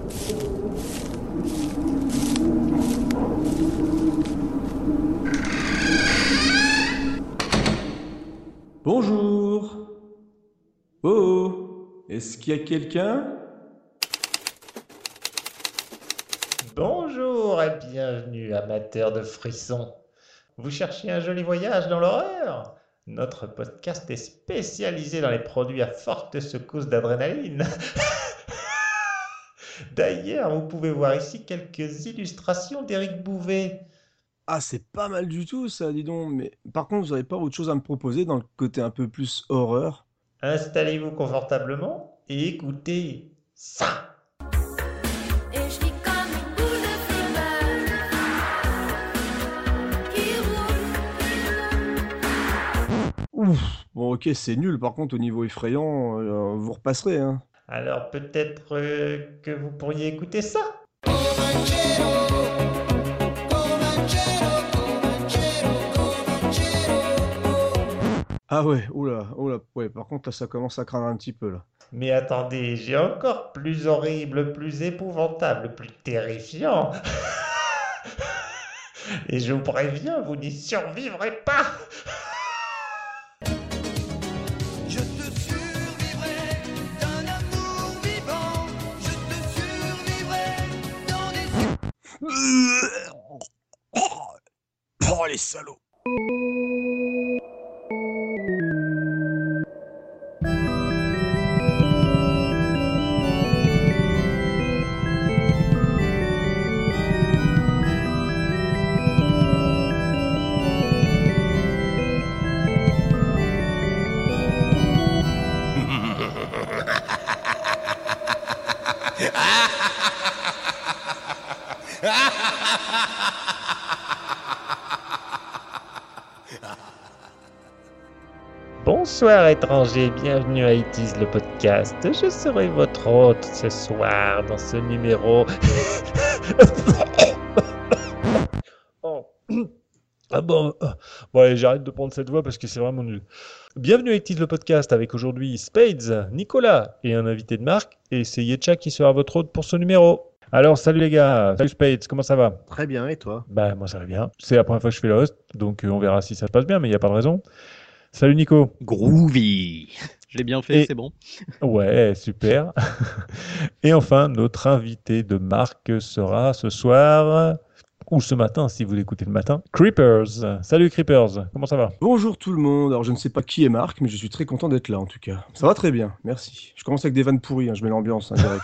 Bonjour. Oh, est-ce qu'il y a quelqu'un? Bonjour et bienvenue, amateurs de frissons. Vous cherchez un joli voyage dans l'horreur? Notre podcast est spécialisé dans les produits à forte secousse d'adrénaline. D'ailleurs, vous pouvez voir ici quelques illustrations d'Éric Bouvet. Ah, c'est pas mal du tout ça, dis donc. Mais par contre, vous n'avez pas autre chose à me proposer dans le côté un peu plus horreur? Installez-vous confortablement et écoutez ça. Et je vis comme une boule de fumée qui roule. Ouf. Bon, ok, c'est nul. Par contre, au niveau effrayant, vous repasserez, hein. Alors peut-être que vous pourriez écouter ça. Ah ouais, oula, oula. Ouais, par contre, là, ça commence à craindre un petit peu, là. Mais attendez, j'ai encore plus horrible, plus épouvantable, plus terrifiant. Et je vous préviens, vous n'y survivrez pas. Je te survivrai d'un amour vivant. Je te survivrai dans des... Oh, les salauds! Bonsoir étrangers, bienvenue à It Is, le podcast. Je serai votre hôte ce soir dans ce numéro. Oh. Ah bon, bon allez, j'arrête de prendre cette voix parce que c'est vraiment nul. Bienvenue à It Is, le podcast avec aujourd'hui Spades, Nicolas et un invité de marque. Et c'est Yetcha qui sera votre hôte pour ce numéro. Alors salut les gars, salut Spades, comment ça va? Très bien, et toi? Bah moi ça va bien. C'est la première fois que je fais le host, donc on verra si ça se passe bien, mais il n'y a pas de raison. Salut Nico. Groovy. Je l'ai bien fait, Et- c'est bon. Ouais, super. Et enfin, notre invité de marque sera ce soir, ou ce matin si vous l'écoutez le matin, Creepers. Salut Creepers, comment ça va? Bonjour tout le monde. Alors, je ne sais pas qui est Marc, mais je suis très content d'être là en tout cas. Ça va très bien, merci. Je commence avec des vannes pourries, hein, je mets l'ambiance, hein, direct.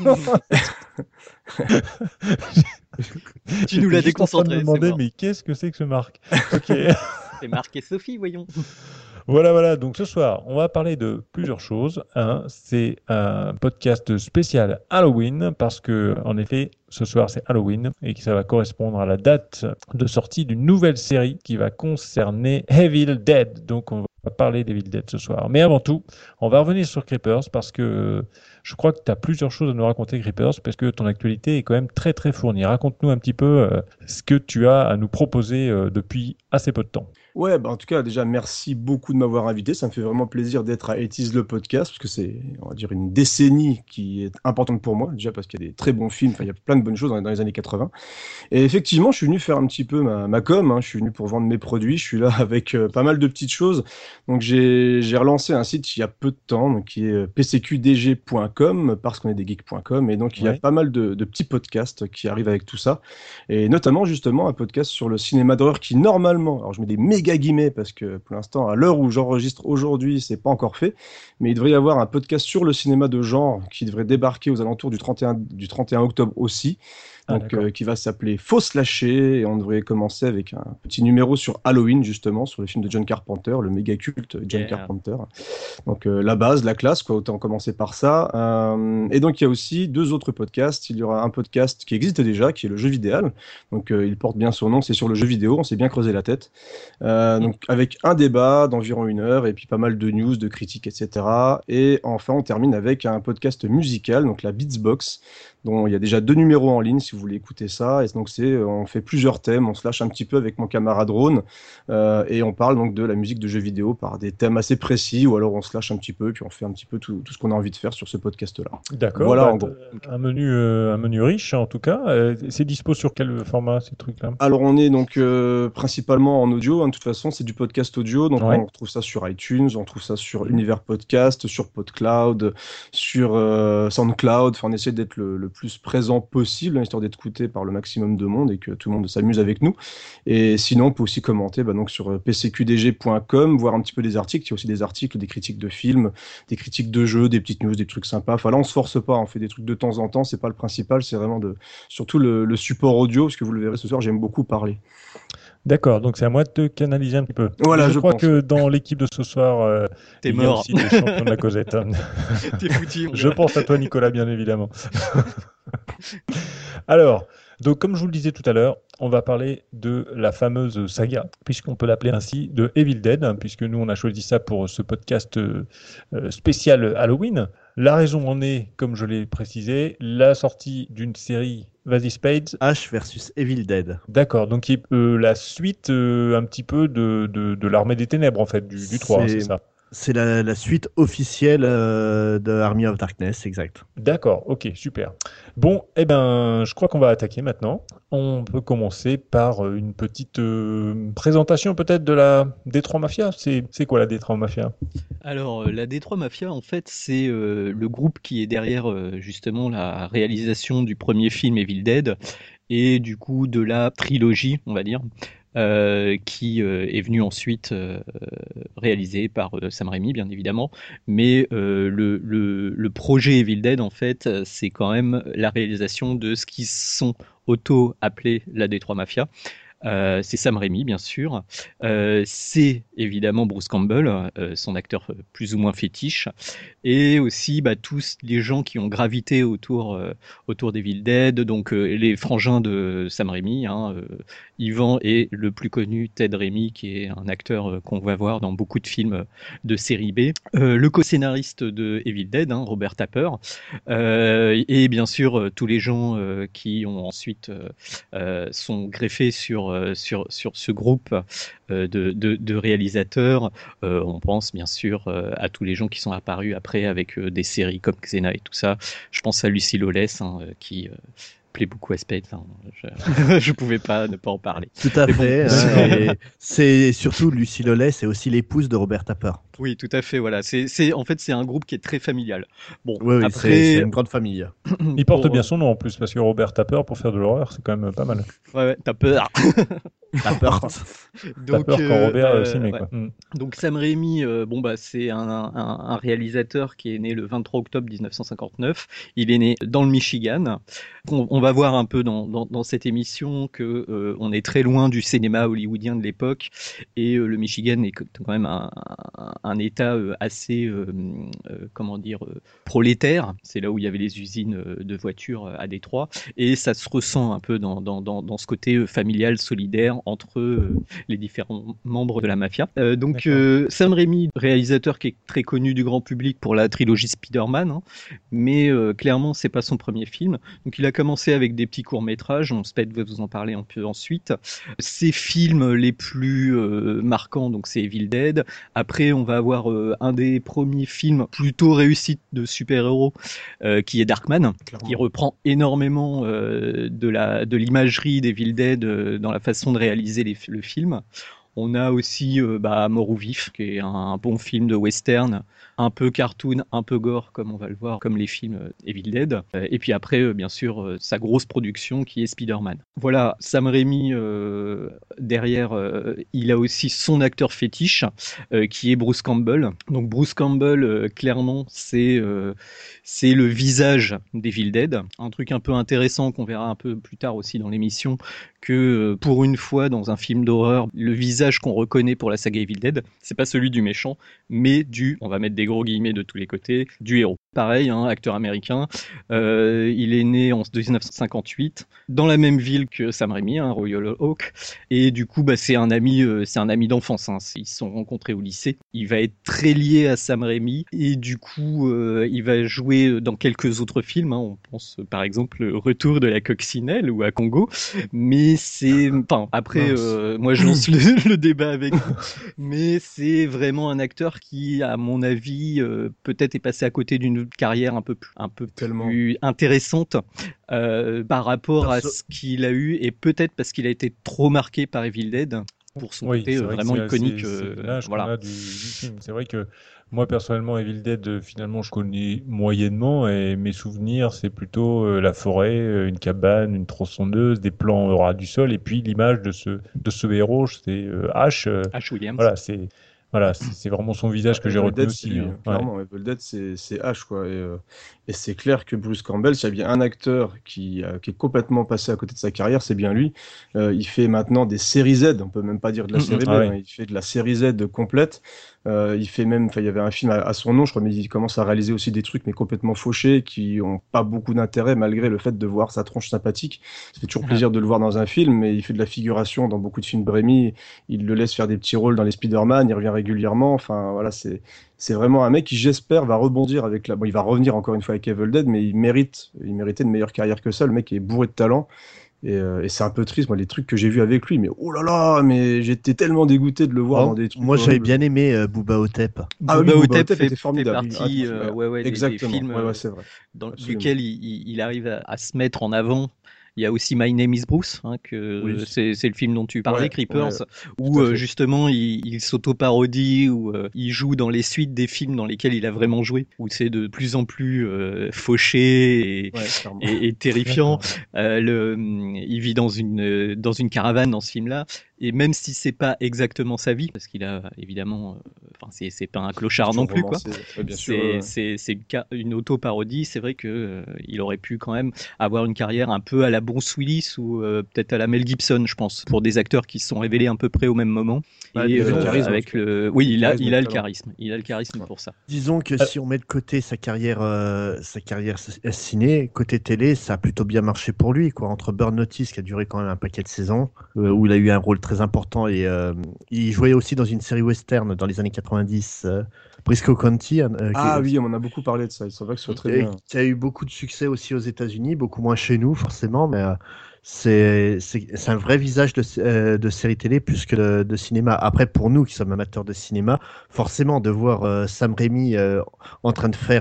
Tu nous l'as J'étais juste en train de déconcentré, me c'est demander, mort. mais qu'est-ce que c'est que ce Marc? Ok. C'est Marc et Sophie, voyons. Voilà, donc ce soir, on va parler de plusieurs choses. C'est un podcast spécial Halloween, parce que, en effet, ce soir c'est Halloween, et que ça va correspondre à la date de sortie d'une nouvelle série qui va concerner Evil Dead. Donc on va parler d'Evil Dead ce soir. Mais avant tout, on va revenir sur Creepers, parce que je crois que tu as plusieurs choses à nous raconter, Creepers, parce que ton actualité est quand même très très fournie. Raconte-nous un petit peu ce que tu as à nous proposer depuis assez peu de temps. Ouais, bah en tout cas, déjà, merci beaucoup de m'avoir invité. Ça me fait vraiment plaisir d'être à It Is le podcast, parce que c'est, on va dire, une décennie qui est importante pour moi, déjà parce qu'il y a des très bons films, enfin, il y a plein de bonnes choses dans les années 80. Et effectivement, je suis venu faire un petit peu ma com, hein. Je suis venu pour vendre mes produits. Je suis là avec pas mal de petites choses. Donc, j'ai relancé un site il y a peu de temps, donc, qui est pcqdg.com, parce qu'on est des geeks.com. Et donc, il y a Ouais. pas mal de petits podcasts qui arrivent avec tout ça. Et notamment, justement, un podcast sur le cinéma d'horreur qui, normalement, alors je mets des méga guillemets parce que pour l'instant, à l'heure où j'enregistre aujourd'hui, c'est pas encore fait, mais il devrait y avoir un podcast sur le cinéma de genre qui devrait débarquer aux alentours du 31 octobre aussi. Ah, Donc, d'accord. qui va s'appeler Faux Slasher, et on devrait commencer avec un petit numéro sur Halloween, justement, sur le film de John Carpenter, le méga culte John Yeah. Carpenter. Donc, la base, la classe, quoi, autant commencer par ça. Et donc, il y a aussi deux autres podcasts. Il y aura un podcast qui existe déjà, qui est le Jeu Vidéal. Donc, il porte bien son nom, c'est sur le jeu vidéo, on s'est bien creusé la tête. Donc, avec un débat d'environ 1 heure, et puis pas mal de news, de critiques, etc. Et enfin, on termine avec un podcast musical, donc la Beatsbox. dont il y a déjà 2 numéros en ligne si vous voulez écouter ça. Et donc on fait plusieurs thèmes, on se lâche un petit peu avec mon camarade Ron, et on parle donc de la musique de jeux vidéo par des thèmes assez précis, ou alors on se lâche un petit peu, puis on fait un petit peu tout ce qu'on a envie de faire sur ce podcast-là. D'accord. Voilà, Bah, en gros. un menu riche en tout cas. C'est dispo sur quel format ces trucs-là? Alors on est donc principalement en audio, hein. De toute façon c'est du podcast audio, donc Ouais. on retrouve ça sur iTunes, on trouve ça sur Univers Podcast, sur PodCloud, sur SoundCloud. Enfin, on essaie d'être le plus présent possible, hein, histoire d'être écouté par le maximum de monde et que tout le monde s'amuse avec nous. Et sinon on peut aussi commenter donc sur pcqdg.com, voir un petit peu des articles. Il y a aussi des articles, des critiques de films, des critiques de jeux, des petites news, des trucs sympas. Enfin là on se force pas, on fait des trucs de temps en temps, c'est pas le principal, c'est vraiment surtout le support audio, parce que vous le verrez ce soir, j'aime beaucoup parler. D'accord, donc c'est à moi de te canaliser un petit peu. Voilà, je crois pense. que dans l'équipe de ce soir, T'es il y a mort. aussi des champions de la Cosette. Hein. T'es foutu. Je pense à toi, Nicolas, bien évidemment. Alors, donc comme je vous le disais tout à l'heure, on va parler de la fameuse saga, puisqu'on peut l'appeler ainsi, de Evil Dead, hein, puisque nous on a choisi ça pour ce podcast spécial Halloween. La raison en est, comme je l'ai précisé, la sortie d'une série, vas-y Spades. Ash versus Evil Dead. D'accord, donc la suite un petit peu de l'Armée des Ténèbres, en fait, du 3, hein, c'est ça. C'est la suite officielle de Army of Darkness, exact. D'accord, ok, super. Bon, eh ben, je crois qu'on va attaquer maintenant. On peut commencer par une petite présentation peut-être de la Détroit Mafia. C'est quoi la Détroit Mafia? Alors, la Détroit Mafia, en fait, c'est le groupe qui est derrière justement la réalisation du premier film Evil Dead et du coup de la trilogie, on va dire, qui est venue ensuite réalisée par Sam Raimi, bien évidemment. Mais le projet Evil Dead, en fait, c'est quand même la réalisation de ce qui sont auto-appelés la Détroit Mafia. C'est Sam Raimi, bien sûr. C'est évidemment Bruce Campbell, son acteur plus ou moins fétiche. Et aussi tous les gens qui ont gravité autour d'Evil Dead, donc les frangins de Sam Raimi, hein, Ivan et le plus connu Ted Raimi, qui est un acteur qu'on va voir dans beaucoup de films de série B. Le co-scénariste de Evil Dead, hein, Robert Tapper. Et bien sûr, tous les gens qui ont ensuite sont greffés sur ce groupe de réalisateurs. On pense bien sûr à tous les gens qui sont apparus après avec des séries comme Xena et tout ça. Je pense à Lucy Lawless, hein, qui plaît beaucoup à Spade. Hein. Je pouvais pas ne pas en parler. Tout à Mais bon, fait. Hein, et c'est surtout Lucy Lawless, c'est aussi l'épouse de Robert Tapper. Oui, tout à fait. Voilà. En fait, c'est un groupe qui est très familial. Bon, Oui, oui, après, c'est une grande famille. Il porte pour- bien son nom en plus, parce que Robert Tapper, pour faire de l'horreur, c'est quand même pas mal. Ouais, t'as peur. Tapper. Donc, Tapper quand Robert s'y met, ouais. quoi. Mm. Donc Sam Raimi, c'est un réalisateur qui est né le 23 octobre 1959. Il est né dans le Michigan. On va voir un peu dans cette émission que on est très loin du cinéma hollywoodien de l'époque et le Michigan est quand même un État assez prolétaire. C'est là où il y avait les usines de voitures à Détroit et ça se ressent un peu dans ce côté familial, solidaire entre les différents membres de la mafia. Sam Raimi, réalisateur qui est très connu du grand public pour la trilogie Spider-Man, hein, mais clairement c'est pas son premier film. Donc il a commencé avec des petits courts-métrages, on peut vous en parler un peu ensuite. Ses films les plus marquants, donc c'est Evil Dead. Après on va avoir un des premiers films plutôt réussis de super-héros qui est Darkman, qui reprend énormément de l'imagerie d'Evil Dead dans la façon de réaliser le film. On a aussi Mort ou Vif, qui est un bon film de western, un peu cartoon, un peu gore, comme on va le voir, comme les films Evil Dead. Et puis après, bien sûr, sa grosse production qui est Spider-Man. Voilà, Sam Raimi, derrière, il a aussi son acteur fétiche, qui est Bruce Campbell. Donc Bruce Campbell, clairement, c'est le visage d'Evil Dead. Un truc un peu intéressant qu'on verra un peu plus tard aussi dans l'émission, que pour une fois dans un film d'horreur, le visage qu'on reconnaît pour la saga Evil Dead, c'est pas celui du méchant, mais on va mettre des gros guillemets de tous les côtés, du héros. pareil, hein, acteur américain. Il est né en 1958 dans la même ville que Sam Raimi, hein, Royal Oak. Et du coup, c'est un ami d'enfance. Hein. Ils se sont rencontrés au lycée. Il va être très lié à Sam Raimi et du coup, il va jouer dans quelques autres films. Hein. On pense par exemple Retour de la coccinelle ou à Congo. Mais après, moi je lance le débat avec vous. Mais c'est vraiment un acteur qui, à mon avis, peut-être est passé à côté d'une carrière un peu Tellement. plus intéressante par rapport à ce qu'il a eu, et peut-être parce qu'il a été trop marqué par Evil Dead pour son côté c'est vrai que vraiment iconique. c'est l'âge qu'on Voilà. a du film. C'est vrai que moi, personnellement, Evil Dead, finalement, je connais moyennement et mes souvenirs, c'est plutôt la forêt, une cabane, une tronçonneuse, des plans au ras du sol et puis l'image de ce héros, c'est Ash. Ash Williams. C'est vraiment son visage que j'ai Evil retenu Dead, c'est aussi. lui, Hein. Ouais. clairement. Evil Dead, c'est Ash, quoi. Et c'est clair que Bruce Campbell, s'il y a bien un acteur qui est complètement passé à côté de sa carrière, c'est bien lui. Il fait maintenant des séries Z, on peut même pas dire de la série B, Ah ouais. hein, il fait de la série Z complète. Il fait même, il y avait un film à son nom, je crois, mais il commence à réaliser aussi des trucs, mais complètement fauchés, qui ont pas beaucoup d'intérêt, malgré le fait de voir sa tronche sympathique. Ça fait toujours plaisir de le voir dans un film, mais il fait de la figuration dans beaucoup de films Raimi. Il le laisse faire des petits rôles dans les Spider-Man, il revient régulièrement. Enfin, voilà, c'est vraiment un mec qui, j'espère, va rebondir avec Bon, il va revenir encore une fois avec Evil Dead, mais il méritait une meilleure carrière que ça. Le mec est bourré de talent. Et c'est un peu triste, moi, les trucs que j'ai vus avec lui. Mais oh là là, mais j'étais tellement dégoûté de le voir dans des trucs. Moi, j'avais horribles. bien aimé Booba Hotep. Ah oui, Booba Booba Hotep Hotep fait était formidable. partie, des Exactement. films Ouais, c'est vrai. dans Absolument. lequel il arrive à se mettre en avant. Il y a aussi My Name is Bruce, hein, Oui. c'est le film dont tu parlais, Ouais, Creepers, ouais, où tout à fait. justement il s'auto-parodie, où il joue dans les suites des films dans lesquels il a vraiment joué, où c'est de plus en plus fauché Ouais, clairement. et terrifiant. Il vit dans une caravane dans ce film-là, et même si c'est pas exactement sa vie, parce qu'il a évidemment, c'est pas un clochard non plus, quoi. Romancé. Ouais, bien sûr. ouais. C'est une auto-parodie. C'est vrai que il aurait pu quand même avoir une carrière un peu à la Bruce Willis ou peut-être à la Mel Gibson, je pense, pour des acteurs qui se sont révélés à peu près au même moment. Bah, Et disons, le charisme, avec en tout cas. le, oui, il a Le le talent. charisme. Il a le charisme pour ça. Disons que si on met de côté sa carrière ciné, côté télé, ça a plutôt bien marché pour lui, quoi. Entre Burn Notice, qui a duré quand même un paquet de saisons, où il a eu un rôle très important, et il jouait aussi dans une série western dans les années 90, Briscoe County, Ah oui, on en a beaucoup parlé de ça. Il semble que ce soit très et bien. qui a eu beaucoup de succès aussi aux États-Unis, beaucoup moins chez nous forcément, mais c'est un vrai visage de série télé plus que de cinéma. Après, pour nous qui sommes amateurs de cinéma, forcément de voir Sam Raimi en train de faire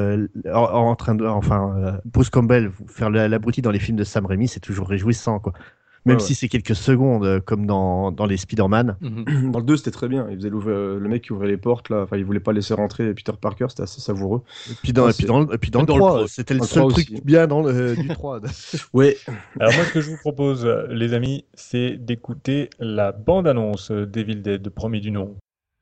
Bruce Campbell faire l'abruti dans les films de Sam Raimi, c'est toujours réjouissant, quoi. Même Ouais, si c'est quelques secondes, comme dans les Spider-Man. Mhm. Dans le 2, c'était très bien. Il faisait le mec qui ouvrait les portes, là. Enfin, il voulait pas laisser rentrer Peter Parker, c'était assez savoureux. Et puis dans, Ouais, et puis dans le Dans le 3, pro. c'était le Dans le seul 3 truc aussi. bien du 3. Ouais, Alors moi, ce que je vous propose, les amis, c'est d'écouter la bande-annonce d'Evil Dead, premier du nom.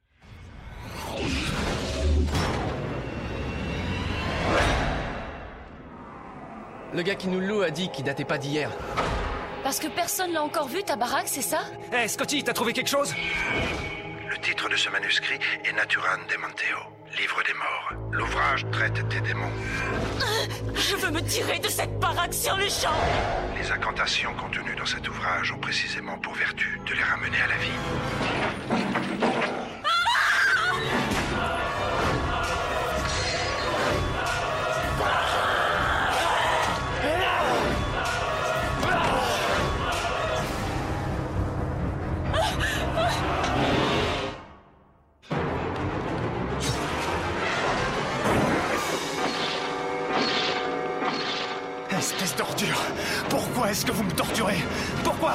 Le gars qui nous le loue a dit qu'il datait pas d'hier. Parce que personne l'a encore vu, ta baraque, c'est ça? Hé, Scotty, t'as trouvé quelque chose? Le titre de ce manuscrit est Naturan Demanteo, livre des morts. L'ouvrage traite des démons. Je veux me tirer de cette baraque sur le champ! Les incantations contenues dans cet ouvrage ont précisément pour vertu de les ramener à la vie. Espèce d'ordure! Pourquoi est-ce que vous me torturez? Pourquoi?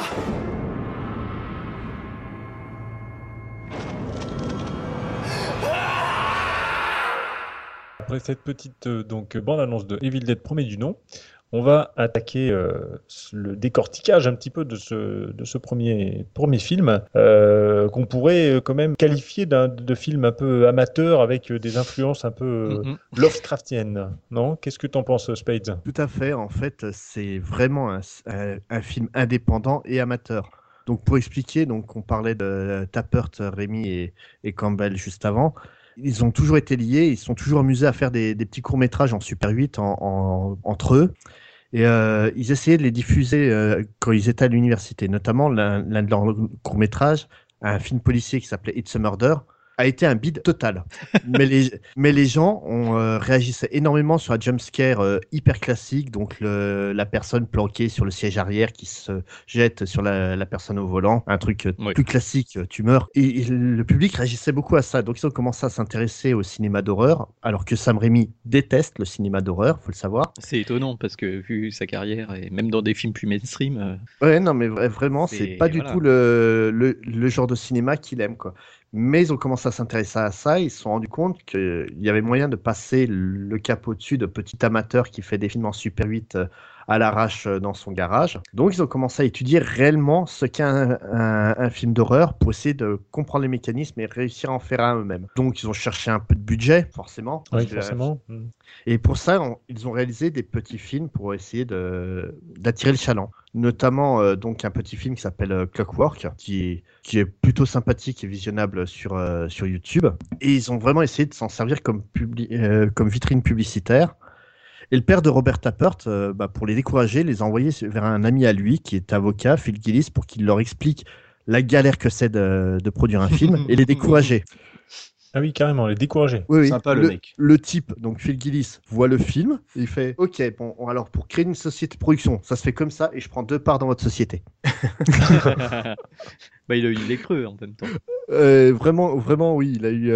Après cette petite bande-annonce de Evil Dead, premier du nom, on va attaquer le décortiquage un petit peu de ce premier film qu'on pourrait quand même qualifier de film un peu amateur avec des influences un peu Mhm. Lovecraftiennes. Non? Qu'est-ce que t'en penses, Spades? Tout à fait. En fait, c'est vraiment un film indépendant et amateur. Donc, pour expliquer, donc on parlait de Tappert, Raimi et Campbell juste avant. ils ont toujours été liés, ils se sont toujours amusés à faire des petits courts-métrages en Super 8 entre eux. Et ils essayaient de les diffuser quand ils étaient à l'université. Notamment, l'un de leurs courts-métrages, un film policier qui s'appelait It's a Murder, a été un bide total. mais les gens réagissaient énormément sur un jumpscare hyper classique, donc la personne planquée sur le siège arrière qui se jette sur la personne au volant, un truc plus classique, tu meurs. Et le public réagissait beaucoup à ça, donc ils ont commencé à s'intéresser au cinéma d'horreur, alors que Sam Raimi déteste le cinéma d'horreur, faut le savoir. C'est étonnant parce que vu sa carrière et même dans des films plus mainstream. Ouais, non, mais vraiment, c'est pas du tout le genre de cinéma qu'il aime, quoi. Mais ils ont commencé à s'intéresser à ça, ils se sont rendus compte qu'il y avait moyen de passer le cap au-dessus de petit amateur qui fait des films en Super 8 à l'arrache dans son garage. Donc ils ont commencé à étudier réellement ce qu'est un film d'horreur pour essayer de comprendre les mécanismes et réussir à en faire un eux-mêmes. Donc ils ont cherché un peu de budget, forcément. Oui, forcément. Et pour ça, ils ont réalisé des petits films pour essayer d'attirer le chaland. Notamment donc un petit film qui s'appelle Clockwork, qui est plutôt sympathique et visionnable sur YouTube. Et ils ont vraiment essayé de s'en servir comme vitrine publicitaire. Et le père de Robert Tappert, pour les décourager, les a envoyés vers un ami à lui qui est avocat, Phil Gillis, pour qu'il leur explique la galère que c'est de produire un film et les décourager. Ah oui, carrément, les décourager. Oui, Sympa, le mec. Le type, donc Phil Gillis, voit le film et il fait « Ok, bon, alors pour créer une société de production, ça se fait comme ça et je prends 2 parts dans votre société. » Il a eu les creux en même temps. Vraiment, oui, il a eu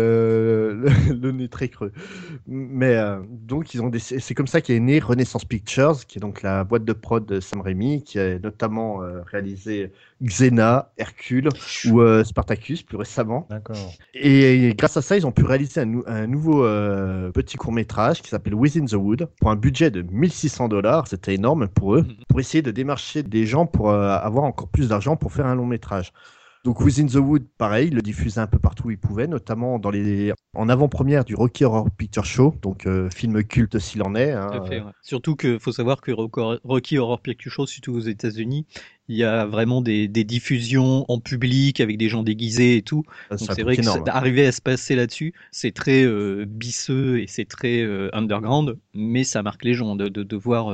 le nez très creux. Mais donc, c'est comme ça qu'est né Renaissance Pictures, qui est donc la boîte de prod de Sam Raimi, qui a notamment réalisé Xena, Hercule ou Spartacus plus récemment. D'accord. Et grâce à ça, ils ont pu réaliser un nouveau petit court-métrage qui s'appelle Within the Wood pour un budget de $1 600. C'était énorme pour eux, pour essayer de démarcher des gens pour avoir encore plus d'argent pour faire un long-métrage. Donc Within the Wood, pareil, il le diffusait un peu partout où il pouvait, notamment en avant-première du Rocky Horror Picture Show, donc film culte s'il en est. Tout à fait, ouais. Surtout qu'il faut savoir que Rocky Horror Picture Show, surtout aux États-Unis, il y a vraiment des diffusions en public avec des gens déguisés et tout. Donc c'est vrai que arriver à se passer là-dessus, c'est très bisseux et c'est très underground, mais ça marque les gens de voir.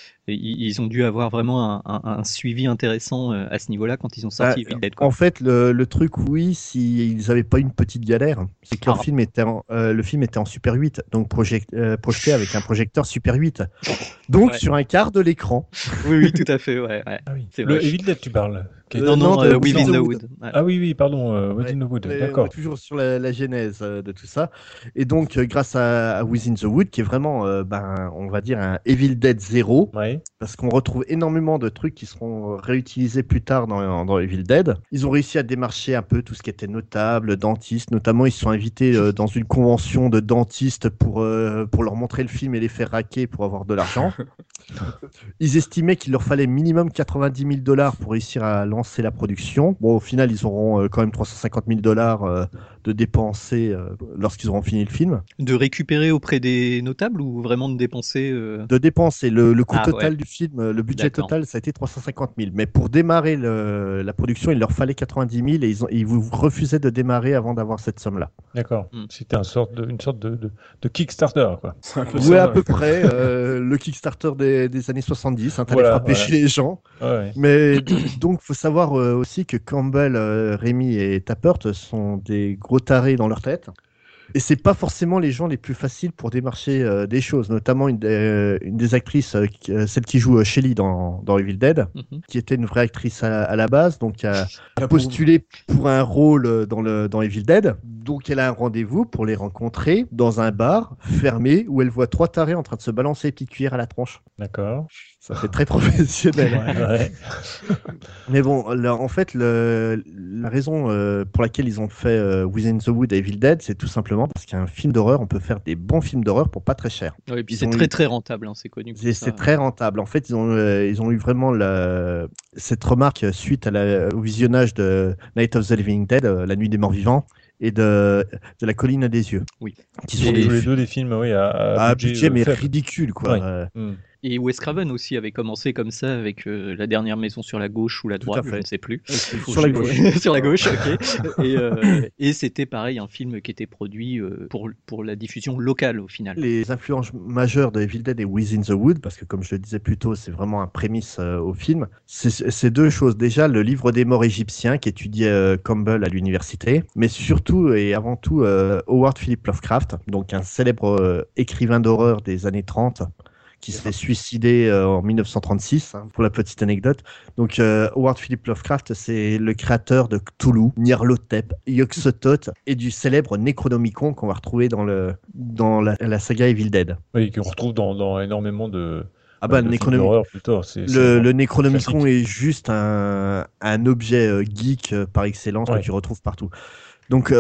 Ils ont dû avoir vraiment un suivi intéressant à ce niveau-là quand ils ont sorti Evil Dead, quoi. En fait, le truc, oui, s'ils n'avaient pas une petite galère, c'est que le film était en Super 8, donc projeté avec un projecteur Super 8. Donc sur un quart de l'écran. Oui, tout à fait, ouais. Ah oui. C'est Le vrai. Evil Dead, tu parles. Non, Within the Wood. Ouais. Ah oui, pardon, Within the Wood, d'accord. On est toujours sur la genèse de tout ça. Et donc, grâce à Within the Wood, qui est vraiment, on va dire, un Evil Dead 0, parce qu'on retrouve énormément de trucs qui seront réutilisés plus tard dans Evil Dead. Ils ont réussi à démarcher un peu tout ce qui était notable, dentistes. Notamment, ils se sont invités dans une convention de dentistes pour leur montrer le film et les faire raquer pour avoir de l'argent. Ils estimaient qu'il leur fallait minimum $90,000 pour réussir à lancer la production. Bon, au final, ils auront quand même $350,000 de dépenser lorsqu'ils auront fini le film. De récupérer auprès des notables ou vraiment de dépenser De dépenser. Le coût total du film, le budget total, ça a été 350,000. Mais pour démarrer la production, il leur fallait 90,000 et ils vous refusaient de démarrer avant d'avoir cette somme-là. D'accord. C'était une sorte de Kickstarter, quoi. Oui, à peu près. Le Kickstarter des années 70, t'allais frapper chez les gens. Ouais. Mais donc, faut savoir aussi que Campbell, Raimi et Tappert sont des gros tarés dans leur tête. Et c'est pas forcément les gens les plus faciles pour démarcher des choses, notamment une des actrices, celle qui joue Shelly dans Evil Dead, qui était une vraie actrice à la base, donc a postulé pour un rôle dans Evil Dead. Donc elle a un rendez-vous pour les rencontrer dans un bar fermé où elle voit 3 tarés en train de se balancer les petites cuillères à la tronche. D'accord. Ça fait très professionnel. Ouais. Mais bon, là, en fait, la raison pour laquelle ils ont fait Within the Wood et Evil Dead, c'est tout simplement parce qu'un film d'horreur, on peut faire des bons films d'horreur pour pas très cher. Ouais, et puis c'est très rentable, c'est connu. C'est très rentable. En fait, ils ont eu vraiment cette remarque suite au visionnage de Night of the Living Dead, La Nuit des Morts Vivants, et de La Colline des Yeux. Oui. Qui sont les deux des films, oui, à budget mais faible. ridicule, quoi. Ouais. Et Wes Craven aussi avait commencé comme ça avec La dernière maison sur la gauche ou la Tout à droite, je fait. ne sais plus. Sur la gauche. Sur la gauche, ok. Et c'était pareil, un film qui était produit pour la diffusion locale au final. Les influences majeures de Evil Dead et Within the Wood, parce que comme je le disais plus tôt, c'est vraiment un prémisse au film, c'est deux choses. Déjà, le livre des morts égyptiens qu'étudiait Campbell à l'université, mais surtout et avant tout Howard Philip Lovecraft, donc un célèbre écrivain d'horreur des années 30, qui s'est suicidé en 1936, hein, pour la petite anecdote. Donc Howard Philip Lovecraft, c'est le créateur de Cthulhu, Nyarlathotep, Yog-Sothoth et du célèbre Necronomicon qu'on va retrouver dans la saga Evil Dead. Oui, qu'on retrouve dans énormément de, Ah bah, de le films Necronomi- d'horreur plus tard. C'est le Necronomicon classique. est juste un objet geek par excellence Ouais. que tu retrouves partout. Donc,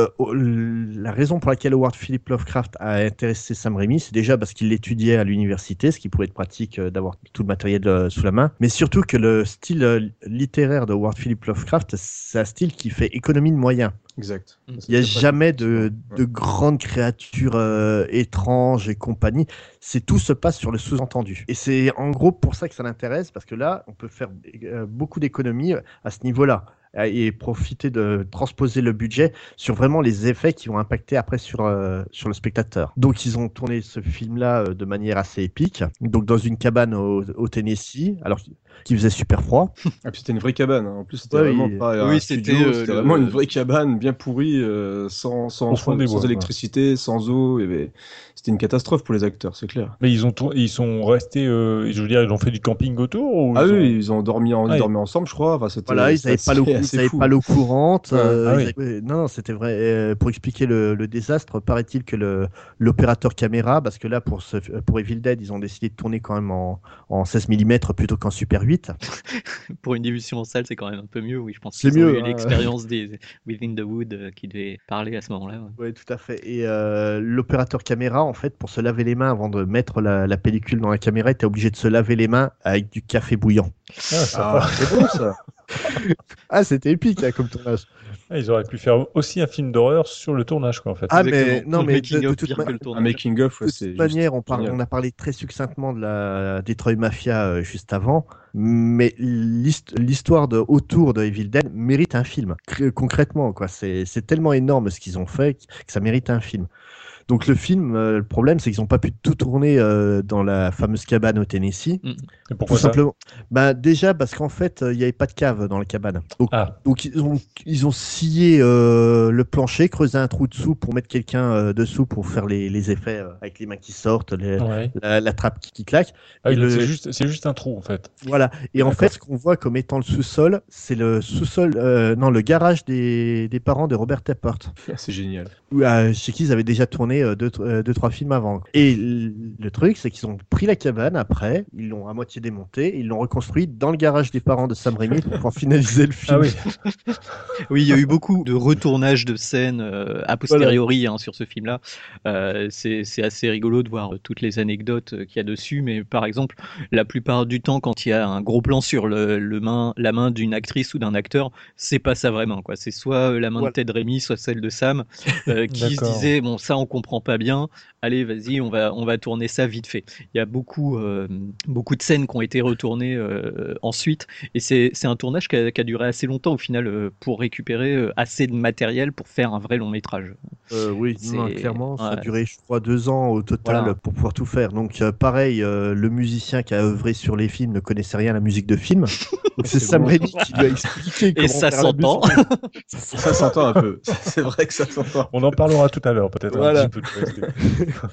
la raison pour laquelle Howard Philip Lovecraft a intéressé Sam Raimi, c'est déjà parce qu'il l'étudiait à l'université, ce qui pouvait être pratique d'avoir tout le matériel sous la main, mais surtout que le style littéraire de Howard Philip Lovecraft, c'est un style qui fait économie de moyens. Exact. Il Il n'y a C'était jamais pratique, de ouais. grandes créatures étranges et compagnie. Tout se passe sur le sous-entendu. Et c'est en gros pour ça que ça l'intéresse, parce que là, on peut faire beaucoup d'économies à ce niveau-là et profiter de transposer le budget sur vraiment les effets qui vont impacter après sur le spectateur. Donc ils ont tourné ce film-là de manière assez épique, donc dans une cabane au Tennessee, alors qu'il faisait super froid. Ah, puis c'était une vraie cabane, hein. En plus, c'était Ouais, vraiment oui. pas un Oui, studio, c'était, c'était le- vraiment une vraie cabane bien pourrie, sans Au fond des bois, électricité, sans eau. C'était une catastrophe pour les acteurs, c'est clair. Mais ils sont restés, je veux dire, ils ont fait du camping autour ou Ah ils ont- oui, ils ont dormi, Ah, ils dormaient ensemble, je crois. Enfin, c'était, Voilà, ils c'était n'avaient pas l'eau, assez- ils assez avaient fou. pas l'eau courante. Ouais. Ah oui. Non, c'était vrai. Pour expliquer le désastre, paraît-il que l'opérateur caméra, parce que là pour Evil Dead, ils ont décidé de tourner quand même en 16 mm plutôt qu'en Super 8. Pour une diffusion en salle, c'est quand même un peu mieux. Oui, je pense C'est qu'ils ont mieux, eu hein. l'expérience des Within the Wood qui devait parler à ce moment-là. Ouais. Oui, tout à fait. Et l'opérateur caméra, en fait, pour se laver les mains avant de mettre la pellicule dans la caméra, était obligé de se laver les mains avec du café bouillant. Ah, sympa. Ah, c'est bon ça. Ah, c'était épique hein, comme tournage. Ah, ils auraient pu faire aussi un film d'horreur sur le tournage, quoi, en fait. Ah, mais Exactement. non, Le mais making of toute pire que le tournage. Un making of, De ouais, c'est toute juste manière, génial. on a parlé très succinctement de la Detroit Mafia juste avant, mais l'histoire autour de Evil Dead mérite un film. Concrètement, quoi, c'est tellement énorme ce qu'ils ont fait que ça mérite un film. Donc le film, le problème, c'est qu'ils n'ont pas pu tout tourner dans la fameuse cabane au Tennessee. Et Tout pourquoi ça simplement. Bah, déjà parce qu'en fait, il n'y avait pas de cave dans la cabane. Ah, Donc ils ont scié le plancher, creusé un trou dessous pour mettre quelqu'un dessous pour faire les effets avec les mains qui sortent, ouais. la trappe qui claque. Ah, Et donc le- c'est juste un trou, en fait. Voilà. Et en D'accord. fait, ce qu'on voit comme étant le sous-sol, c'est le sous-sol, non, le garage des parents de Robert Tappert, C'est génial. chez qui ils avaient déjà tourné deux, trois films avant. Et le truc, c'est qu'ils ont pris la cabane après, ils l'ont à moitié démontée, ils l'ont reconstruit dans le garage des parents de Sam Raimi pour pouvoir finaliser le film. Ah oui. Oui, il y a eu beaucoup de retournages de scènes a posteriori hein, sur ce film-là. C'est assez rigolo de voir toutes les anecdotes qu'il y a dessus, mais par exemple, la plupart du temps, quand il y a un gros plan sur la main d'une actrice ou d'un acteur, c'est pas ça vraiment, quoi. C'est soit la main Voilà. de Ted Raimi, soit celle de Sam, qui se D'accord. disait bon, ça on comprend pas bien. Allez, vas-y, on va tourner ça vite fait. Il y a beaucoup de scènes qui ont été retournées ensuite, et c'est un tournage qui a duré assez longtemps au final pour récupérer assez de matériel pour faire un vrai long métrage. Oui, non, C'est- clairement, ça a ouais. duré, je crois, 2 ans au total Voilà. pour pouvoir tout faire. Donc, pareil, le musicien qui a œuvré sur les films ne connaissait rien à la musique de film. Donc, c'est Sam bon. Raimi qui lui a expliqué comment Et ça faire la s'entend. musique. Ça s'entend un peu. C'est vrai que ça s'entend. On en parlera tout à l'heure, peut-être Voilà. un petit peu de OST.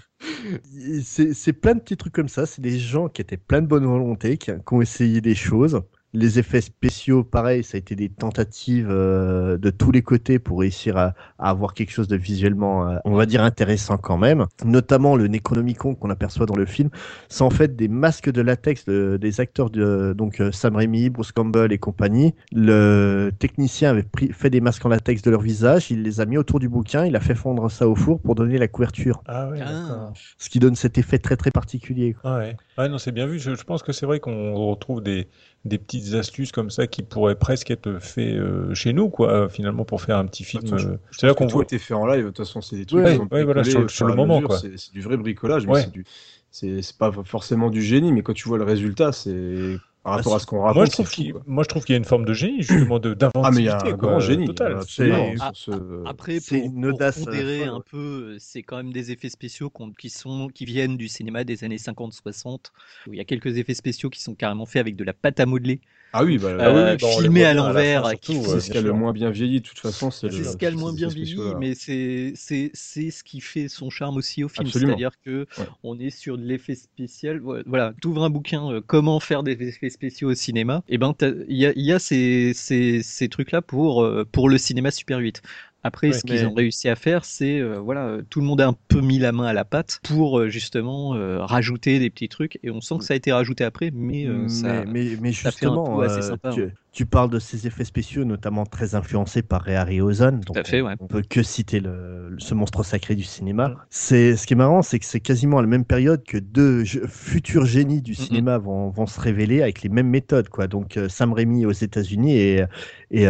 C'est plein de petits trucs comme ça. C'est des gens qui étaient pleins de bonne volonté, qui ont essayé des choses. Les effets spéciaux, pareil, ça a été des tentatives de tous les côtés pour réussir à avoir quelque chose de visuellement, on va dire, intéressant quand même. Notamment le Necronomicon qu'on aperçoit dans le film, c'est en fait des masques de latex des acteurs donc Sam Raimi, Bruce Campbell et compagnie. Le technicien avait fait des masques en latex de leur visage, il les a mis autour du bouquin, il a fait fondre ça au four pour donner la couverture. Ah ouais, Ah. d'accord. Ce qui donne cet effet très très particulier, quoi. Ah ouais. Ouais, non, c'est bien vu. Je pense que c'est vrai qu'on retrouve des petites astuces comme ça qui pourraient presque être faits chez nous, quoi, finalement, pour faire un petit film. C'est là qu'on tout voit. a été fait en live. De toute façon, c'est des trucs Ouais, qui sont ouais, voilà, bricolés sur au le fur et à moment, mesure. quoi. C'est du vrai bricolage, mais Ouais. c'est pas forcément du génie, mais quand tu vois le résultat, c'est par rapport à ce qu'on raconte. Moi, je trouve c'est fou, qu'il quoi. y a une forme de génie, justement, Ah, mais il y a d'inventivité, un quoi, grand génie. total. Absolument, C'est- sur ce- Après, C'est pour, une pour audace, pondérer folle, un ouais. peu, c'est quand même des effets spéciaux qui viennent du cinéma des années 50-60, où il y a quelques effets spéciaux qui sont carrément faits avec de la pâte à modeler, Ah oui, bah, Ah oui, oui, bah, on les filmés voit à bien à la fin, l'envers, surtout, qui ouais, font c'est ce qui a bien le sûr. moins bien vieilli, de toute façon. C'est C'est le- ce qui a le moins ces bien effets vieilli, spéciaux-là. mais c'est ce qui fait son charme aussi au film. Absolument. C'est-à-dire que Ouais. on est sur de l'effet spécial. Voilà, t'ouvres un bouquin, comment faire des effets spéciaux au cinéma. Et ben, il y a ces trucs-là pour le cinéma Super 8. Après, Ouais, ce qu'ils mais- ont réussi à faire, c'est tout le monde a un peu mis la main à la pâte pour justement rajouter des petits trucs. Et on sent que ça a été rajouté après, mais mais ça fait un justement, tout assez sympa. Ouais. tu parles de ces effets spéciaux, notamment très influencés par Ray Harryhausen. Donc à fait, ouais. on peut que citer ce monstre sacré du cinéma. C'est ce qui est marrant, c'est que c'est quasiment à la même période que deux futurs génies du cinéma vont se révéler avec les mêmes méthodes, quoi. Donc Sam Raimi aux États-Unis et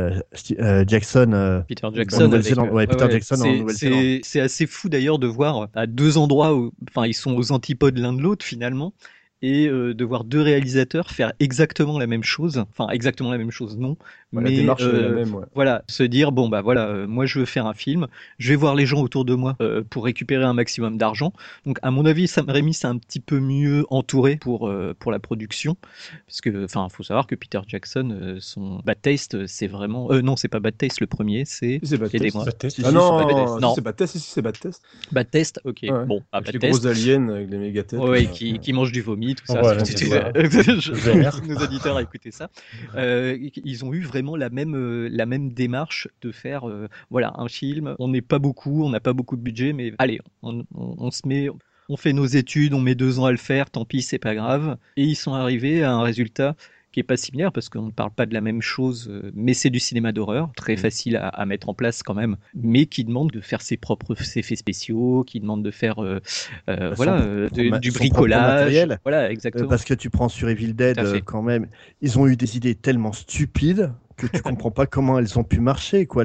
Jackson. Peter en Jackson. Nouvelle-Zélande. Ouais, Peter Jackson en c'est- Nouvelle-Zélande. c'est assez fou d'ailleurs de voir à deux endroits où, enfin, ils sont aux antipodes l'un de l'autre finalement, et de voir deux réalisateurs faire exactement la même chose. Enfin, exactement la même chose, non. Ouais, mais la démarche est la même, ouais. voilà, se dire bon bah voilà, moi je veux faire un film, je vais voir les gens autour de moi pour récupérer un maximum d'argent. Donc à mon avis, Sam Raimi c'est un petit peu mieux entouré pour la production, parce que enfin faut savoir que Peter Jackson, son Bad Taste, c'est vraiment non, c'est pas Bad Taste le premier, c'est C'est Bad Taste. aidez-moi. Bad Taste. Si, Ah si, non, c'est Bad Taste. si, Non. c'est Bad Taste, si, c'est Bad Taste. Bad Test, ok, Ouais. bon, Avec Bad les Test. gros aliens avec les méga têtes. Ouais, qui mangent du vomi, tout ça. Voilà, Je- c'est ça. je- Vert. nos auditeurs à écouter ça. Ils ont eu vraiment la même démarche de faire, voilà, un film. On n'est pas beaucoup, on n'a pas beaucoup de budget, mais allez, on se met, on fait nos études, on met 2 ans à le faire, tant pis, c'est pas grave. Et ils sont arrivés à un résultat qui est pas similaire parce qu'on ne parle pas de la même chose, mais c'est du cinéma d'horreur, très facile à mettre en place quand même, mais qui demande de faire ses propres effets spéciaux, qui demande de faire voilà, du son propre bricolage, matériel. voilà, exactement. Parce que tu prends sur Evil Dead, Tout à fait. quand même, ils ont eu des idées tellement stupides que tu comprends pas comment elles ont pu marcher, quoi.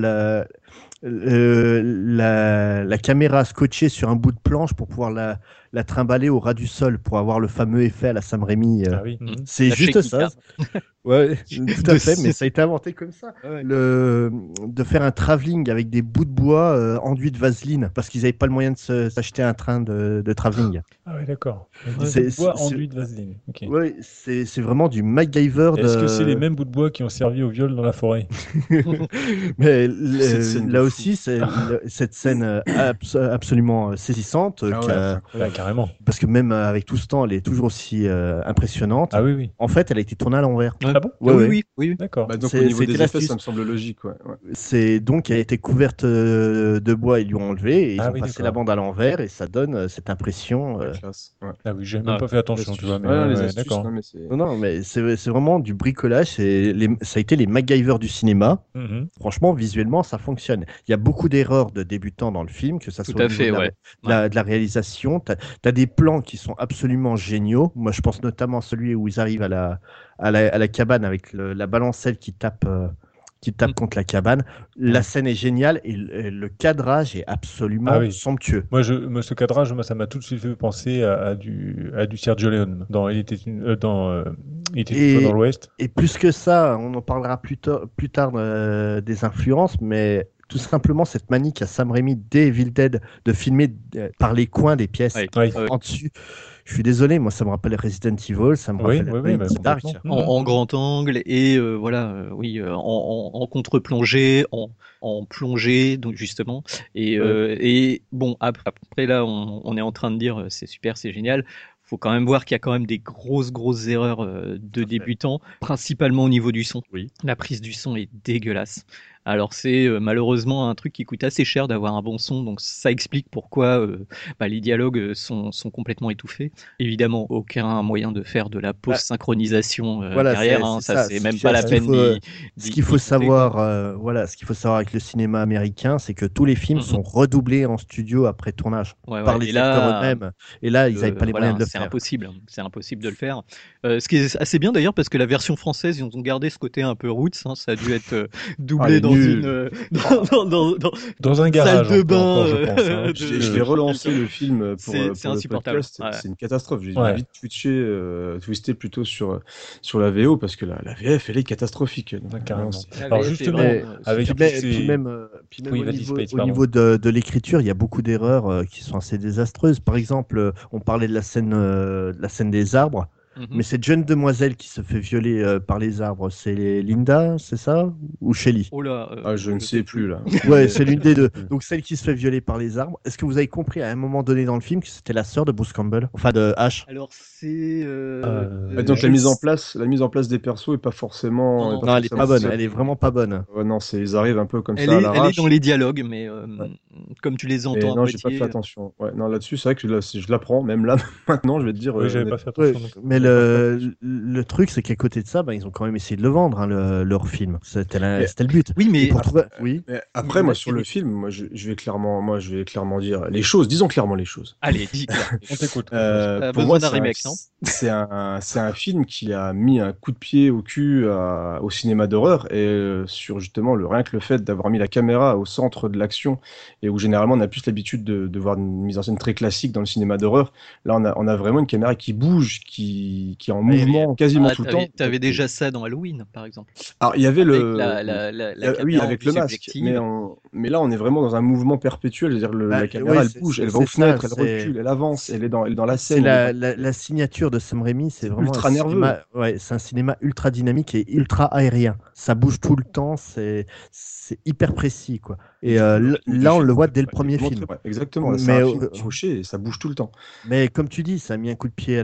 La caméra scotchée sur un bout de planche pour pouvoir la trimballer au ras du sol pour avoir le fameux effet à la Sam Raimi. Ah oui. C'est La juste Shakita. ça. Ouais, tout à fait, mais ça a été inventé comme ça. Ouais. De faire un travelling avec des bouts de bois enduits de vaseline parce qu'ils n'avaient pas le moyen de s'acheter un train de travelling. Ah oui, d'accord. C'est- Des bois c'est- enduits de vaseline. Ok. Ouais, c'est vraiment du MacGyver. Est-ce de... que c'est les mêmes bouts de bois qui ont servi au viol dans la forêt? Mais Cette scène de là fou. aussi, cette scène absolument saisissante, Ah ouais, qui c'est a- incroyable. Ouais, carrément. parce que même avec tout ce temps, elle est toujours aussi impressionnante. Ah oui, oui. En fait, elle a été tournée à l'envers. Ouais. Ah bon? Ouais, ouais. Oui. D'accord. Bah, donc C'est- au niveau c'était des effets, l'astuce. ça me semble logique. Ouais. C'est donc elle a été couverte de bois, ils lui ont enlevé et ils Ah ont oui, passé d'accord. la bande à l'envers et ça donne cette impression. Ouais, classe. Ouais. Ah oui, j'ai même Ah, pas fait attention, tu vois. Mais Ouais, les ouais, astuces, d'accord. non, mais c'est- Non, non, mais c'est vraiment du bricolage. Ça a été les MacGyver du cinéma. Mhm. Franchement, visuellement, ça fonctionne. Il y a beaucoup d'erreurs de débutants dans le film, que ça Tout soit à au niveau fait, de la, ouais. de la réalisation. Tu as des plans qui sont absolument géniaux. Moi, je pense notamment à celui où ils arrivent à la cabane avec la balancelle qui tape contre la cabane. La scène est géniale et le cadrage est absolument Ah oui. somptueux. Moi, ce cadrage, ça m'a tout de suite fait penser à du Sergio Leone dans Il était une fois dans l'Ouest. Et plus que ça, on en parlera plus tard des influences, mais tout simplement cette manie qu'a Sam Raimi dès Evil Dead de filmer par les coins des pièces. Ouais. Oui. En dessus. Je suis désolé, moi ça me rappelle Resident Evil, ça me Oui, rappelle oui, oui, Alone in bah, the Dark. complètement. En grand angle et voilà, oui, en contre-plongée, en plongée, donc justement. Et bon, après là, on est en train de dire c'est super, c'est génial. Faut quand même voir qu'il y a quand même des grosses erreurs de débutants, principalement au niveau du son. Oui. La prise du son est dégueulasse. Alors c'est malheureusement un truc qui coûte assez cher d'avoir un bon son, donc ça explique pourquoi les dialogues sont complètement étouffés. Évidemment, aucun moyen de faire de la post-synchronisation Voilà, derrière, c'est- hein, c'est ça ça. c'est même Ce pas la qu'il peine faut- d'y Ce qu'il faut compter, savoir, quoi. ce qu'il faut savoir avec le cinéma américain, c'est que tous les films sont redoublés en studio après tournage Ouais, par ouais. les Et là, acteurs eux-mêmes. Et là, ils n'avaient pas les voilà, moyens de le c'est faire. impossible, c'est impossible de le faire. Ce qui est assez bien d'ailleurs parce que la version française, ils ont gardé ce côté un peu roots, hein, ça a dû être doublé les dans nul. Dans un garage. salle de encore, bain. je pense, hein. Je vais relancer le film pour C'est le insupportable. podcast. Ouais. C'est une catastrophe. J'ai Ouais. vite twisté plutôt sur la VO parce que la VF, elle est catastrophique. Donc, Ouais, carrément. vraiment, c'est- Alors, VF est justement, vraiment, avec Puis, tous mais- ces- puis même, Oui, au vas-y, niveau, Space, au pardon. niveau de l'écriture, il y a beaucoup d'erreurs qui sont assez désastreuses. Par exemple, on parlait de la scène des arbres, Mhm. mais cette jeune demoiselle qui se fait violer par les arbres, c'est Linda, c'est ça? Ou Shelly? Oh là, je ne sais plus là. Ouais, c'est l'une des deux. Donc celle qui se fait violer par les arbres. Est-ce que vous avez compris à un moment donné dans le film que c'était la sœur de Bruce Campbell? Enfin de Ash. Alors c'est. Donc la mise en place des persos est pas forcément. Non, Non, elle est pas bonne. forcément- Elle est vraiment pas bonne. Ouais, non, ils arrivent un peu comme Elle ça à est l'arrache. dans les dialogues, mais Ouais. comme tu les Et entends à non, j'ai pas moitié. fait attention. Ouais, non, là-dessus, c'est vrai que là, si je l'apprends, même là, maintenant, je vais te dire. Oui, j'avais pas fait Ouais, attention. non plus. mais le truc, c'est qu'à côté de ça, ils ont quand même essayé de le vendre, hein, leur film. C'était Mais- le but. Oui, mais Et pour trouver... Oui. Mais après, moi, sur le film, je vais clairement dire les choses. Disons clairement les choses. allez, dis. On t'écoute. T'as Pour besoin moi, d'un remake, non c'est un film qui a mis un coup de pied au cul au cinéma d'horreur et sur justement rien que le fait d'avoir mis la caméra au centre de l'action et où généralement on a plus l'habitude de voir une mise en scène très classique dans le cinéma d'horreur. Là, on a vraiment une caméra qui bouge, qui est en mouvement quasiment tout le temps. T'avais déjà ça dans Halloween, par exemple. Alors, il y avait Avec le. la Oui, caméra avec en le vue masque. subjective. Mais là, on est vraiment dans un mouvement perpétuel. C'est-à-dire, la caméra, ouais, elle bouge, elle c'est va aux ça, fenêtres, elle c'est- recule, elle avance, elle est dans la C'est scène. la signature de Sam Raimi, c'est vraiment ultra un nerveux. cinéma, ouais, c'est un cinéma ultra dynamique et ultra aérien. Ça bouge tout le temps, c'est hyper précis, quoi. Et là, on le voit dès le premier film. Ouais, exactement. Là, c'est Mais, un film fauché et ça bouge tout le temps. Mais comme tu dis, ça a mis un coup de pied à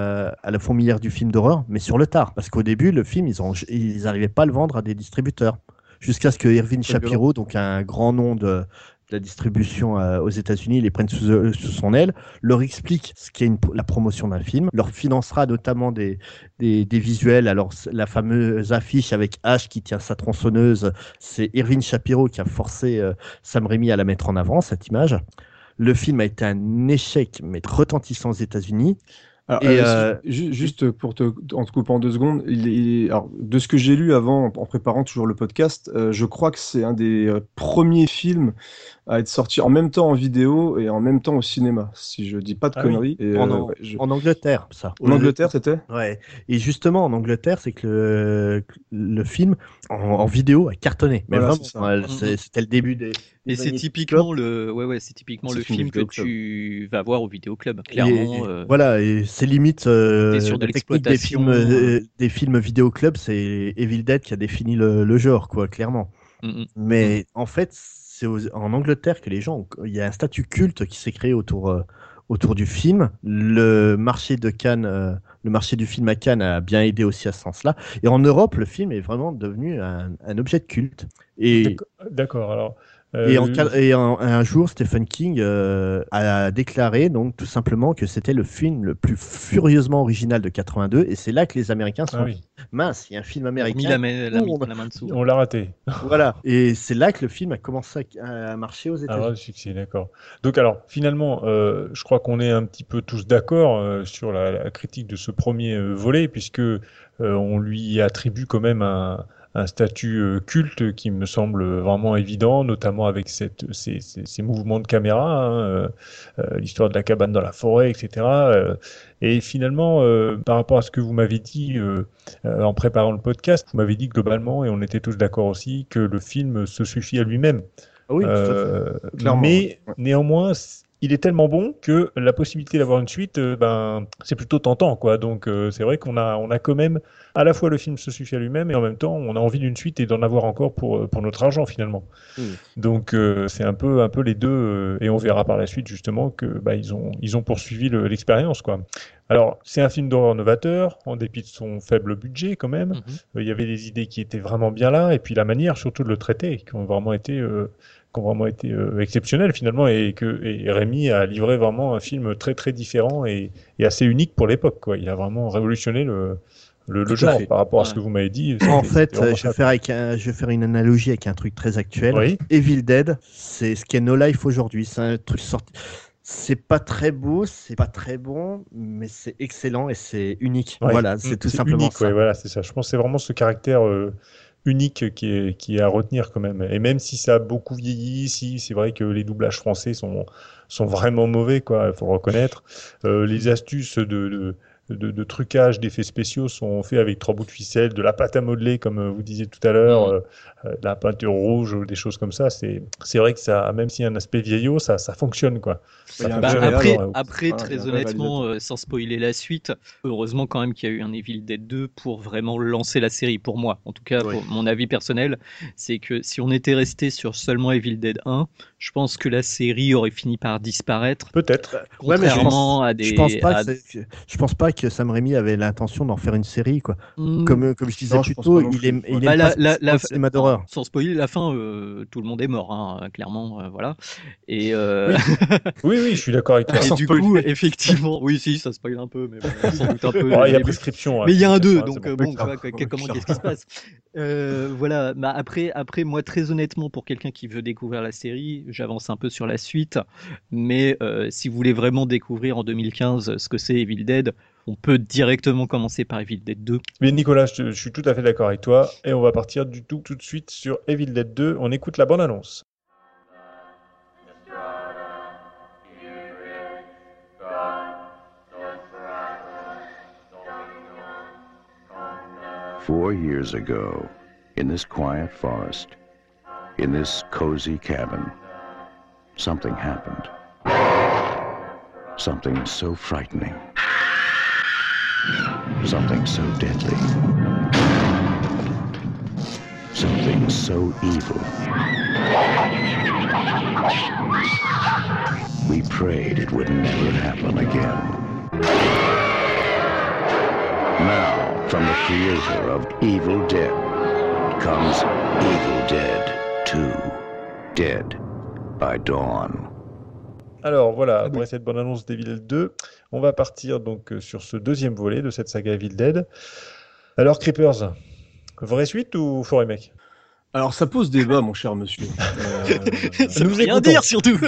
la fourmilière du film d'horreur, mais sur le tard. Parce qu'au début, le film, ils n'arrivaient pas à le vendre à des distributeurs. Jusqu'à ce que Irving C'est Shapiro, donc un grand nom de la distribution aux États-Unis, les prenne sous son aile, leur explique ce qu'est la promotion d'un film, leur financera notamment des visuels. Alors, la fameuse affiche avec Ash qui tient sa tronçonneuse, c'est Irving Shapiro qui a forcé Sam Raimi à la mettre en avant, cette image. Le film a été un échec, mais retentissant aux États-Unis. Alors, Et, juste en te coupant 2 secondes, alors, de ce que j'ai lu avant, en préparant toujours le podcast, je crois que c'est un des premiers films à être sorti en même temps en vidéo et en même temps au cinéma, si je dis pas de Ah oui. conneries. Et, En Angleterre, ça. en Angleterre, c'était? Ouais. Et justement, en Angleterre, c'est que le film en vidéo a cartonné. Mais Voilà, vraiment, c'est ça. C'était le début des. Et c'est années typiquement c'est typiquement C'est le le film film que vidéoclub. tu vas voir au vidéoclub. Et- Clairement. Voilà, et c'est limite T'es sur de la technique l'exploitation. des films vidéoclub, c'est Evil Dead qui a défini le genre, quoi, clairement. Mais en fait, c'est en Angleterre que il y a un statut culte qui s'est créé autour du film. Le marché de Cannes, le marché du film à Cannes a bien aidé aussi à ce sens-là. Et en Europe, le film est vraiment devenu un objet de culte. Et D'accord. Alors, un jour, Stephen King a déclaré donc tout simplement que c'était le film le plus furieusement original de 82, et c'est là que les Américains se sont dit, mince, il y a un film Mis américain. la main dessous. on l'a raté. Voilà, et c'est là que le film a commencé à marcher aux Un États-Unis. vrai succès, d'accord. Donc alors, finalement, je crois qu'on est un petit peu tous d'accord sur la critique de ce premier volet, puisque on lui attribue quand même un statut culte qui me semble vraiment évident, notamment avec ces mouvements de caméra, hein, l'histoire de la cabane dans la forêt, etc. Et finalement, par rapport à ce que vous m'avez dit en préparant le podcast, vous m'avez dit globalement, et on était tous d'accord aussi, que le film se suffit à lui-même. Ah oui, tout à fait. Clairement, Mais ouais. néanmoins, il est tellement bon que la possibilité d'avoir une suite, c'est plutôt tentant, quoi. Donc c'est vrai qu'on a quand même à la fois le film se suffit à lui-même et en même temps on a envie d'une suite et d'en avoir encore pour notre argent finalement. Donc c'est un peu les deux et on verra par la suite justement que ils ont poursuivi l'expérience, quoi. Alors c'est un film d'horreur novateur en dépit de son faible budget quand même. Il y avait des idées qui étaient vraiment bien là et puis la manière surtout de le traiter qui ont vraiment été exceptionnelles finalement et Rémi a livré vraiment un film très très différent et assez unique pour l'époque, quoi. Il a vraiment révolutionné le Tout à genre fait. par rapport à ce Ouais. que vous m'avez dit. En C'était fait, vraiment je vais faire une analogie avec un truc très actuel. Oui. Evil Dead, c'est ce qu'est No Life aujourd'hui. C'est un truc sorti. C'est pas très beau, c'est pas très bon, mais c'est excellent et c'est unique. Ouais. Voilà, c'est tout C'est simplement unique, ça. ouais, voilà, c'est ça. Je pense que c'est vraiment ce caractère unique qui est à retenir quand même. Et même si ça a beaucoup vieilli, si c'est vrai que les doublages français sont vraiment mauvais, quoi, il faut le reconnaître. Les astuces de trucage d'effets spéciaux sont faits avec 3 bouts de ficelle, de la pâte à modeler, comme vous disiez tout à l'heure, de la peinture rouge, ou des choses comme ça. C'est vrai que ça, même s'il y a un aspect vieillot, ça fonctionne, quoi. Ça Il y a un fonctionne vrai Après, réel, vraiment. après il y a un très vrai honnêtement, réalisateur. sans spoiler la suite, heureusement quand même qu'il y a eu un Evil Dead 2 pour vraiment lancer la série, pour moi. En tout cas, Oui. pour mon avis personnel, c'est que si on était resté sur seulement Evil Dead 1, je pense que la série aurait fini par disparaître, Peut-être. Ouais, mais contrairement à je pense des... pas à- je pense pas que Sam Raimi avait l'intention d'en faire une série, quoi. Hmm, Comme je disais Non, plus je pense tôt, pas non il plus. aime, il bah, aime pas spécialement le cinéma d'horreur. sans spoiler la fin, tout le monde est mort, hein, clairement, voilà. Et, Oui. Oui, je suis d'accord avec toi. et Sans du spoiler. coup, effectivement, oui, si, ça spoil un peu, mais bon, sans doute un peu. Bon, il y a début. prescription. Mais il y a un 2, c'est donc bon. bon, tu vois, qu'est-ce qui se passe? Voilà, bah après, moi, très honnêtement, pour quelqu'un qui veut découvrir la série, j'avance un peu sur la suite, mais si vous voulez vraiment découvrir en 2015 ce que c'est Evil Dead, on peut directement commencer par Evil Dead 2. Mais Nicolas, je suis tout à fait d'accord avec toi. Et on va partir tout de suite sur Evil Dead 2. On écoute la bande-annonce. Four years ago, in this quiet forest, in this cozy cabin, something happened. Something so frightening. Something so deadly. Something so evil. We prayed it would never happen again. Now, from the creator of Evil Dead comes Evil Dead 2, Dead by Dawn. Alors voilà, après cette bande-annonce d'Evil Dead 2, on va partir donc sur ce deuxième volet de cette saga Evil Dead. Alors Creepers, vraie suite ou faux remake? Alors, ça pose débat, mon cher monsieur. Ça veut nous rien écoutons. dire, surtout.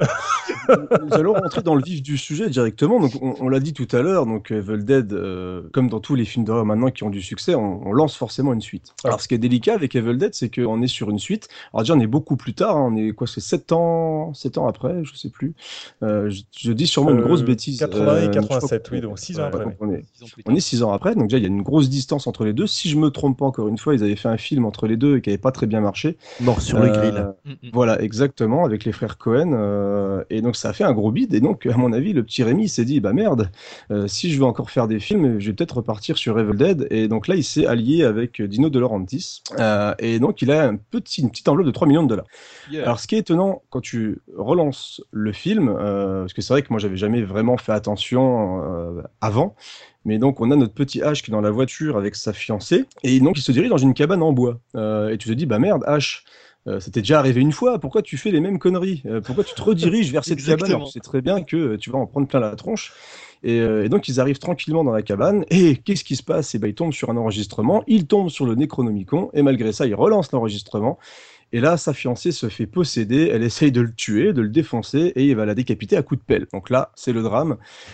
Nous allons rentrer dans le vif du sujet directement. Donc, on l'a dit tout à l'heure, donc Evil Dead, comme dans tous les films d'horreur maintenant qui ont du succès, on lance forcément une suite. Ah. Alors, ce qui est délicat avec Evil Dead, c'est qu'on est sur une suite. Alors déjà, on est beaucoup plus tard. Hein, on est quoi, c'est 7 ans après, je sais plus. Je dis sûrement une grosse bêtise. 80 et je crois 87, qu'on- oui, donc 6 ans après. donc oui. on est 6 ans après, donc déjà il y a une grosse distance entre les deux. Si je me trompe pas, encore une fois, ils avaient fait un film entre les deux et qui n'avait pas très bien marché. Mort sur le grill. Voilà, exactement, avec les frères Cohen. Et donc ça a fait un gros bide. Et donc, à mon avis, le petit Rémi il s'est dit, bah merde, si je veux encore faire des films, je vais peut-être repartir sur Evil Dead. Et donc là, il s'est allié avec Dino De Laurentiis. Et donc, il a une petite enveloppe de 3 millions de dollars. Yeah. Alors, ce qui est étonnant quand tu relances le film, parce que c'est vrai que moi, j'avais jamais vraiment fait attention avant. Mais donc, on a notre petit H qui est dans la voiture avec sa fiancée. Et donc, il se dirige dans une cabane en bois. Et tu te dis, bah merde, H, ça t'est déjà arrivé une fois. Pourquoi tu fais les mêmes conneries? Pourquoi tu te rediriges vers cette cabane? Exactement. Alors, tu sais très bien que tu vas en prendre plein la tronche. Et donc, ils arrivent tranquillement dans la cabane. Et qu'est-ce qui se passe? Et ben, ils tombent sur un enregistrement. Ils tombent sur le Necronomicon. Et malgré ça, ils relancent l'enregistrement. Et là, sa fiancée se fait posséder, elle essaye de le tuer, de le défoncer, et il va la décapiter à coups de pelle. Donc là, c'est le drame.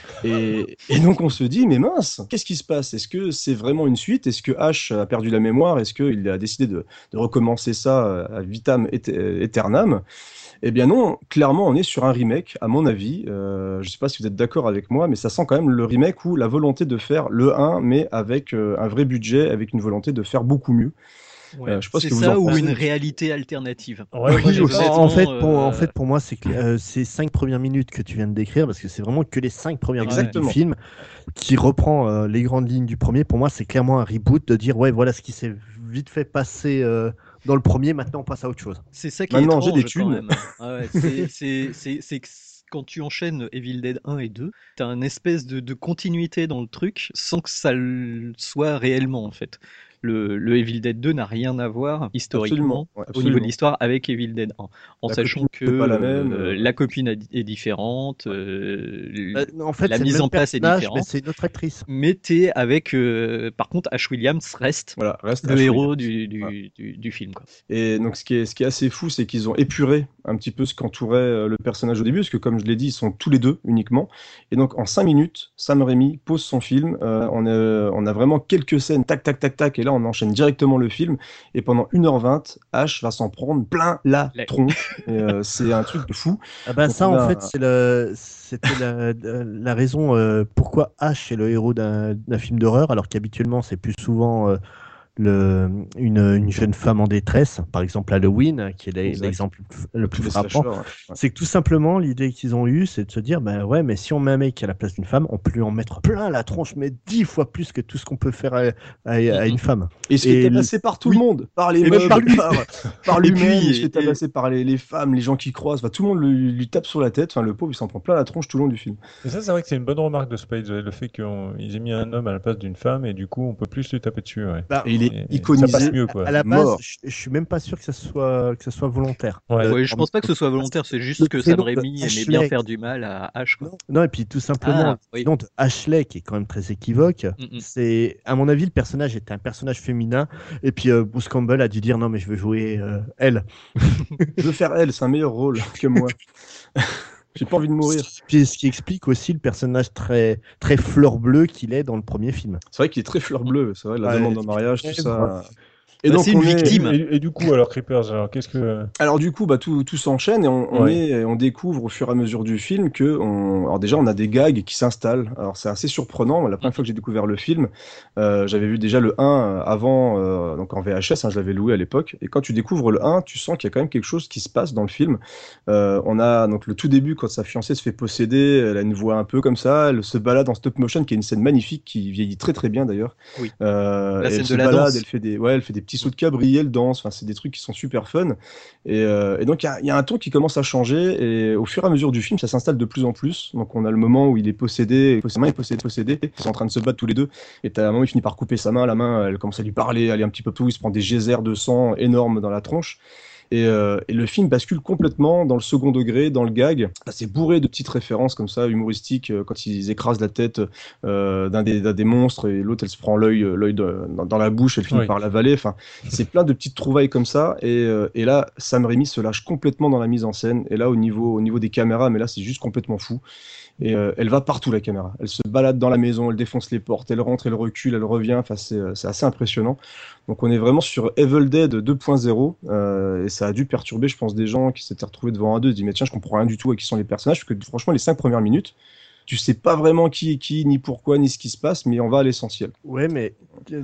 Et donc on se dit, mais mince, qu'est-ce qui se passe? Est-ce que c'est vraiment une suite? Est-ce que Ash a perdu la mémoire? Est-ce qu'il a décidé de recommencer ça à vitam aeternam? Eh bien non, clairement, on est sur un remake, à mon avis. Je ne sais pas si vous êtes d'accord avec moi, mais ça sent quand même le remake ou la volonté de faire le 1, mais avec un vrai budget, avec une volonté de faire beaucoup mieux. Ouais, je sais pas ce c'est que vous ça en ou pensez. une réalité alternative. Ouais, Moi, oui, j'ai aussi. honnêtement, En fait, pour moi, c'est que ces 5 premières minutes que tu viens de décrire, parce que c'est vraiment que les 5 premières minutes Exactement. du film qui reprend les grandes lignes du premier. Pour moi, c'est clairement un reboot de dire, ouais, voilà ce qui s'est vite fait passer dans le premier, maintenant on passe à autre chose. C'est ça qui est Maintenant, j'ai étrange des quand thunes. même. Ah ouais, c'est que quand tu enchaînes Evil Dead 1 et 2, t'as une espèce de continuité dans le truc sans que ça le soit réellement en fait. Le Evil Dead 2 n'a rien à voir historiquement Absolument, ouais, au niveau absolument. de l'histoire avec Evil Dead 1. En La sachant copine que n'est pas la même, la copine est différente, En fait, la c'est le mise même en place est personnage, différente. mais c'est une autre actrice. Mais t'es avec, par contre, Ash Williams reste Voilà, reste le Ash héros Williams. Voilà. du film. Quoi. Et donc, ce qui est assez fou, c'est qu'ils ont épuré un petit peu ce qu'entourait le personnage au début, parce que, comme je l'ai dit, ils sont tous les deux uniquement. Et donc, en 5 minutes, Sam Raimi pose son film. On a vraiment quelques scènes, tac, tac, tac, tac. Et là, là, on enchaîne directement le film, et pendant 1h20, Ash va s'en prendre plein la tronche. Et, c'est un truc de fou. Ah bah Donc, ça, on en a- fait, c'était la raison pourquoi Ash est le héros d'un film d'horreur, alors qu'habituellement, c'est plus souvent une jeune femme en détresse, par exemple Halloween, qui est Exact. l'exemple le plus les frappant. slashers, ouais. C'est que tout simplement, l'idée qu'ils ont eue, c'est de se dire, bah ouais, mais si on met un mec à la place d'une femme, on peut lui en mettre plein la tronche, mais 10 fois plus que tout ce qu'on peut faire à une femme. Et il se fait Et tabasser par tout le monde, par les Et meubles, même par lui. par Et lui-même, puis, il se fait tabasser par les femmes, les gens qui croisent, enfin, tout le monde lui tape sur la tête, enfin, le pauvre il s'en prend plein la tronche tout le long du film. Et ça, c'est vrai que c'est une bonne remarque de Spade, le fait qu'ils aient mis un homme à la place d'une femme et du coup, on peut plus lui taper dessus. Ouais. Bah, Et il est Et ça iconisé. passe mieux, quoi. à la base, mort. je suis même pas sûr que ça soit volontaire. Ouais. Ouais, je pense pas que ce soit volontaire, c'est juste Le que Sam prénom de Raimi aimait Ashley. bien faire du mal à Ash. Quoi. Non, et puis tout simplement, Ah, oui. le nom de Ashley, qui est quand même très équivoque, c'est, à mon avis, le personnage était un personnage féminin, et puis Bruce Campbell a dû dire non, mais je veux jouer elle. Je veux faire elle, c'est un meilleur rôle que moi. J'ai pas envie de mourir. Puis ce qui explique aussi le personnage très, très fleur bleue qu'il est dans le premier film. C'est vrai qu'il est très fleur bleue, c'est vrai, la Ouais, demande en mariage, tout ouais, ça. Et Bah, donc, c'est une on est- victime. Et du coup, alors, Creepers, alors, qu'est-ce que. Alors du coup, bah, tout s'enchaîne et Ouais. on découvre au fur et à mesure du film que alors déjà on a des gags qui s'installent. Alors c'est assez surprenant. La première fois que j'ai découvert le film, j'avais vu déjà le 1 avant, donc en VHS, hein, je l'avais loué à l'époque. Et quand tu découvres le 1, tu sens qu'il y a quand même quelque chose qui se passe dans le film. On a donc le tout début quand sa fiancée se fait posséder, elle a une voix un peu comme ça, elle se balade en stop motion, qui est une scène magnifique qui vieillit très très bien d'ailleurs. Oui. Et La scène elle de se la balade, danse. elle fait des petits sauts de cabri, elle danse. Enfin, c'est des trucs qui sont super fun. Et donc il y a un ton qui commence à changer et au fur et à mesure du film, ça s'installe de plus en plus. Donc on a le moment où il est possédé, sa main est possédée, ils sont en train de se battre tous les deux. Et t'as un moment où il finit par couper sa main, la main, elle commence à lui parler, elle est un petit peu tout, il se prend des geysers de sang énormes dans la tronche. Et le film bascule complètement dans le second degré, dans le gag. C'est bourré de petites références comme ça, humoristiques, quand ils écrasent la tête d'un des monstres et l'autre elle se prend l'œil dans la bouche, elle finit Oui. par l'avaler. Enfin, c'est plein de petites trouvailles comme ça. Et là, Sam Raimi se lâche complètement dans la mise en scène. Et là, au niveau des caméras, mais là, c'est juste complètement fou. Et elle va partout, la caméra. Elle se balade dans la maison, elle défonce les portes, elle rentre, elle recule, elle revient. Enfin, c'est assez impressionnant. Donc on est vraiment sur Evil Dead 2.0 et ça a dû perturber, je pense, des gens qui s'étaient retrouvés devant un 2, ils se disent mais tiens, je comprends rien du tout à qui sont les personnages, parce que franchement les 5 premières minutes, tu sais pas vraiment qui est qui, ni pourquoi, ni ce qui se passe, mais on va à l'essentiel. Ouais, mais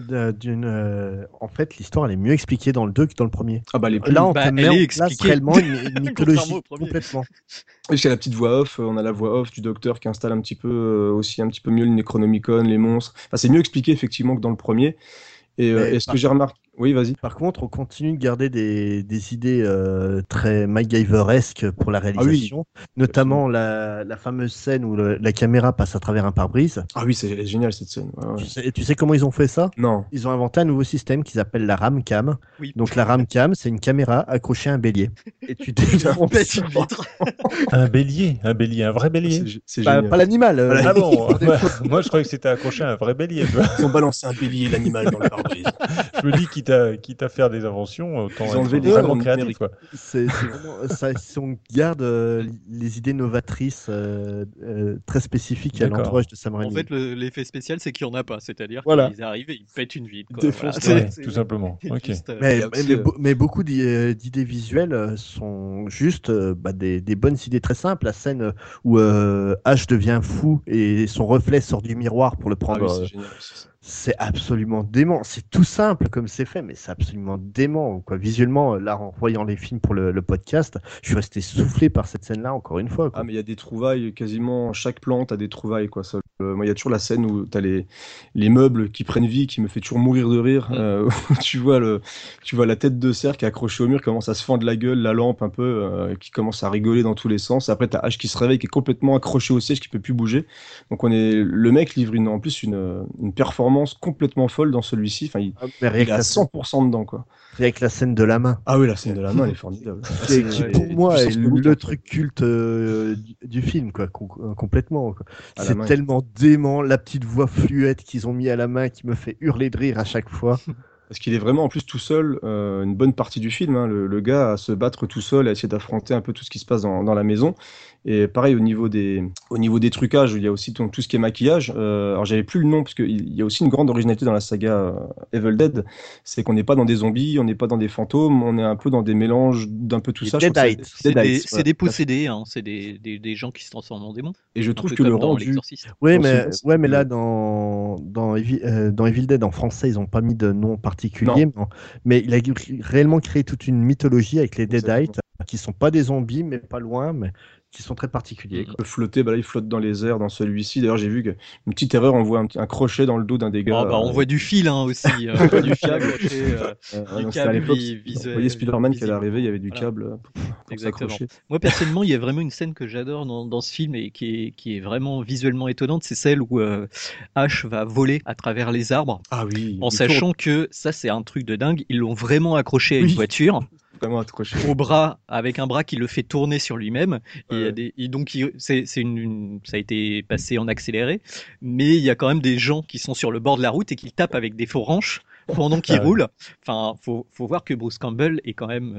en fait, l'histoire elle est mieux expliquée dans le 2 que dans le premier. Ah bah les plus... Là, on Bah, te met elle en est place expliquée. réellement une Contrairement mythologie au premier. complètement. Parce qu'il y a la petite voix off, on a la voix off du docteur qui installe un petit peu aussi un petit peu mieux le Necronomicon, les monstres. Enfin, c'est mieux expliqué effectivement que dans le premier. Et ce que j'ai remarqué... Oui, vas-y. Par contre, on continue de garder des idées très MacGyveresques pour la réalisation, notamment la fameuse scène où la caméra passe à travers un pare-brise. Ah oui, c'est génial cette scène. Ouais, ouais. Tu sais comment ils ont fait ça? Non. Ils ont inventé un nouveau système qu'ils appellent la ramcam. Oui. Donc la ramcam, c'est une caméra accrochée à un bélier. Et tu défonces Pète une vitre. Un vrai bélier. C'est pas, génial. pas l'animal. Ah bon ouais. Moi, je croyais que c'était accroché à un vrai bélier. Tu vois. Ils ont balancé un bélier, l'animal, dans le pare-brise. Je me dis, quitte à faire des inventions, autant Ils ont enlevé être les vraiment cornes créatif. numériques. Quoi. C'est vraiment, ça, si on garde les idées novatrices très spécifiques à D'accord. l'entourage de Sam En Raimi. fait, l'effet spécial, c'est qu'il n'y en a pas. C'est-à-dire Voilà. qu'ils arrivent et ils pètent une vitre. quoi. Défonce, Voilà. ouais, tout simplement. c'est Ok. juste, Mais, Il y a aussi, mais beaucoup d'idées visuelles sont juste des bonnes idées très simples. La scène où Ash devient fou et son reflet sort du miroir pour le Ah prendre, oui, c'est génial. c'est absolument dément. C'est tout simple comme c'est fait, mais c'est absolument dément. Quoi. Visuellement, là, en voyant les films pour le podcast, je suis resté soufflé par cette scène-là encore une fois. Quoi. Ah mais il y a des trouvailles, quasiment chaque plan t'as des trouvailles quoi. Ça, moi il y a toujours la scène où t'as les meubles qui prennent vie, qui me fait toujours mourir de rire. Où tu vois la tête de cerf qui est accrochée au mur, qui commence à se fendre la gueule, la lampe un peu, qui commence à rigoler dans tous les sens. Après t'as Ash qui se réveille, qui est complètement accroché au siège, qui peut plus bouger. Donc le mec livre en plus une performance complètement folle dans celui-ci. Enfin Mais rien il que est à la scène- 100% dedans quoi. rien que la scène de la main. Ah oui la scène de la main elle est formidable. Qui, pour moi, est le le truc culte du film, quoi, complètement. Quoi. À la C'est main. tellement dément, la petite voix fluette qu'ils ont mis à la main qui me fait hurler de rire à chaque fois. Parce qu'il est vraiment en plus tout seul une bonne partie du film, hein, le gars à se battre tout seul, à essayer d'affronter un peu tout ce qui se passe dans la maison. Et pareil au niveau des trucages, il y a aussi tout ce qui est maquillage. Alors j'avais plus le nom parce qu'il y a aussi une grande originalité dans la saga Evil Dead, c'est qu'on n'est pas dans des zombies, on n'est pas dans des fantômes, on est un peu dans des mélanges d'un peu tout Les ça. Je crois que Deadites. C'est Deadites, des possédés, hein, c'est des gens qui se transforment en démons. Et je Un trouve peu que le comme dans rendu, l'Exorciste. Oui, dans mais, ce- ouais, mais là, dans Evil Dead, en français, ils n'ont pas mis de nom particulier. Mais il a réellement créé toute une mythologie avec les Deadites, qui sont pas des zombies, mais pas loin, mais qui sont très particuliers. quoi. peut flotter, bah là il flotte dans les airs dans celui-ci. D'ailleurs j'ai vu qu'une petite erreur, on voit un crochet dans le dos d'un des gars. Oh, bah, on voit du fil hein, aussi. On voit du fil accroché, du donc c'était à câble l'époque, visuel. vous voyez Spider-Man qui allait visible. arriver, il y avait du Voilà. câble pour Exactement. s'accrocher. Moi personnellement, il y a vraiment une scène que j'adore dans ce film et qui est vraiment visuellement étonnante, c'est celle où Ash va voler à travers les arbres Ah oui, en il sachant que ça c'est un truc de dingue, ils l'ont vraiment accroché à Oui. une voiture tourne vraiment accroché. au bras avec un bras qui le fait tourner sur lui-même et, il y a Ouais. donc c'est ça a été passé en accéléré, mais il y a quand même des gens qui sont sur le bord de la route et qui tapent avec des fourranches pendant qu'il Ah oui. roule. Enfin, faut voir que Bruce Campbell est quand même,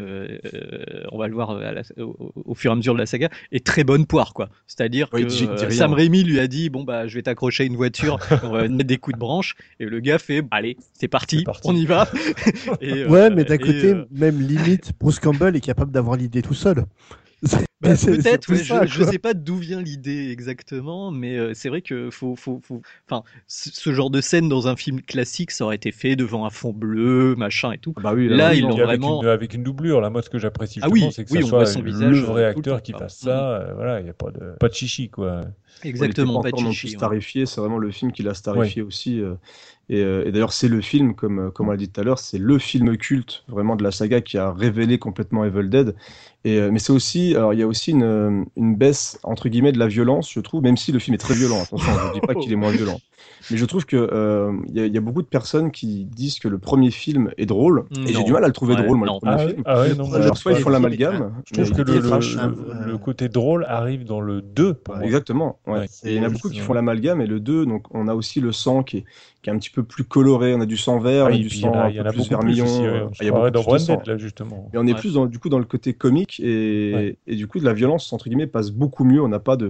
on va le voir au fur et à mesure de la saga, est très bonne poire, quoi. C'est-à-dire Ouais, que dis rien. Sam Raimi lui a dit, bon bah, je vais t'accrocher à une voiture, on va mettre des coups de branche, et le gars fait, allez, c'est parti, C'est parti. on y va. Et, Ouais, mais d'un et, côté, même limite, Bruce Campbell est capable d'avoir l'idée tout seul. bah, C'est peut-être, plus ouais, ça, je quoi. sais pas d'où vient l'idée exactement, mais c'est vrai que enfin, ce genre de scène dans un film classique, ça aurait été fait devant un fond bleu, machin et tout. Ah bah oui, Là, oui, ils non. l'ont Puis avec vraiment- avec une doublure. Là, moi, ce que j'apprécie Ah justement, oui, c'est que oui, ça on voit soit son le visage, vrai tout le acteur temps, qui quoi. fasse ça. Voilà, il n'y a pas de chichi, quoi. Exactement, il pas était de pas encore non chichi. plus Ouais. starifié, c'est vraiment le film qui l'a starifié aussi. Et d'ailleurs, c'est le film, comme on l'a dit tout à l'heure, c'est le film culte vraiment de la saga qui a révélé complètement Evil Dead. Mais c'est aussi, alors il y a aussi une baisse entre guillemets de la violence, je trouve, même si le film est très violent. Attention, je ne dis pas qu'il est moins violent, mais je trouve que il y a beaucoup de personnes qui disent que le premier film est drôle, et j'ai Non. du mal à le trouver Ouais, drôle, moi, non. le premier Ah, film. ah ouais, non, moi, Alors, soit ils font le- l'amalgame, je trouve mais que il est trash. le côté drôle arrive dans le 2 pour moi. Exactement, ouais. Ouais. Et il y en a C'est- beaucoup qui font l'amalgame, et le 2, donc on a aussi le sang qui est un petit peu plus coloré, on a du sang vert, Ah, on a et du puis sang un il y en peu a plus beaucoup plus vermillon, aussi. On il se y a croirait beaucoup dans plus de sang. Branded, là, justement. Et on est Ouais. plus du coup dans le côté comique et du coup la violence entre guillemets passe beaucoup mieux. On n'a pas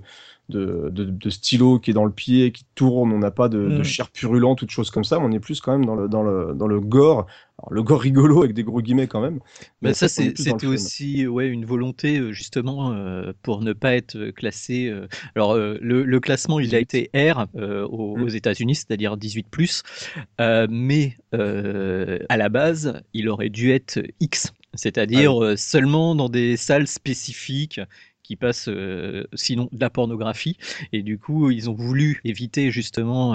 de stylo qui est dans le pied qui tourne, on n'a pas de chair purulente, toutes choses comme ça. Mais on est plus quand même dans le gore. Alors, le gore rigolo avec des gros guillemets quand même. Mais en ça, fait, on est plus dans le c'était fun. aussi une volonté justement pour ne pas être classé. Alors le classement, il a 18. été R aux États-Unis, c'est-à-dire 18+. Mais à la base, il aurait dû être X, c'est-à-dire seulement dans des salles spécifiques qui passent sinon de la pornographie. Et du coup, ils ont voulu éviter justement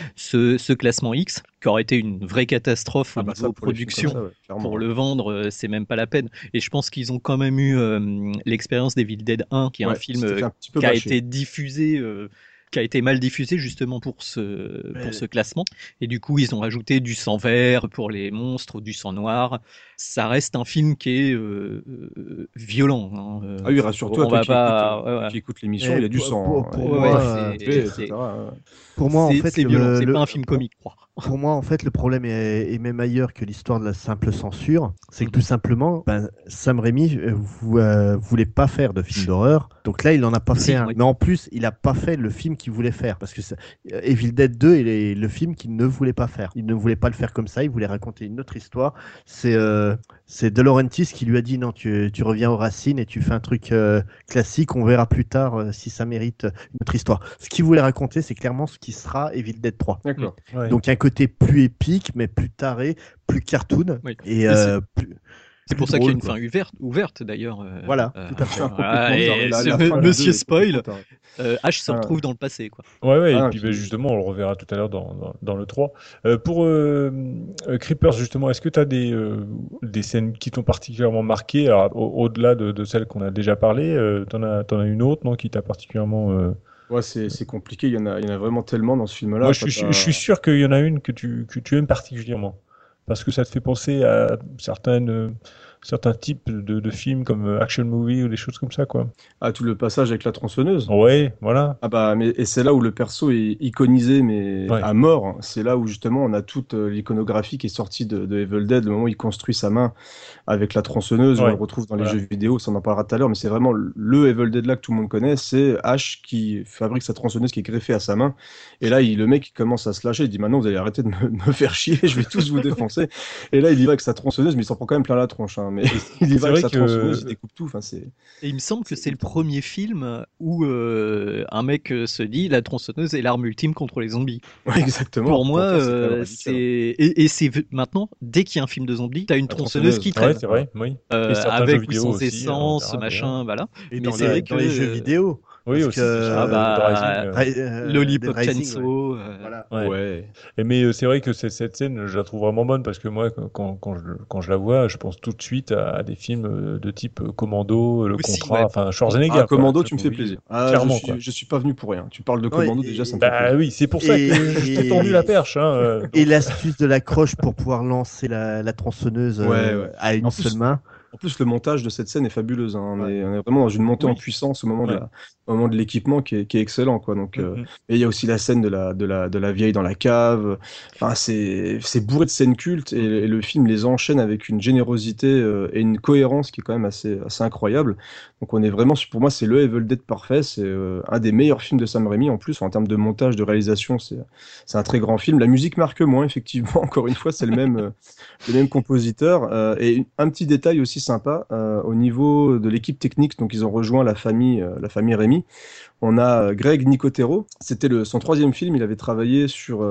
ce classement X, qui aurait été une vraie catastrophe au Ah bah ça, niveau pour les films production. comme ça, ouais, clairement. Pour le vendre, c'est même pas la peine. Et je pense qu'ils ont quand même eu l'expérience d'Evil Dead 1, qui est un Ouais, film c'était fait un petit peu qui a bâché. été diffusé, qui a été mal diffusé justement pour ce classement. Et du coup, ils ont rajouté du sang vert pour les monstres, du sang noir. Ça reste un film qui est violent. Hein. Ah oui, rassure-toi, on toi va qui pas. écoutes, ouais, ouais. qui écoute l'émission, Et il y a du pour- sang. pour- hein. pour Ouais, moi, ouais, c'est- etc. c'est- Pour moi, en fait, c'est violent, c'est pas un film comique, quoi. Pour moi, en fait, le problème est même ailleurs que l'histoire de la simple censure. C'est que tout simplement, Sam Raimi voulait pas faire de film d'horreur. Donc là, il en a pas Si, fait un. oui. Mais en plus, il a pas fait le film qu'il voulait faire. Parce que Evil Dead 2 est le film qu'il ne voulait pas faire. Il ne voulait pas le faire comme ça. Il voulait raconter une autre histoire. C'est De Laurentiis qui lui a dit non, tu reviens aux racines et tu fais un truc classique. On verra plus tard si ça mérite une autre histoire. Ce qu'il voulait raconter, c'est clairement ce qui sera Evil Dead 3. D'accord. Ouais. Donc un côté plus épique, mais plus taré, plus cartoon. Oui. Et Mais plus... C'est pour plus ça qu'il y a drôle, une quoi. fin ouverte d'ailleurs. Voilà, tout à fait. Voilà, et La ce fin du monsieur deux est spoil, complètement taré. H se Ah. retrouve dans le passé, quoi. Ouais, Ah, et puis puis- justement, on le reverra tout à l'heure dans le 3. Pour Creepers, justement, est-ce que tu as des scènes qui t'ont particulièrement marqué, alors, au-delà de celles qu'on a déjà parlé, t'en as une autre, non, qui t'a particulièrement... Ouais, c'est compliqué, il y en a vraiment tellement dans ce film-là. Moi, je suis sûr qu'il y en a une que tu aimes particulièrement, parce que ça te fait penser à certaines certains types de films comme action movie ou des choses comme ça, quoi. Ah, tout le passage avec la tronçonneuse. Ouais, voilà. Ah bah, et c'est là où le perso est iconisé, mais Ouais. à mort. C'est là où justement on a toute l'iconographie qui est sortie de Evil Dead, le moment où il construit sa main avec la tronçonneuse, où on Ouais. le retrouve dans les Voilà. jeux vidéo, ça on en parlera tout à l'heure, mais c'est vraiment le Evil Dead là que tout le monde connaît, c'est Ash qui fabrique sa tronçonneuse qui est greffée à sa main. Et là, le mec il commence à se lâcher, il dit maintenant vous allez arrêter de me faire chier, je vais tous vous défoncer. Et là, il y va avec sa tronçonneuse, mais il s'en prend quand même plein la tronche. Hein. Mais il y C'est va avec vrai sa que- tronçonneuse, il découpe tout. Enfin, c'est... Et il me semble que c'est le premier film où un mec se dit la tronçonneuse est l'arme ultime contre les zombies. Ouais, exactement. Pour moi, Pourtant, c'est quand même radical. c'est et c'est maintenant dès qu'il y a un film de zombies, t'as une La tronçonneuse tronçonneuse. qui Ouais, traîne. c'est vrai, oui. Et certains jeux Avec ou vidéo sans aussi, essence, on verra, machin, voilà. Et Mais dans c'est les, vrai dans que les jeux vidéo. Oui, parce aussi. que, c'est sûr, Ah bah, Dead Rising, Lollipop Dead Rising, Chainsaw. Voilà. ouais. Ouais. Mais c'est vrai que cette scène, je la trouve vraiment bonne parce que moi, quand je la vois, je pense tout de suite à des films de type Commando, Le Aussi, Contrat, ouais. enfin Schwarzenegger. Ah, quoi. Commando, Ça, tu me fais oui, plaisir. Ah, clairement, quoi. je suis pas venu pour rien. Tu parles de Ouais, Commando, et- déjà, ça me fait Bah plaisir. oui, c'est pour ça Et- que je t'ai tendu la perche. Hein. Et l'astuce de l'accroche pour pouvoir lancer la tronçonneuse Ouais, ouais. à une En plus, seule main. En plus, le montage de cette scène est fabuleuse. Hein. On est vraiment dans une montée en puissance au moment Ouais. au moment de l'équipement qui est excellent, quoi. Donc, Mhm. et il y a aussi la scène de la vieille dans la cave. Enfin, c'est bourré de scènes cultes et le film les enchaîne avec une générosité et une cohérence qui est quand même assez incroyable. Donc, on est vraiment, pour moi, c'est le Evil Dead parfait. C'est un des meilleurs films de Sam Raimi. En plus, en termes de montage, de réalisation, c'est un très grand film. La musique marque moins, effectivement. Encore une fois, c'est le même compositeur. Et un petit détail aussi sympa, au niveau de l'équipe technique, donc ils ont rejoint la famille Raimi. On a Greg Nicotero, c'était son 3e film, il avait travaillé sur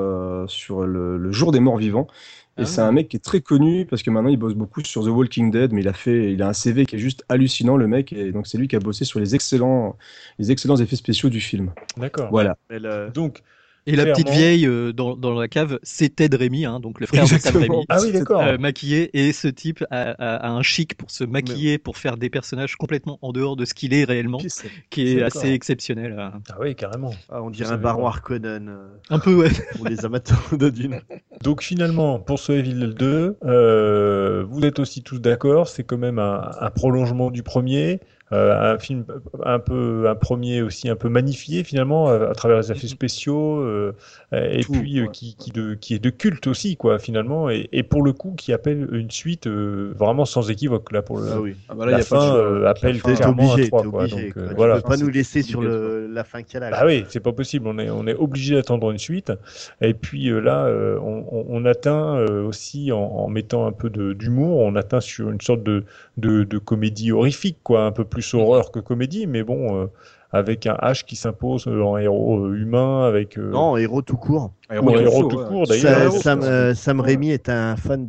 le Jour des Morts Vivants. Et c'est un mec qui est très connu parce que maintenant il bosse beaucoup sur The Walking Dead, mais il a un CV qui est juste hallucinant, le mec, et donc c'est lui qui a bossé sur les excellents effets spéciaux du film. D'accord. Voilà. Donc, Et la petite clairement- vieille dans la cave, c'est Ted Raimi, hein, donc le frère de Sam Exactement. Raimi. Ah oui, d'accord. Maquillé, et ce type a un chic pour se maquiller, pour faire des personnages complètement en dehors de ce qu'il est réellement, qui est D'accord. assez exceptionnel. Ah oui, carrément. Ah, on Je dirait un savais baron pas. Harkonnen Un peu, ouais. pour les amateurs de Dune. Donc finalement, pour ce Evil 2, vous êtes aussi tous d'accord, c'est quand même un prolongement du premier, un film un premier aussi un peu magnifié finalement à travers les effets spéciaux, et Tout, puis ouais. qui est de culte aussi quoi finalement, et pour le coup qui appelle une suite vraiment sans équivoque là pour le. Ah oui. Ah bah là, La y a pas de fin choix. appelle La fin, clairement T'es un 3 obligé, quoi. t'es obligé, Donc quoi. Tu voilà. peux pas nous C'est laisser sur obligatoire. la fin qu'il y a là. Bah oui, c'est pas possible. On est obligé d'attendre une suite. Et puis là, on atteint aussi en mettant un peu d'humour, on atteint sur une sorte de comédie horrifique, quoi, un peu plus horreur que comédie, mais bon, avec un H qui s'impose en héros humain, avec Non, héros tout court. Ah, ou un héros ouais. tout court d'ailleurs. Sam Raimi est un fan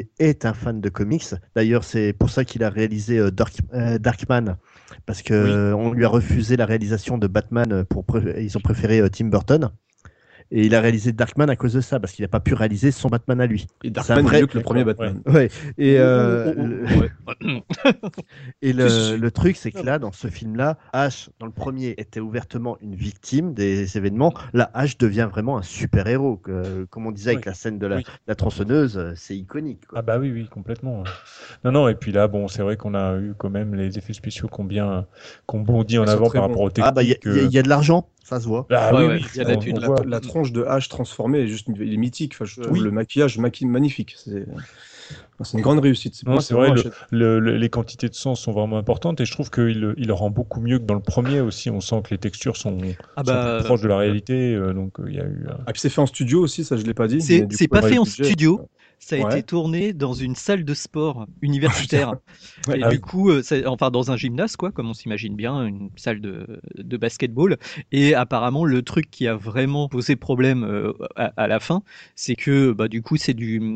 de comics. D'ailleurs, c'est pour ça qu'il a réalisé Darkman, parce que on lui a refusé la réalisation de Batman. Ils ont préféré Tim Burton. Et il a réalisé Darkman à cause de ça, parce qu'il n'a pas pu réaliser son Batman à lui. Et C'est Darkman un vrai- est mieux que le premier Batman. Ouais. Et, Ouais. et le truc, c'est que là, dans ce film-là, Ash, dans le premier, était ouvertement une victime des événements. Là, Ash devient vraiment un super-héros. Comme on disait avec Oui. la scène de Oui. la tronçonneuse, c'est iconique. Quoi. Ah bah oui, oui, complètement. Non, et puis là, bon, c'est vrai qu'on a eu quand même les effets spéciaux qui ont bondi en Ils sont avant très par bons. rapport aux techniques. Ah bah, il y a de l'argent, ça se voit. Ah Ouais, oui, ouais, oui, il y a de la on thune. voit. La tronche de H transformée est juste, il est mythique. Enfin, je trouve Oui. le maquillage magnifique. C'est une grande réussite. Pour Non, moi, c'est vrai, vraiment les quantités de sang sont vraiment importantes et je trouve qu'il le rend beaucoup mieux que dans le premier aussi. On sent que les textures sont Ah bah, plus proches de la réalité, donc il y a eu. Ah, puis c'est fait en studio aussi, ça je l'ai pas dit. C'est mais du c'est coup, pas ouais, fait le en budget, studio, ça a Ouais. été tourné dans une salle de sport universitaire. Ouais, Et ah du oui. coup, enfin dans un gymnase, quoi, comme on s'imagine bien, une salle de basketball. Et apparemment, le truc qui a vraiment posé problème à la fin, c'est que bah, du coup, c'est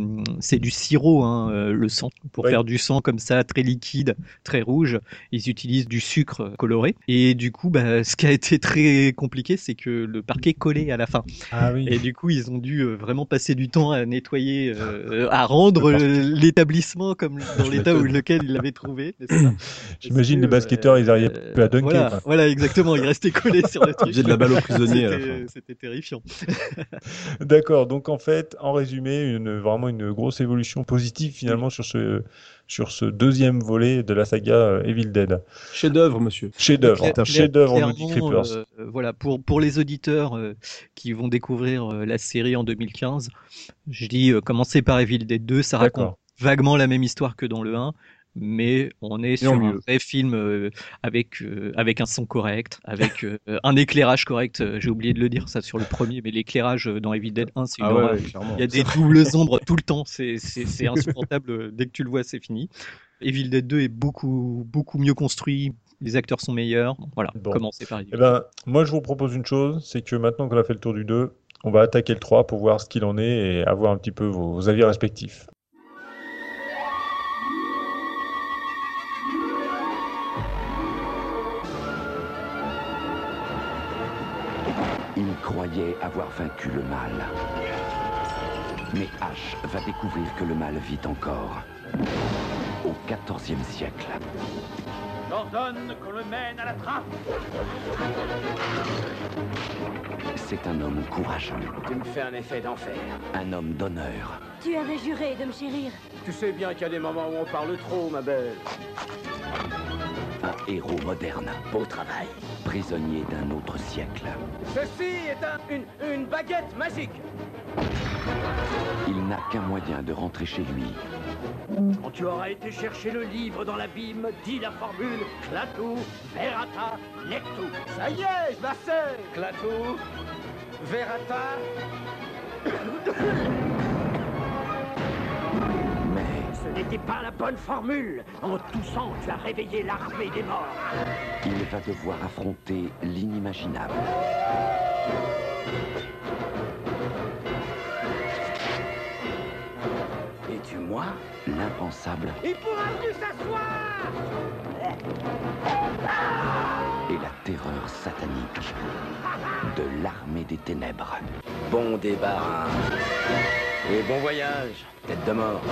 du sirop, hein, le sang. Pour Oui. faire du sang comme ça, très liquide, très rouge, ils utilisent du sucre coloré. Et du coup, bah, ce qui a été très compliqué, c'est que le parquet collait à la fin. Ah oui. Et du coup, ils ont dû vraiment passer du temps à nettoyer à rendre l'établissement comme dans l'état lequel il l'avait trouvé. n'est-ce pas J'imagine les Parce que, basketteurs, ils arrivaient plus à dunker. Voilà, quoi. voilà, exactement. Il restait collé sur le truc. Il faisait de la balle aux prisonniers à la C'était fin. c'était terrifiant. D'accord, donc en fait, en résumé, vraiment une grosse évolution positive finalement sur ce deuxième volet de la saga Evil Dead. Chef-d'œuvre, monsieur. Chef-d'œuvre, Claire- chef-d'œuvre, on nous dit clairement, Creepers. voilà, pour les auditeurs qui vont découvrir la série en 2015, je dis commencez par Evil Dead 2, ça raconte D'accord. vaguement la même histoire que dans le 1, mais on est sur en un mieux. vrai film avec un son correct, avec un éclairage correct. J'ai oublié de le dire ça sur le premier, mais l'éclairage dans Evil Dead 1, c'est une Ah ouais, horreur. ouais, clairement. Il y a des doubles ombres tout le temps, c'est insupportable. Dès que tu le vois, c'est fini. Evil Dead 2 est beaucoup mieux construit, les acteurs sont meilleurs. Voilà, Bon. commencez par Evil Eh ben, moi, je vous propose une chose, c'est que maintenant qu'on a fait le tour du 2, on va attaquer le 3 pour voir ce qu'il en est et avoir un petit peu vos avis respectifs. Il croyait avoir vaincu le mal. Mais Ash va découvrir que le mal vit encore. Au XIVe siècle. J'ordonne qu'on le mène à la trappe. C'est un homme courageux, Tu me fais un effet d'enfer. un homme d'honneur, Tu avais juré de me chérir. Tu sais bien qu'il y a des moments où on parle trop, ma belle. un héros moderne, Beau travail. prisonnier d'un autre siècle. Ceci est une baguette magique. Il n'a qu'un moyen de rentrer chez lui. Quand tu auras été chercher le livre dans l'abîme, dis la formule Clatou, Verata, Nectou. Ça y est, je la sais. Clatou, Verata. Mais Ce n'était pas la bonne formule. En toussant, tu as réveillé l'armée des morts. il va devoir affronter l'inimaginable. Et tu, moi, L'impensable il pourra plus s'asseoir. et la terreur satanique de l'armée des ténèbres. Bon débarras. Et bon voyage, tête de mort.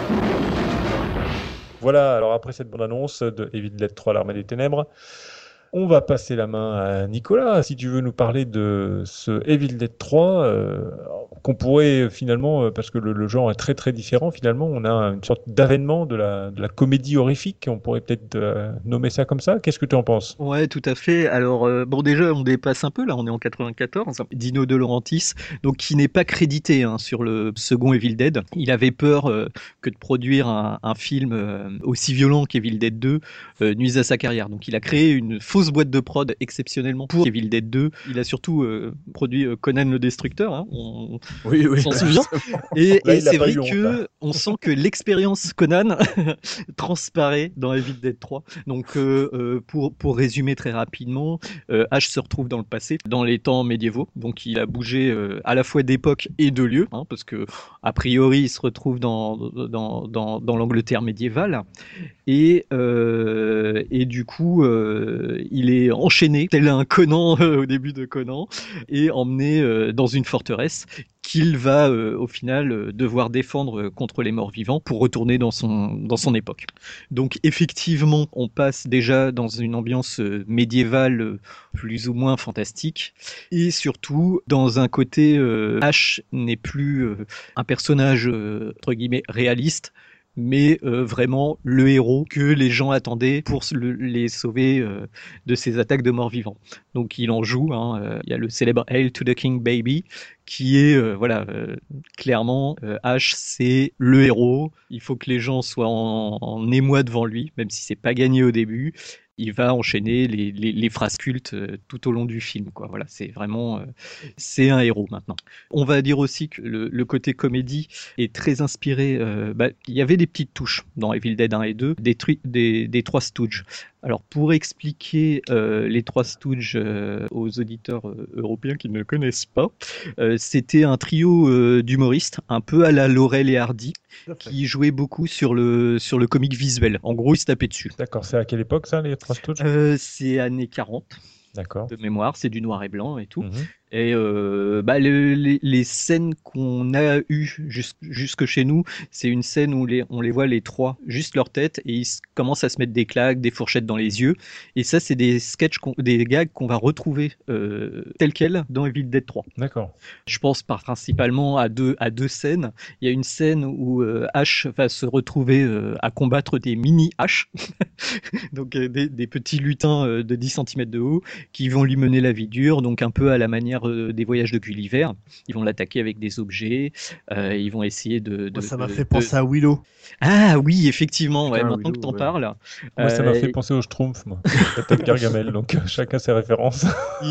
Voilà, alors après cette bande-annonce de Evil Dead 3, l'Armée des Ténèbres, on va passer la main à Nicolas, si tu veux nous parler de ce Evil Dead 3, qu'on pourrait finalement, parce que le genre est très très différent, finalement, on a une sorte d'avènement de la comédie horrifique, on pourrait peut-être nommer ça comme ça. Qu'est-ce que tu en penses? Ouais, tout à fait. Alors, bon, déjà, on dépasse un peu, là, on est en 94. Dino De Laurentiis, donc, qui n'est pas crédité sur le second Evil Dead. Il avait peur que de produire un film aussi violent qu'Evil Dead 2 nuise à sa carrière. Donc, il a créé une fausse boîte de prod exceptionnellement pour Evil Dead 2. Il a surtout produit Conan le Destructeur, hein, Oui, oui. s'en souvient. Et, Là, et il a c'est pas vrai eu honte, que on sent que l'expérience Conan transparaît dans Evil Dead 3. Donc, pour résumer très rapidement, Ash se retrouve dans le passé, dans les temps médiévaux. Donc, il a bougé à la fois d'époque et de lieu, hein, parce que a priori, il se retrouve dans l'Angleterre médiévale. Et du coup, il est enchaîné, tel un Conan au début de Conan, et emmené dans une forteresse qu'il va au final devoir défendre contre les morts vivants pour retourner dans son époque. Donc effectivement, on passe déjà dans une ambiance médiévale plus ou moins fantastique, et surtout dans un côté Ash n'est plus un personnage entre guillemets réaliste, mais vraiment le héros que les gens attendaient pour les sauver de ces attaques de morts vivants. Donc il en joue, hein, il y a le célèbre Hail to the King Baby, qui est clairement Ash, c'est le héros. Il faut que les gens soient en émoi devant lui, même si c'est pas gagné au début. Il va enchaîner les phrases cultes tout au long du film, quoi. Voilà, c'est vraiment c'est un héros maintenant. On va dire aussi que le côté comédie est très inspiré. Il y avait des petites touches dans Evil Dead 1 et 2, des Trois Stooges. Alors pour expliquer les Trois Stooges aux auditeurs européens qui ne connaissent pas, c'était un trio d'humoristes un peu à la Laurel et Hardy qui jouait beaucoup sur le comique visuel. En gros, ils se tapaient dessus. D'accord, c'est à quelle époque ça, les Trois Stooges? C'est années 40. D'accord. De mémoire, c'est du noir et blanc et tout. Et les scènes qu'on a eues jusque chez nous, c'est une scène où on les voit les trois, juste leur tête, et ils commencent à se mettre des claques, des fourchettes dans les yeux. Et ça, c'est des sketchs, des gags qu'on va retrouver tels quels dans Evil Dead 3. D'accord. Je pense principalement à deux scènes. Il y a une scène où Ash va se retrouver à combattre des mini-Ash, donc des petits lutins de 10 cm de haut, qui vont lui mener la vie dure, donc un peu à la manière des voyages de Gulliver. Ils vont l'attaquer avec des objets, ils vont essayer Moi, ça m'a fait penser à Willow. Ah oui, effectivement, ouais, Putain, maintenant Willow, que t'en ouais. parles. Moi, ça m'a fait penser au Schtroumpf, moi. La tête Gargamel, donc chacun ses références.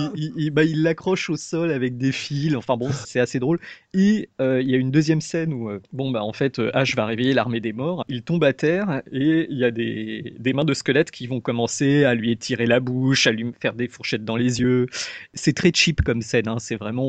Il l'accroche au sol avec des fils, enfin bon, c'est assez drôle. Et il y a une deuxième scène où, en fait, Ash va réveiller l'armée des morts, il tombe à terre et il y a des mains de squelette qui vont commencer à lui étirer la bouche, à lui faire des fourchettes dans les yeux. C'est très cheap comme scène, hein. C'est vraiment,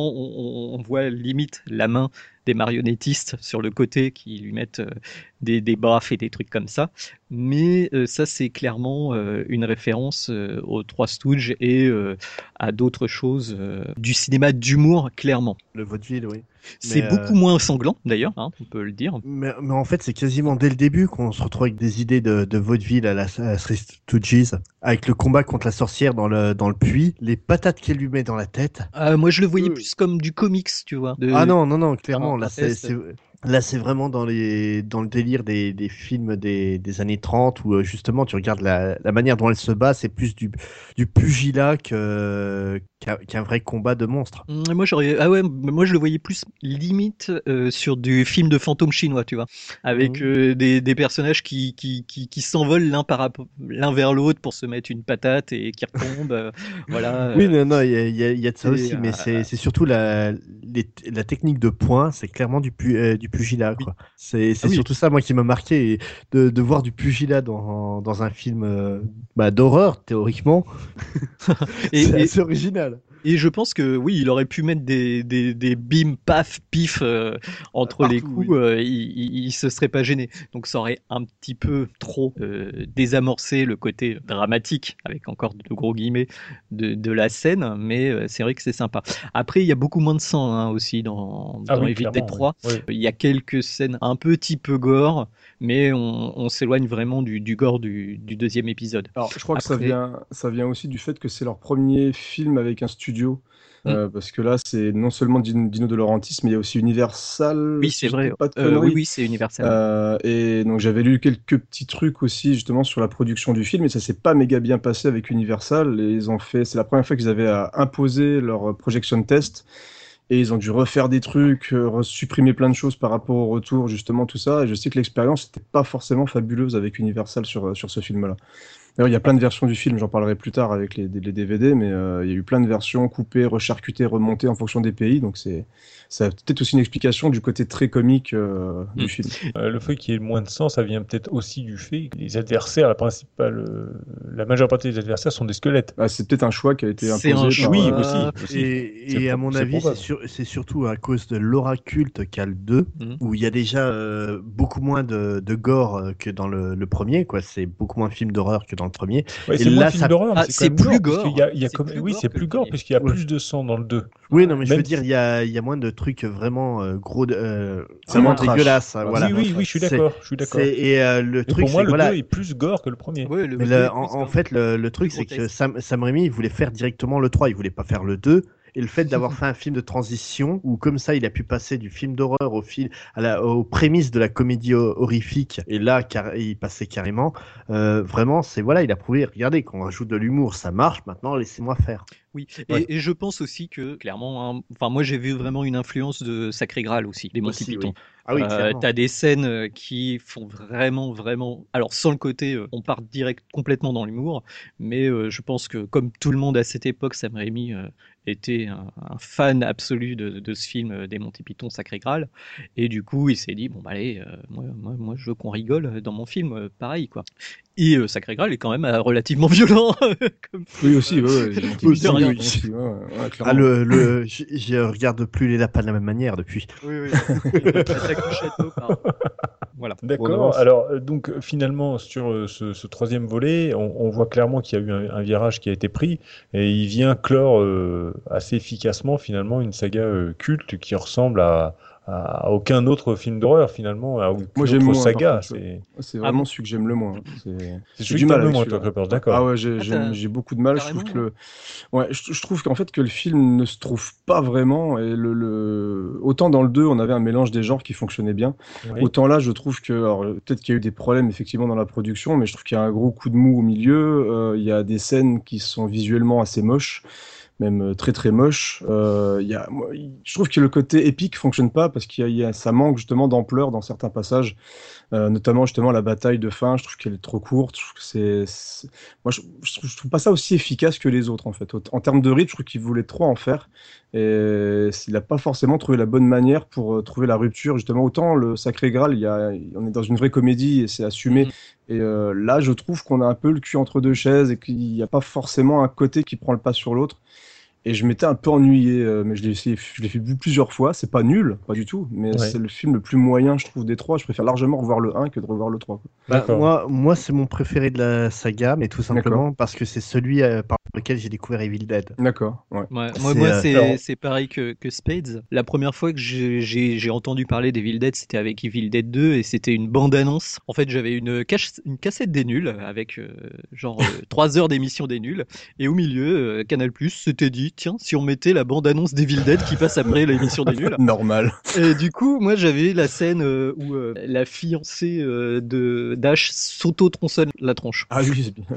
on voit limite la main des marionnettistes sur le côté qui lui mettent des baffes et des trucs comme ça. Mais ça, c'est clairement une référence aux Trois Stooges et à d'autres choses du cinéma d'humour, clairement. Le vaudeville, oui. C'est Mais, beaucoup moins sanglant, d'ailleurs, hein, on peut le dire. Mais en fait, c'est quasiment dès le début qu'on se retrouve avec des idées de vaudeville à la Three Stooges, avec le combat contre la sorcière dans le puits, les patates qu'elle lui met dans la tête. Moi, je le voyais plus comme du comics, tu vois. Ah non, clairement, là, Grotesque. Là, c'est vraiment dans le délire des films des années 30 où justement tu regardes la manière dont elle se bat, c'est plus du pugilat qu'un vrai combat de monstres. Moi, moi, je le voyais plus limite sur du film de fantôme chinois, tu vois, avec des personnages qui s'envolent l'un vers l'autre pour se mettre une patate et qui retombent. Voilà. Oui, non, il y a de ça et, aussi, mais c'est surtout la technique de poing, c'est clairement du pugilat, quoi. C'est Ah oui. surtout ça, moi, qui m'a marqué, et de voir du pugilat dans un film d'horreur, théoriquement. C'est assez original. Et je pense que oui, il aurait pu mettre des bim, paf, pif entre Partout, les coups, oui. il se serait pas gêné. Donc ça aurait un petit peu trop désamorcé le côté dramatique, avec encore de gros guillemets, de la scène, mais c'est vrai que c'est sympa. Après, il y a beaucoup moins de sang hein, aussi dans oui, Evil Dead clairement, 3. oui. Oui. Il y a quelques scènes un petit peu gore, mais on s'éloigne vraiment du gore du deuxième épisode. Alors, je crois que Après- ça vient aussi du fait que c'est leur premier film avec un studio. Parce que là, c'est non seulement Dino De Laurentiis, mais il y a aussi Universal. Oui, si c'est je vrai. dis pas de conneries. Oui, c'est Universal. Et donc, j'avais lu quelques petits trucs aussi, justement, sur la production du film, et ça s'est pas méga bien passé avec Universal. Et c'est la première fois qu'ils avaient à imposer leur projection test. Et ils ont dû refaire des trucs, supprimer plein de choses par rapport au retour, justement, tout ça. Et je sais que l'expérience n'était pas forcément fabuleuse avec Universal sur ce film-là. D'ailleurs, il y a plein de versions du film, j'en parlerai plus tard avec les DVD, mais il y a eu plein de versions coupées, recharcutées, remontées en fonction des pays. Donc ça a peut-être aussi une explication du côté très comique du film. Le fait qu'il y ait moins de sang, ça vient peut-être aussi du fait que les adversaires, la majeure partie des adversaires sont des squelettes. C'est peut-être un choix qui a été C'est imposé. un choix. Oui, aussi. Et à mon c'est avis, probable. c'est surtout à cause de l'aura culte qu'a le 2, où il y a déjà beaucoup moins de gore que dans le premier, quoi. C'est beaucoup moins de films d'horreur que dans le premier. Ouais, Et c'est moins là, film ça- d'horreur, mais Ah, c'est c'est quand même plus gore. gore. Parce qu'il y a C'est comme... plus Oui, gore c'est que plus le gore, premier. puisqu'il y a Ouais. plus de sang dans le 2. Oui, non, mais je Même veux dire, il y a moins de trucs vraiment gros, C'est vraiment moins trash. dégueulasses. Voilà. Voilà. Oui, je suis d'accord. Je suis d'accord. Et le Et truc, pour moi, c'est le que, voilà, 2 est plus gore que le premier. Ouais, le mais deux est plus en gore. fait, le truc, c'est que Grotesque. Sam Raimi, il voulait faire directement le 3, il voulait pas faire le 2. Et le fait d'avoir fait un film de transition, où comme ça, il a pu passer du film d'horreur aux prémices de la comédie horrifique, et là, il passait carrément, vraiment, il a prouvé, regardez, quand on rajoute de l'humour, ça marche, maintenant, laissez-moi faire. Oui, Ouais. et je pense aussi que, clairement, hein, enfin, moi j'ai vu vraiment une influence de Sacré Graal aussi, des Monty Aussi, Python. oui. Ah oui, clairement. T'as des scènes qui font vraiment, alors sans le côté, on part direct complètement dans l'humour, mais je pense que comme tout le monde à cette époque, Sam Raimi était un fan absolu de ce film des Monty Python Sacré Graal, et du coup il s'est dit bon bah allez, moi je veux qu'on rigole dans mon film, pareil quoi. Et Sacré Graal est quand même relativement violent. Comme Oui, aussi, ouais, Oui, de rien. clairement. Je regarde plus les lapins de la même manière depuis. Oui. Attaque du château, pardon. Voilà. D'accord. Alors, donc, finalement, sur ce troisième volet, on voit clairement qu'il y a eu un virage qui a été pris et il vient clore assez efficacement, finalement, une saga culte qui ressemble à aucun autre film d'horreur, finalement, à aucune Moi, j'aime autre moins, saga. par contre, c'est vraiment celui que j'aime le moins. C'est J'ai celui du que mal t'aimes le avec moins, celui-là. toi, Clippers, d'accord. Ah ouais, t'as- j'ai beaucoup de mal. Je trouve carrément, que je trouve qu'en fait que le film ne se trouve pas vraiment. Et autant dans le 2, on avait un mélange des genres qui fonctionnait bien. Oui. Autant là, je trouve que, alors, peut-être qu'il y a eu des problèmes effectivement dans la production, mais je trouve qu'il y a un gros coup de mou au milieu. Il y a des scènes qui sont visuellement assez moches, même très très moches. Je trouve que le côté épique fonctionne pas parce ça manque justement d'ampleur dans certains passages. Notamment justement la bataille de fin, je trouve qu'elle est trop courte. Je trouve que moi, je trouve pas ça aussi efficace que les autres en fait. En termes de rythme, je trouve qu'il voulait trop en faire et il n'a pas forcément trouvé la bonne manière pour trouver la rupture. Justement, autant le Sacré Graal, on est dans une vraie comédie et c'est assumé. Et là, je trouve qu'on a un peu le cul entre deux chaises et qu'il n'y a pas forcément un côté qui prend le pas sur l'autre. Et je m'étais un peu ennuyé, mais je l'ai vu plusieurs fois. C'est pas nul, pas du tout, mais Ouais. c'est le film le plus moyen, je trouve, des trois. Je préfère largement revoir le 1 que de revoir le 3. Quoi. D'accord. Moi, c'est mon préféré de la saga, mais tout simplement parce que c'est celui par lequel j'ai découvert Evil Dead. D'accord, ouais. Ouais, C'est, moi alors- c'est pareil que Spades. La première fois que j'ai entendu parler d'Evil Dead, c'était avec Evil Dead 2 et c'était une bande-annonce. En fait, j'avais une cassette des nuls avec 3 heures d'émission des nuls et au milieu, Canal+ s'était dit tiens, si on mettait la bande-annonce d'Evil Dead qui passe après l'émission des nuls. Normal. Et du coup, moi j'avais la scène où la fiancée d'Ash s'auto-tronçonne la tronche. Ah oui, c'est bien.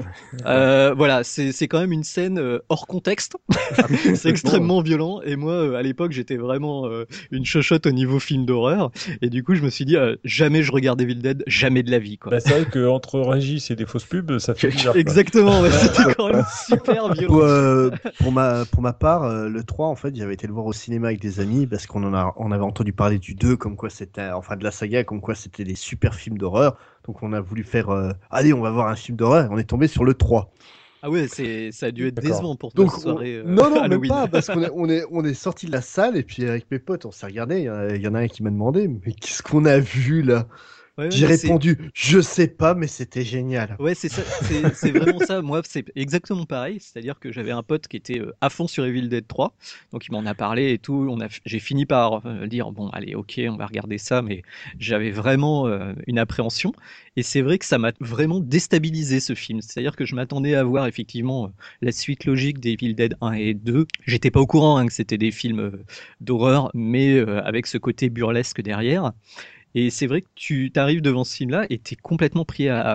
Voilà, c'est quand même une scène hors contexte. C'est extrêmement violent. Et moi, à l'époque, j'étais vraiment une chochotte au niveau film d'horreur. Et du coup, je me suis dit, jamais je regarde Evil Dead, jamais de la vie, quoi. Bah, c'est vrai qu'entre Régis et des fausses pubs, ça fait bizarre. quoi. Exactement, ouais, c'était quand même super violent. Pour ma part, le 3, en fait, j'avais été le voir au cinéma avec des amis parce on avait entendu parler du 2, comme quoi c'était, enfin de la saga, comme quoi c'était des super films d'horreur. Donc on a voulu faire, allez, on va voir un film d'horreur. On est tombé sur le 3. Ah ouais, ça a dû être D'accord. décevant pour toi Donc, cette soirée non, même Halloween. pas, parce on est sorti de la salle et puis avec mes potes, on s'est regardé. Il y en a un qui m'a demandé, mais qu'est-ce qu'on a vu là? Ouais, J'ai mais c'est- répondu, je sais pas, mais c'était génial. Ouais, c'est ça, c'est vraiment ça. Moi, c'est exactement pareil. C'est-à-dire que j'avais un pote qui était à fond sur Evil Dead 3, donc il m'en a parlé et tout. J'ai fini par dire bon, allez, ok, on va regarder ça, mais j'avais vraiment une appréhension. Et c'est vrai que ça m'a vraiment déstabilisé ce film. C'est-à-dire que je m'attendais à voir effectivement la suite logique des Evil Dead 1 et 2. J'étais pas au courant que c'était des films d'horreur, mais avec ce côté burlesque derrière. Et c'est vrai que tu t'arrives devant ce film-là et t'es complètement pris à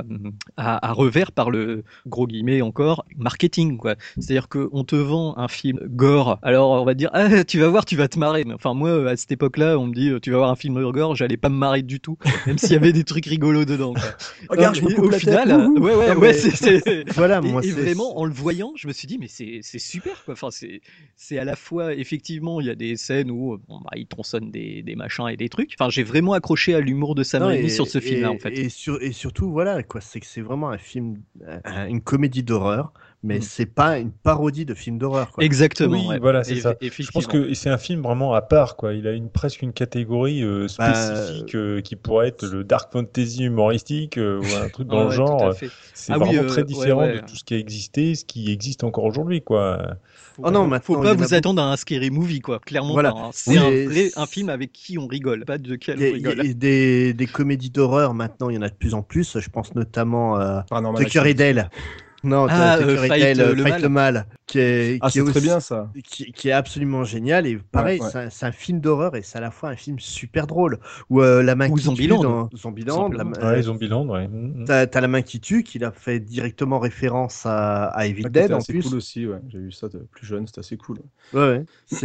revers par le, gros guillemets encore, marketing, quoi. C'est-à-dire qu'on te vend un film gore. Alors, on va te dire, ah, tu vas voir, tu vas te marrer. Mais enfin, moi, à cette époque-là, on me dit, tu vas voir un film gore, j'allais pas me marrer du tout, même s'il y avait des trucs rigolos dedans, quoi. Regarde, je me Et coupe au la final, tête, wouhou. ouais, Non, mais- c'est. Voilà, Et, moi, et c'est vraiment, en le voyant, je me suis dit, mais c'est super, quoi. Enfin, c'est à la fois, effectivement, il y a des scènes où bon, bah, ils tronçonnent des machins et des trucs. Enfin, j'ai vraiment accroché à l'humour de Sam Non, Raimi sur ce film-là, en fait. Et surtout, voilà, quoi, c'est que c'est vraiment un film, une comédie d'horreur, mais c'est pas une parodie de film d'horreur, quoi. Exactement. Oui, ouais. voilà, c'est ça. Je Effectivement. pense que c'est un film vraiment à part, quoi. Il a presque une catégorie spécifique qui pourrait être le dark fantasy humoristique ou un truc dans le Ouais, genre. tout à fait. C'est Ah oui, vraiment très ouais, différent ouais. de tout ce qui a existé, ce qui existe encore aujourd'hui, quoi. Oh non, maintenant, Faut il y pas en a vous attendre à un scary movie, quoi. Clairement Voilà. pas, hein. C'est Oui, un film avec qui on rigole, pas de quel Il y a- on rigole. il y a des comédies d'horreur maintenant, il y en a de plus en plus. Je pense notamment à Paranormal Tucker et Dale. Non, Ah, Tucker et Fight, Dale, le Fight mal. le mal, qui est Ah, c'est très aussi- bien ça. qui est absolument génial. Et pareil, Ouais. c'est un film d'horreur et c'est à la fois un film super drôle. Où la main Ou qui tue Zombieland. dans Zombieland, Simplement. Ouais, Zombieland, ouais. t'as la main qui tue, qu'il a fait directement référence à Evil Ça, Dead c'était en assez plus. cool aussi, ouais. J'ai vu ça plus jeune, c'était assez cool. Ouais.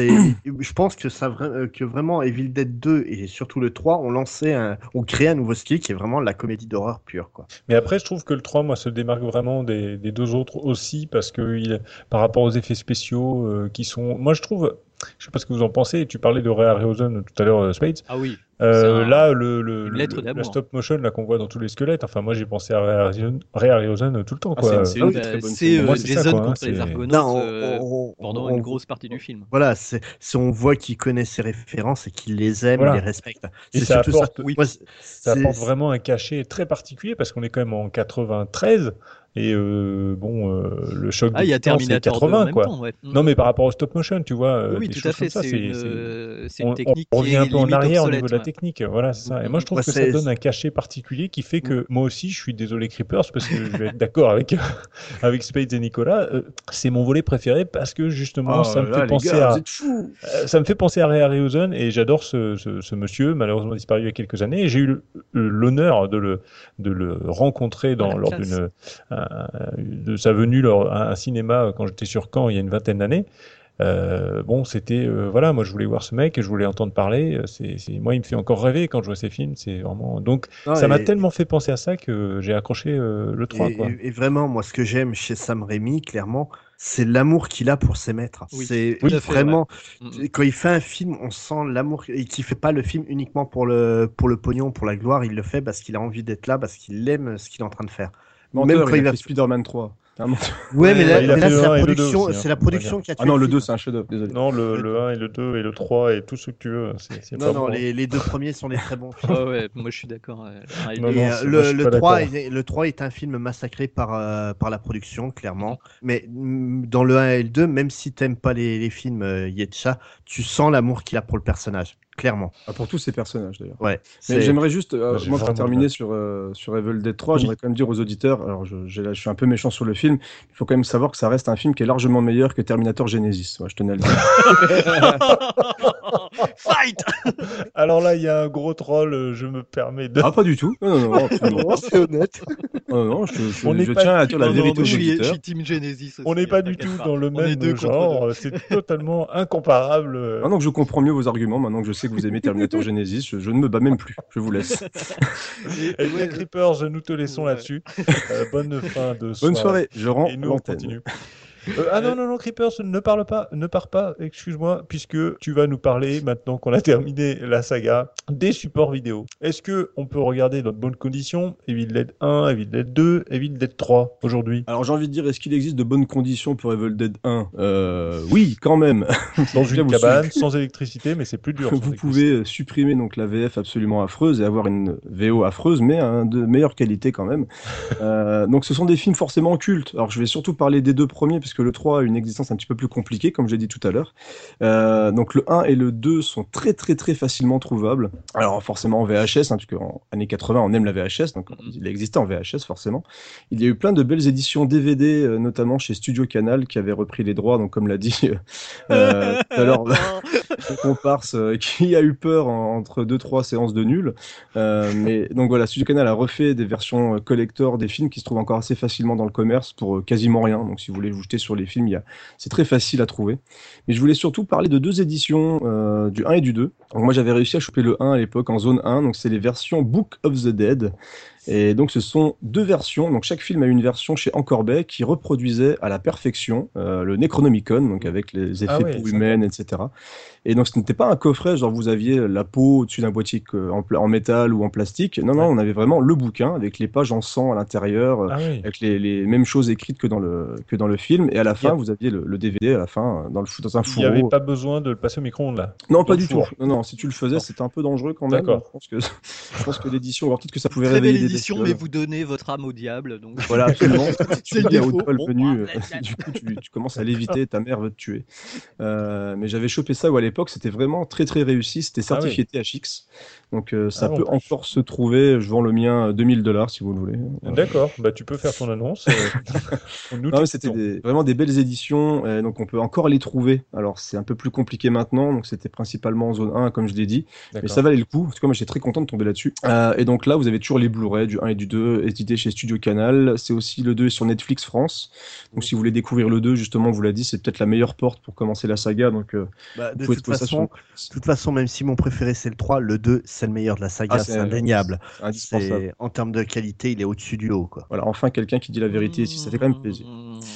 Je pense que que vraiment Evil Dead 2 et surtout le 3 ont créé un nouveau style qui est vraiment la comédie d'horreur pure, quoi. Mais après, je trouve que le 3, moi, se démarque vraiment des deux autres aussi, parce que par rapport aux effets spéciaux qui sont... Moi, je trouve... Je sais pas ce que vous en pensez, tu parlais de Ray Harryhausen tout à l'heure, Spades. Ah oui. Là, une lettre la d'amour. stop motion là qu'on voit dans tous les squelettes. Enfin, moi, j'ai pensé à Ray Harryhausen tout le temps, Ah, quoi. c'est une des très bonnes C'est scènes. Pour moi, c'est ça, Jason quoi, hein, contre les c'est- Argonautes Non, pendant on- une grosse partie du film. Voilà, si on voit qu'il connaît ses références et qu'il les aime, Voilà. il les respecte. Et C'est ça surtout apporte, ça. Oui. Moi, ça c'est- apporte vraiment un cachet très particulier parce qu'on est quand même en 93 et le choc Ah, il des y a Titans, c'est Terminator 2 en 80, même quoi. temps, ouais. Non, mais par rapport au stop motion, tu vois, Oui, des tout à choses fait. comme ça, C'est on une technique on qui revient est un peu en limite arrière au obsolète, niveau de la ouais. technique. Voilà, c'est ça. Et moi, je trouve Moi, que ça c'est- donne un cachet particulier qui fait que moi aussi, je suis désolé Creepers parce que je vais être d'accord avec avec Spades et Nicolas. C'est mon volet préféré parce que justement, Oh ça me là, fait les penser gars, à vous êtes fous. ça me fait penser à Ray Harryhausen et j'adore ce monsieur, malheureusement disparu il y a quelques années. Et j'ai eu l'honneur de le rencontrer la lors classe. de sa venue à un cinéma quand j'étais sur Caen il y a une vingtaine d'années. Bon, c'était voilà, moi je voulais voir ce mec, je voulais entendre parler. Moi, il me fait encore rêver quand je vois ses films. C'est vraiment donc Non, ça m'a et- tellement fait penser à ça que j'ai accroché le 3 quoi. Et vraiment, moi, ce que j'aime chez Sam Raimi, clairement, c'est l'amour qu'il a pour ses maîtres. Oui, C'est tout à fait, vraiment, ouais. quand il fait un film, on sent l'amour, et qu'il fait pas le film uniquement pour le pognon, pour la gloire, il le fait parce qu'il a envie d'être là, parce qu'il aime ce qu'il est en train de faire. Menteur, quand il il a va... fait Spider-Man 3. C'est un menteur. Ouais, mais bah, il a là, fait le c'est 1 la et le 2 production, aussi, c'est hein, la on va production dire. qui a tué Ah non, le film. 2, c'est un chef-d'œuvre, désolé. Non, le 1 et le 2 et le 3 et tout ce que tu veux, c'est pas Non, bon. les deux premiers sont des très bons films. Ah ouais, moi je suis d'accord. Non, Et, non, moi, je suis le pas 3 d'accord. le 3 est un film massacré par la production, clairement. Mais dans le 1 et le 2, même si t'aimes pas les films Yetcha, tu sens l'amour qu'il a pour le personnage, clairement. Ah, pour tous ces personnages d'ailleurs. Ouais. Mais j'aimerais juste, j'ai moi pour vraiment terminer hâte. sur Evil Dead 3, Oui. j'aimerais quand même dire aux auditeurs, alors je suis un peu méchant sur le film, il faut quand même savoir que ça reste un film qui est largement meilleur que Terminator Genesis. Ouais, je tenais à le dire. Fight. Alors là, il y a un gros troll, je me permets de. Ah, pas du tout. Non, non, non, absolument pas. C'est honnête. Non, non, On n'est je pas tiens à du dire tout la dans vérité aux je auditeurs. suis Team Genesis aussi, On n'est pas du t'inquiète tout pas. dans le On est deux même contre genre, deux. c'est totalement incomparable. Maintenant que je comprends mieux vos arguments, maintenant que je sais que vous aimez Terminator Genesis, je ne me bats même plus. Je vous laisse. Et bien, Creepers, nous te laissons là-dessus. Bonne fin de Bonne soirée, je rends Et nous, on l'antenne. continue. Non, Creepers, ne pars pas, excuse-moi, puisque tu vas nous parler, maintenant qu'on a terminé la saga, des supports vidéo. Est-ce que on peut regarder dans de bonnes conditions Evil Dead 1, Evil Dead 2, Evil Dead 3 aujourd'hui Alors j'ai envie de dire, est-ce qu'il existe de bonnes conditions pour Evil Dead 1 Oui, quand même. Dans Déjà, une vous cabane, sans électricité, mais c'est plus dur. sans Vous électricité. pouvez supprimer donc la VF absolument affreuse et avoir une VO affreuse, mais de meilleure qualité quand même. Donc ce sont des films forcément cultes. Alors je vais surtout parler des deux premiers, puisque le 3 a une existence un petit peu plus compliquée, comme j'ai dit tout à l'heure. Donc le 1 et le 2 sont très très très facilement trouvables. Alors forcément en VHS, hein, puisque en années 80 on aime la VHS, donc il existait en VHS forcément. Il y a eu plein de belles éditions DVD, notamment chez Studio Canal, qui avait repris les droits, donc comme l'a dit tout à l'heure le comparse, qui a eu peur entre 2-3 séances de nul. Mais donc voilà, Studio Canal a refait des versions collector des films qui se trouvent encore assez facilement dans le commerce pour quasiment rien. Donc si vous voulez vous jeter sur les films, c'est très facile à trouver. Mais je voulais surtout parler de deux éditions, du 1 et du 2. Donc moi j'avais réussi à choper le 1 à l'époque en zone 1, donc c'est les versions Book of the Dead. Et donc ce sont deux versions, donc chaque film a une version chez Encorbet qui reproduisait à la perfection le Necronomicon, donc avec les effets ouais, peau sympa. humaine, etc. Et donc ce n'était pas un coffret, genre vous aviez la peau au-dessus d'un boîtier en métal ou en plastique. Non, non, on avait vraiment le bouquin avec les pages en sang à l'intérieur, Ah oui. avec les mêmes choses écrites que dans le film. Et à la fin, Yeah. vous aviez le DVD à la fin dans un Il n'y avait fourreau. pas besoin de le passer au micro-ondes là. Non, Dans pas le du tout. four. Non, non, si tu le faisais, Non. c'était un peu dangereux quand même. D'accord. Je pense que l'édition, alors peut-être que ça pouvait Très réveiller belle des édition, bestioles. mais vous donnez votre âme au diable. Donc... Voilà, absolument. C'est le dis à défaut. haute voix le Bon, menu, bah, du coup, tu commences à léviter, ta mère veut te tuer. Mais j'avais chopé ça où à l'époque, c'était vraiment très très réussi. C'était certifié THX. Donc ça Ah, en peut plus. encore se trouver. Je vends le mien $2000 si vous le voulez. D'accord, bah tu peux faire ton annonce. Nous Non, mais c'était t'écoutons. vraiment des belles éditions, donc on peut encore les trouver. Alors c'est un peu plus compliqué maintenant, donc c'était principalement en zone 1, comme je l'ai dit, mais D'accord. ça valait le coup. En tout cas, moi j'étais très content de tomber là-dessus. Et donc là, vous avez toujours les Blu-ray du 1 et du 2, édités chez Studio Canal. C'est aussi le 2 est sur Netflix France. Donc si vous voulez découvrir le 2, justement, on vous l'a dit, c'est peut-être la meilleure porte pour commencer la saga. Donc Bah, vous de pouvez toute trouver ça sur façon, toute façon, même si mon préféré c'est le 3, le 2 c'est le meilleur de la saga, Ah, c'est indéniable. c'est indispensable. En termes de qualité, il est au-dessus du haut, quoi. Voilà, enfin quelqu'un qui dit la vérité ici, ça fait quand même plaisir.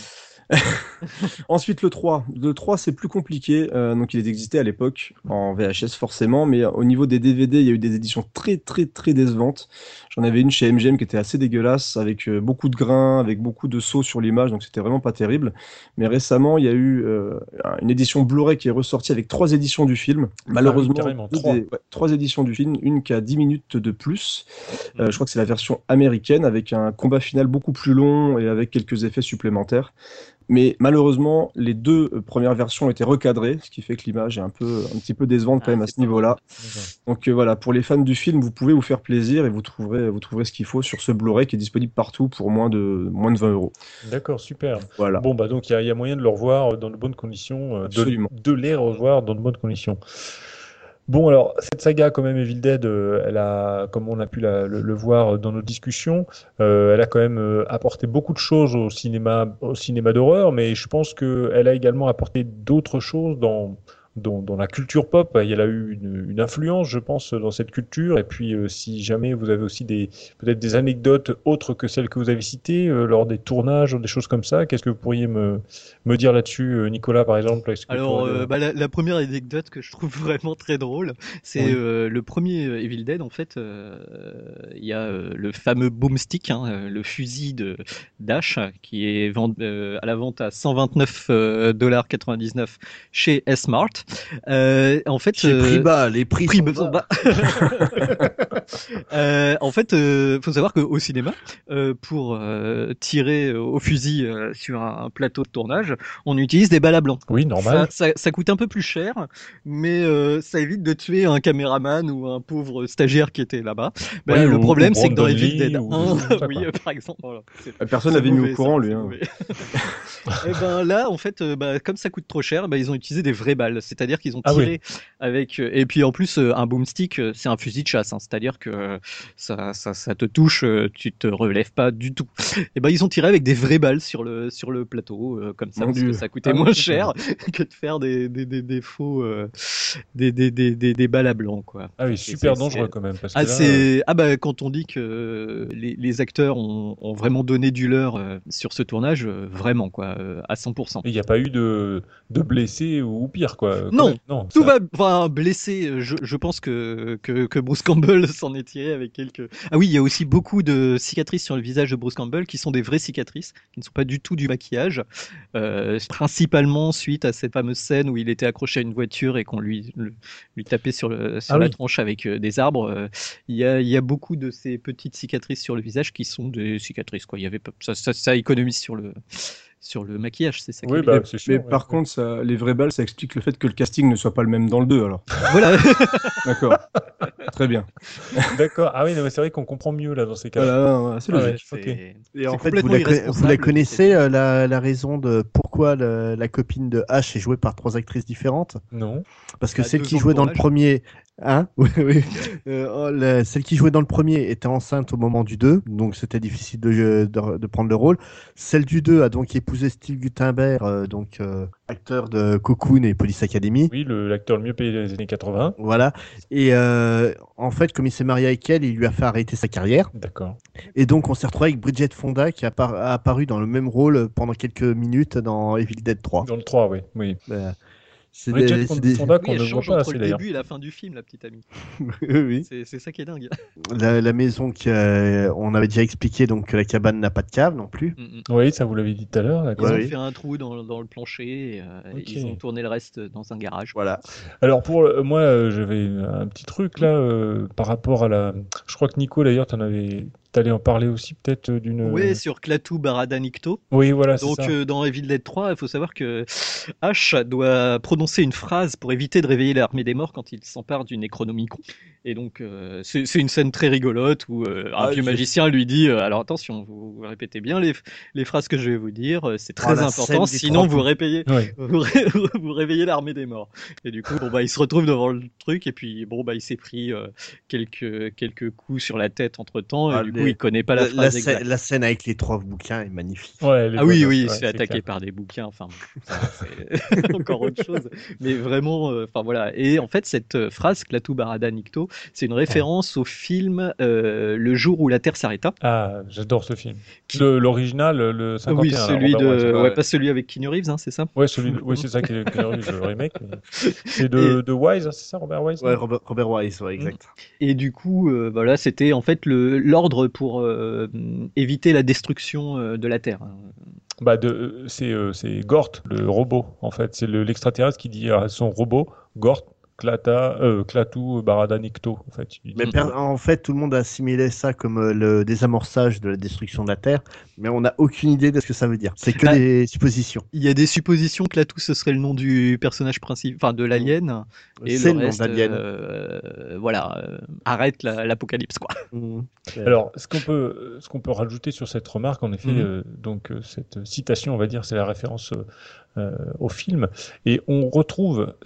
Ensuite, le 3. Le 3, c'est plus compliqué. Donc, il existait à l'époque en VHS, forcément. Mais au niveau des DVD, il y a eu des éditions très, très, très décevantes. J'en avais une chez MGM qui était assez dégueulasse, avec beaucoup de grains, avec beaucoup de sauts sur l'image. Donc, c'était vraiment pas terrible. Mais récemment, il y a eu une édition Blu-ray qui est ressortie avec 3 éditions du film. Malheureusement, carrément, deux 3. des- ouais, 3 éditions du film. Une qui a 10 minutes de plus. Je crois que c'est la version américaine, avec un combat final beaucoup plus long et avec quelques effets supplémentaires. Mais malheureusement, les 2 premières versions ont été recadrées, ce qui fait que l'image est un petit peu décevante quand même à ce niveau-là. Donc voilà, pour les fans du film, vous pouvez vous faire plaisir et vous trouverez ce qu'il faut sur ce Blu-ray qui est disponible partout pour moins de 20 euros. D'accord, super. Voilà. Bon, bah donc il y a moyen de le revoir dans de bonnes conditions, Absolument. de les revoir dans de bonnes conditions. Bon, alors, cette saga, quand même, Evil Dead, elle a, comme on a pu le voir dans nos discussions, elle a quand même apporté beaucoup de choses au cinéma d'horreur, mais je pense qu'elle a également apporté d'autres choses dans la culture pop. Elle a eu une influence, je pense, dans cette culture. Et puis, si jamais vous avez aussi peut-être des anecdotes autres que celles que vous avez citées lors des tournages, des choses comme ça, qu'est-ce que vous pourriez me dire là-dessus, Nicolas, par exemple? Est-ce que Alors, tu aurais la première anecdote que je trouve vraiment très drôle, c'est Oui. le premier Evil Dead. En fait, il y a le fameux boomstick, hein, le fusil d'Ash, qui est à la vente à $129,99 chez S-Mart. En fait, Chez prix bas, les prix prix sont bas. En fait, faut savoir qu'au cinéma, pour tirer au fusil sur un plateau de tournage, on utilise des balles à blanc. Oui, normal. Ça coûte un peu plus cher, mais ça évite de tuer un caméraman ou un pauvre stagiaire qui était là-bas. Ben, Oui, le ou problème, c'est que dans Brandon Evil Lee, Dead ou 1, des choses comme ça, oui, quoi. par exemple, voilà, Personne c'est n'avait mis au mauvais, courant, ça, lui. c'est Hein. mauvais. Et ben là, en fait, comme ça coûte trop cher, ils ont utilisé des vraies balles. C'est-à-dire qu'ils ont Ah oui. tiré avec. Et puis en plus, un boomstick, c'est un fusil de chasse. Hein. C'est-à-dire que ça te touche, tu te relèves pas du tout. Et ben ils ont tiré avec des vraies balles sur le plateau, comme ça, Mon parce Dieu. que ça coûtait Ah oui, moins c'est cher que de faire des faux, des balles à blanc, quoi. Ah oui, Et super c'est- dangereux c'est- quand même. Parce que Ah, là, quand on dit que les acteurs ont vraiment donné du leur sur ce tournage, vraiment, quoi, à 100%. il n'y a pas eu de blessés ou pire, quoi. Quand Non, même. Non, Tout ça- va, enfin, blessé, je pense que Bruce Campbell s'en est tiré avec quelques. Ah oui, il y a aussi beaucoup de cicatrices sur le visage de Bruce Campbell qui sont des vraies cicatrices, qui ne sont pas du tout du maquillage, principalement suite à cette fameuse scène où il était accroché à une voiture et qu'on lui tapait sur Ah la oui. tronche avec des arbres. Il y a beaucoup de ces petites cicatrices sur le visage qui sont des cicatrices, quoi. Il y avait pas- ça économise sur le maquillage, c'est ça qui Oui, est bien. bah, c'est sûr. Mais ouais. par contre, les vraies balles, ça explique le fait que le casting ne soit pas le même dans le 2, alors. Voilà. D'accord. Très bien. D'accord. Ah oui, non, mais c'est vrai qu'on comprend mieux là dans ces cas-là. Voilà, c'est Ah ouais, logique. ok. Et C'est en fait, complètement vous irresponsable, la connaissez, c'est- la raison de pourquoi la copine de Ash est jouée par 3 actrices différentes? Non. Parce que Bah, celle 2 qui ans de jouait dans le tournage. premier, hein? Oui, oui. Celle qui jouait dans le premier était enceinte au moment du 2, donc c'était difficile de prendre le rôle. Celle du 2 a donc épousé Steve Guttenberg, acteur de Cocoon et Police Academy. Oui, l'acteur le mieux payé des années 80. Voilà. Et en fait, comme il s'est marié avec elle, il lui a fait arrêter sa carrière. D'accord. Et donc, on s'est retrouvé avec Bridget Fonda qui a apparu dans le même rôle pendant quelques minutes dans Evil Dead 3. Dans le 3, oui. Oui. C'est Bridget des- c'est des- Fonda Oui, qu'on elle ne voit change pas entre assez le d'ailleurs. début et la fin du film, la petite amie. Oui. C'est ça qui est dingue. La maison on avait déjà expliqué donc que la cabane n'a pas de cave non plus. Oui, ça vous l'avez dit tout à l'heure. Ils d'accord. ont oui. fait un trou dans le plancher, et, Ok. ils ont tourné le reste dans un garage. Voilà. Alors pour moi, j'avais un petit truc là par rapport à la. Je crois que Nico d'ailleurs, t'allais en parler aussi peut-être d'une. Oui, sur Klaatu Barada Nikto. Oui, voilà, c'est Donc ça. dans Evil Dead 3, il faut savoir que Ash doit prononcer une phrase pour éviter de réveiller l'armée des morts quand il s'empare du Necronomicon. Et donc c'est une scène très rigolote où un vieux magicien lui dit alors attention, vous répétez bien les phrases que je vais vous dire, c'est très la important, scène des sinon 3 vous répayez Oui. vous réveillez l'armée des morts. Et du coup, il se retrouve devant le truc et puis il s'est pris quelques coups sur la tête entre temps et Ah, du coup il connaît pas la La phrase exacte. scène avec les 3 bouquins est magnifique. Ouais, elle est Ah oui, bonne, oui, il ouais, se fait c'est attaquer clair. par des bouquins, enfin, ça, c'est encore autre chose. Mais vraiment, enfin voilà. Et en fait, cette phrase, Klaatu Barada Nikto, c'est une référence au film Le jour où la Terre s'arrêta. Ah, j'adore ce film. L'original, le 51. Oui, là, celui Robert Wise, de, ouais. ouais, pas celui avec Keanu Reeves, hein, c'est ça? Ouais, oui, c'est ça qui est le remake. Mais c'est de Wise, c'est ça, Robert Wise? Ouais, Robert Wise, ouais, exact. Et du coup, voilà, c'était en fait l'ordre pour éviter la destruction de la Terre. Bah c'est Gort, le robot, en fait. C'est l'extraterrestre qui dit à son robot, Gort, Klaatu, Barada, Nikto, en fait. Il Mais dit- en fait, tout le monde a assimilé ça comme le désamorçage de la destruction de la Terre, mais on n'a aucune idée de ce que ça veut dire. C'est que Bah, des suppositions. Il y a des suppositions que Klaatu ce serait le nom du personnage principal, enfin de l'alien, et C'est le le nom reste, d'Alien. voilà, arrête l'apocalypse quoi. Alors, ce qu'on peut rajouter sur cette remarque, en effet, cette citation, on va dire, c'est la référence au film, et on retrouve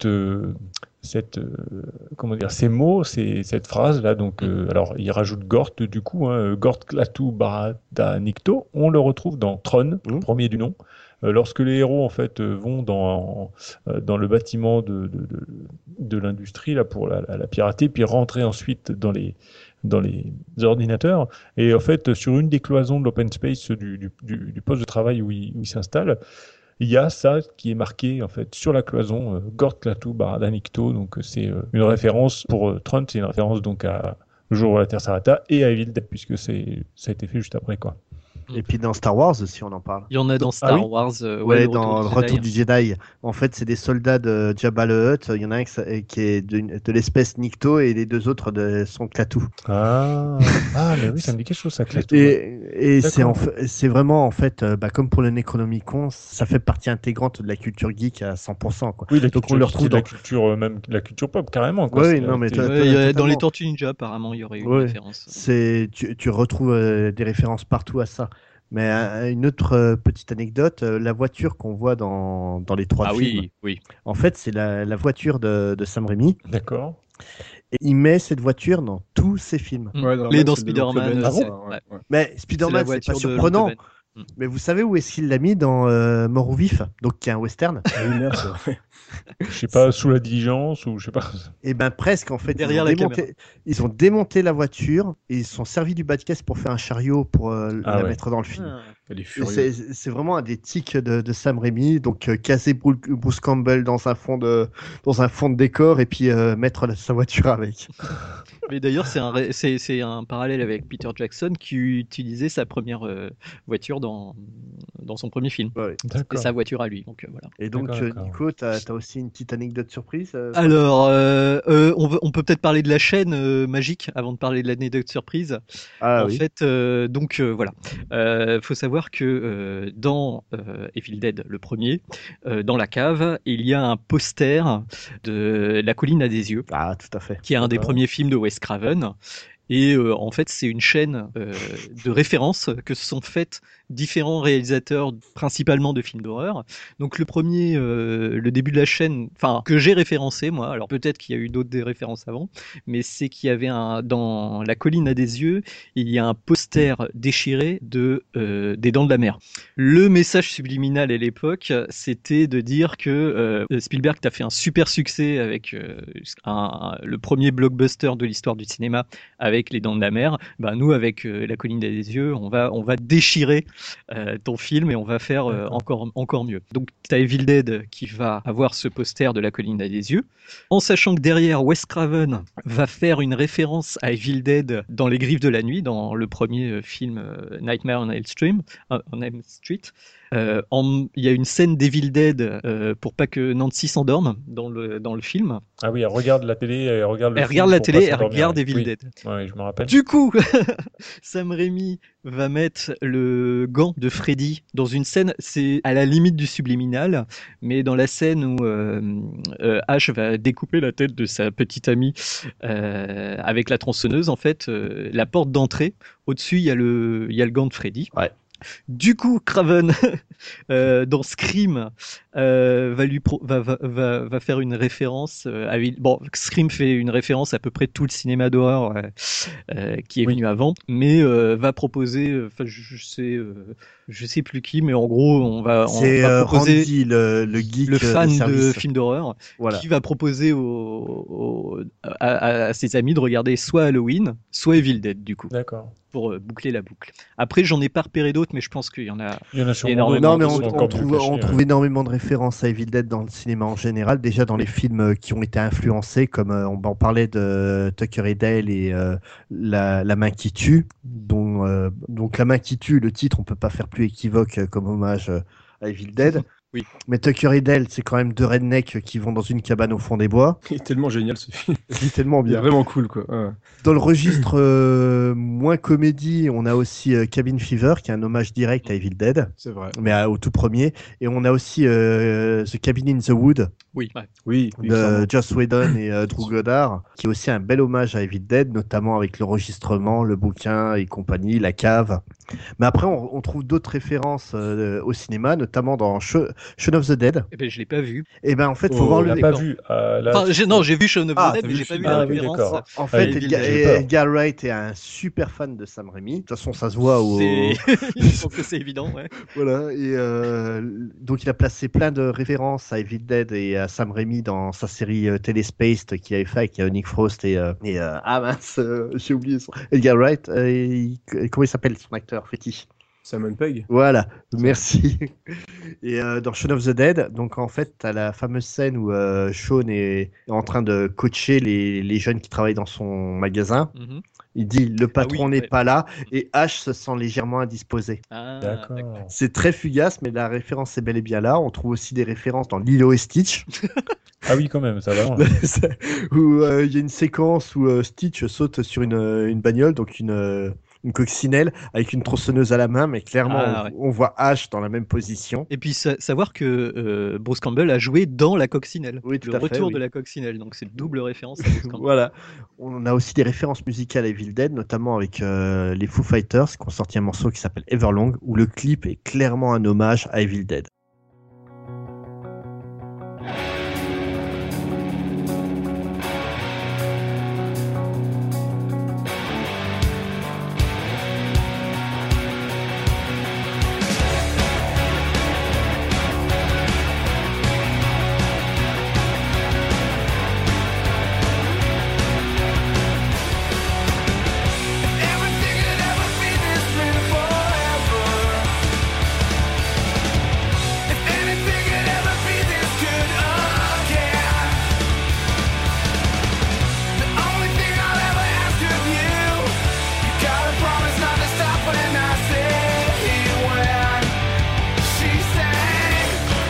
comment dire, ces mots, cette phrase là. Donc, alors, il rajoute Gort du coup, Gort, Klaatu, Barada, Nikto. On le retrouve dans Tron, premier du nom. Lorsque les héros en fait vont dans le bâtiment de l'industrie là pour la pirater, puis rentrer ensuite dans les ordinateurs. Et en fait, sur une des cloisons de l'open space du poste de travail où il s'installe, il y a ça qui est marqué en fait sur la cloison, Gort, Klaatu, Barada, Nikto. Donc c'est une référence pour Tron, c'est une référence donc à Le jour où la Terre s'arrêta et à Evil Dead, puisque ça a été fait juste après, quoi. Et puis dans Star Wars aussi, on en parle. Il y en a dans Star Wars. Ouais, le dans le Retour du Jedi. En fait, c'est des soldats de Jabba le Hutt. Il y en a un qui est de l'espèce Nikto et les deux autres sont Klaatu. Ah, mais oui, ça me dit quelque chose, ça, Klaatu. Et c'est vraiment, en fait, comme pour le Necronomicon, ça fait partie intégrante de la culture geek à 100%. Quoi. Oui, donc on le retrouve dans la culture, même la culture pop, carrément. Quoi. Oui, non, mais dans les Tortues Ninja, apparemment, il y aurait eu une référence. Tu retrouves des références partout à ça. Mais une autre petite anecdote, la voiture qu'on voit dans les trois films, oui. En fait, c'est la voiture de Sam Raimi. D'accord. Et il met cette voiture dans tous ses films. Ouais, dans Spider-Man. Mais Spider-Man, c'est pas surprenant. Mais vous savez où est-ce qu'il l'a mis dans Mort ou Vif, donc qui est un western? Je sais pas, sous la diligence ou je sais pas. Et ben presque en fait. Derrière ils ont démonté la voiture et ils se sont servis du bas de caisse pour faire un chariot pour la mettre dans le film. C'est vraiment un des tics de Sam Raimi, donc casser Bruce Campbell dans un fond de décor et puis mettre sa voiture avec. Mais d'ailleurs, c'est un parallèle avec Peter Jackson qui utilisait sa première voiture dans son premier film. Ouais. C'était sa voiture à lui. Donc, voilà. Et donc, Nico, tu as aussi une petite anecdote surprise Alors, on peut peut-être parler de la chaîne magique avant de parler de l'anecdote surprise. En fait, voilà. Faut savoir que dans Evil Dead, le premier, dans la cave, il y a un poster de La colline à des yeux. Ah, tout à fait. Qui est un des premiers films de Wes Craven. Et en fait, c'est une chaîne de références que se sont faites différents réalisateurs, principalement de films d'horreur. Donc le premier, le début de la chaîne, enfin que j'ai référencé moi. Alors peut-être qu'il y a eu d'autres des références avant, mais c'est qu'il y avait dans La colline à des yeux, il y a un poster déchiré des Dents de la Mer. Le message subliminal à l'époque, c'était de dire que Spielberg a fait un super succès avec le premier blockbuster de l'histoire du cinéma avec Les Dents de la Mer. Ben nous, avec La colline à des yeux, on va déchirer ton film et on va faire encore mieux. Donc t'as Evil Dead qui va avoir ce poster de La colline à des yeux, en sachant que derrière Wes Craven va faire une référence à Evil Dead dans Les Griffes de la Nuit, dans le premier film Nightmare on Elm Street. Il y a une scène d'Evil Dead pour pas que Nancy s'endorme dans le film. Ah oui, elle regarde la télé, elle regarde la télé, elle regarde Evil Dead. Oui, je me rappelle. Du coup, Sam Raimi va mettre le gant de Freddy dans une scène, c'est à la limite du subliminal, mais dans la scène où Ash va découper la tête de sa petite amie avec la tronçonneuse, en fait, la porte d'entrée, au-dessus, il y a le gant de Freddy. Ouais. Du coup, Craven, dans Scream, va faire une référence à bon, Scream fait une référence à peu près tout le cinéma d'horreur qui est venu avant, mais va proposer, enfin je sais plus qui, mais en gros on va proposer Randy, le geek, le fan de service. films d'horreur, Voilà. qui va proposer à ses amis de regarder soit Halloween, soit Evil Dead du coup. D'accord. Pour boucler la boucle. Après, j'en ai pas repéré d'autres, mais je pense qu'il y en a sûrement énormément. Non, mais d'autres on trouve énormément de références à Evil Dead dans le cinéma en général. Déjà dans les films qui ont été influencés, comme on parlait de Tucker et Dale et la main qui tue. Donc la main qui tue, le titre, on peut pas faire plus équivoque comme hommage à Evil Dead. Oui. Mais Tucker et Dale, c'est quand même deux rednecks qui vont dans une cabane au fond des bois. Il est tellement génial ce film. Il est tellement Il est bien. vraiment cool quoi. Ouais. Dans le registre moins comédie, on a aussi Cabin Fever, qui est un hommage direct à Evil Dead, C'est vrai. mais au tout premier. Et on a aussi The Cabin in the Wood Oui. Oui. de Joss Whedon et Drew Goddard, qui est aussi un bel hommage à Evil Dead, notamment avec l'enregistrement, le bouquin et compagnie, la cave. Mais après, on trouve d'autres références au cinéma, notamment dans Shaun of the Dead. Eh ben, je l'ai pas vu. Et ben en fait, faut voir On le. l'a pas vu. Là, Enfin, j'ai vu Shaun of the Dead, t'as mais vu j'ai le pas vu film. la Ah oui, référence. d'accord. En fait, Evil Edgar, Dead. j'ai peur. Edgar Wright est un super fan de Sam Raimi. De toute façon, ça se voit au. Je pense que c'est évident, ouais. Voilà, et donc il a placé plein de références à Evil Dead et à Sam Raimi dans sa série Telespaced qu'il avait fait avec Nick Frost et ah mince, j'ai oublié son Edgar Wright. Comment il s'appelle son acteur fétiche? Simon Pegg. Voilà, merci. Et dans Shaun of the Dead, donc en fait, t'as la fameuse scène où Shaun est en train de coacher les jeunes qui travaillent dans son magasin. Mhm. Il dit le patron n'est ouais. pas là et Ash se sent légèrement indisposé. Ah, D'accord. C'est très fugace, mais la référence est bel et bien là. On trouve aussi des références dans Lilo et Stitch, Ah oui, quand même, ça va loin. où il y a une séquence où Stitch saute sur une bagnole, donc une coccinelle avec une tronçonneuse à la main, mais clairement Ah, on voit Ash dans la même position. Et puis savoir que Bruce Campbell a joué dans la coccinelle. Oui, tout le à fait, retour oui. de la coccinelle, donc c'est double référence à Bruce Campbell. Voilà. On a aussi des références musicales à Evil Dead, notamment avec les Foo Fighters qui ont sorti un morceau qui s'appelle Everlong, où le clip est clairement un hommage à Evil Dead. Everything could ever be this way forever. If anything could ever be this good again. The only thing I'll ever ask of you, you gotta promise not to stop when I say when she sang.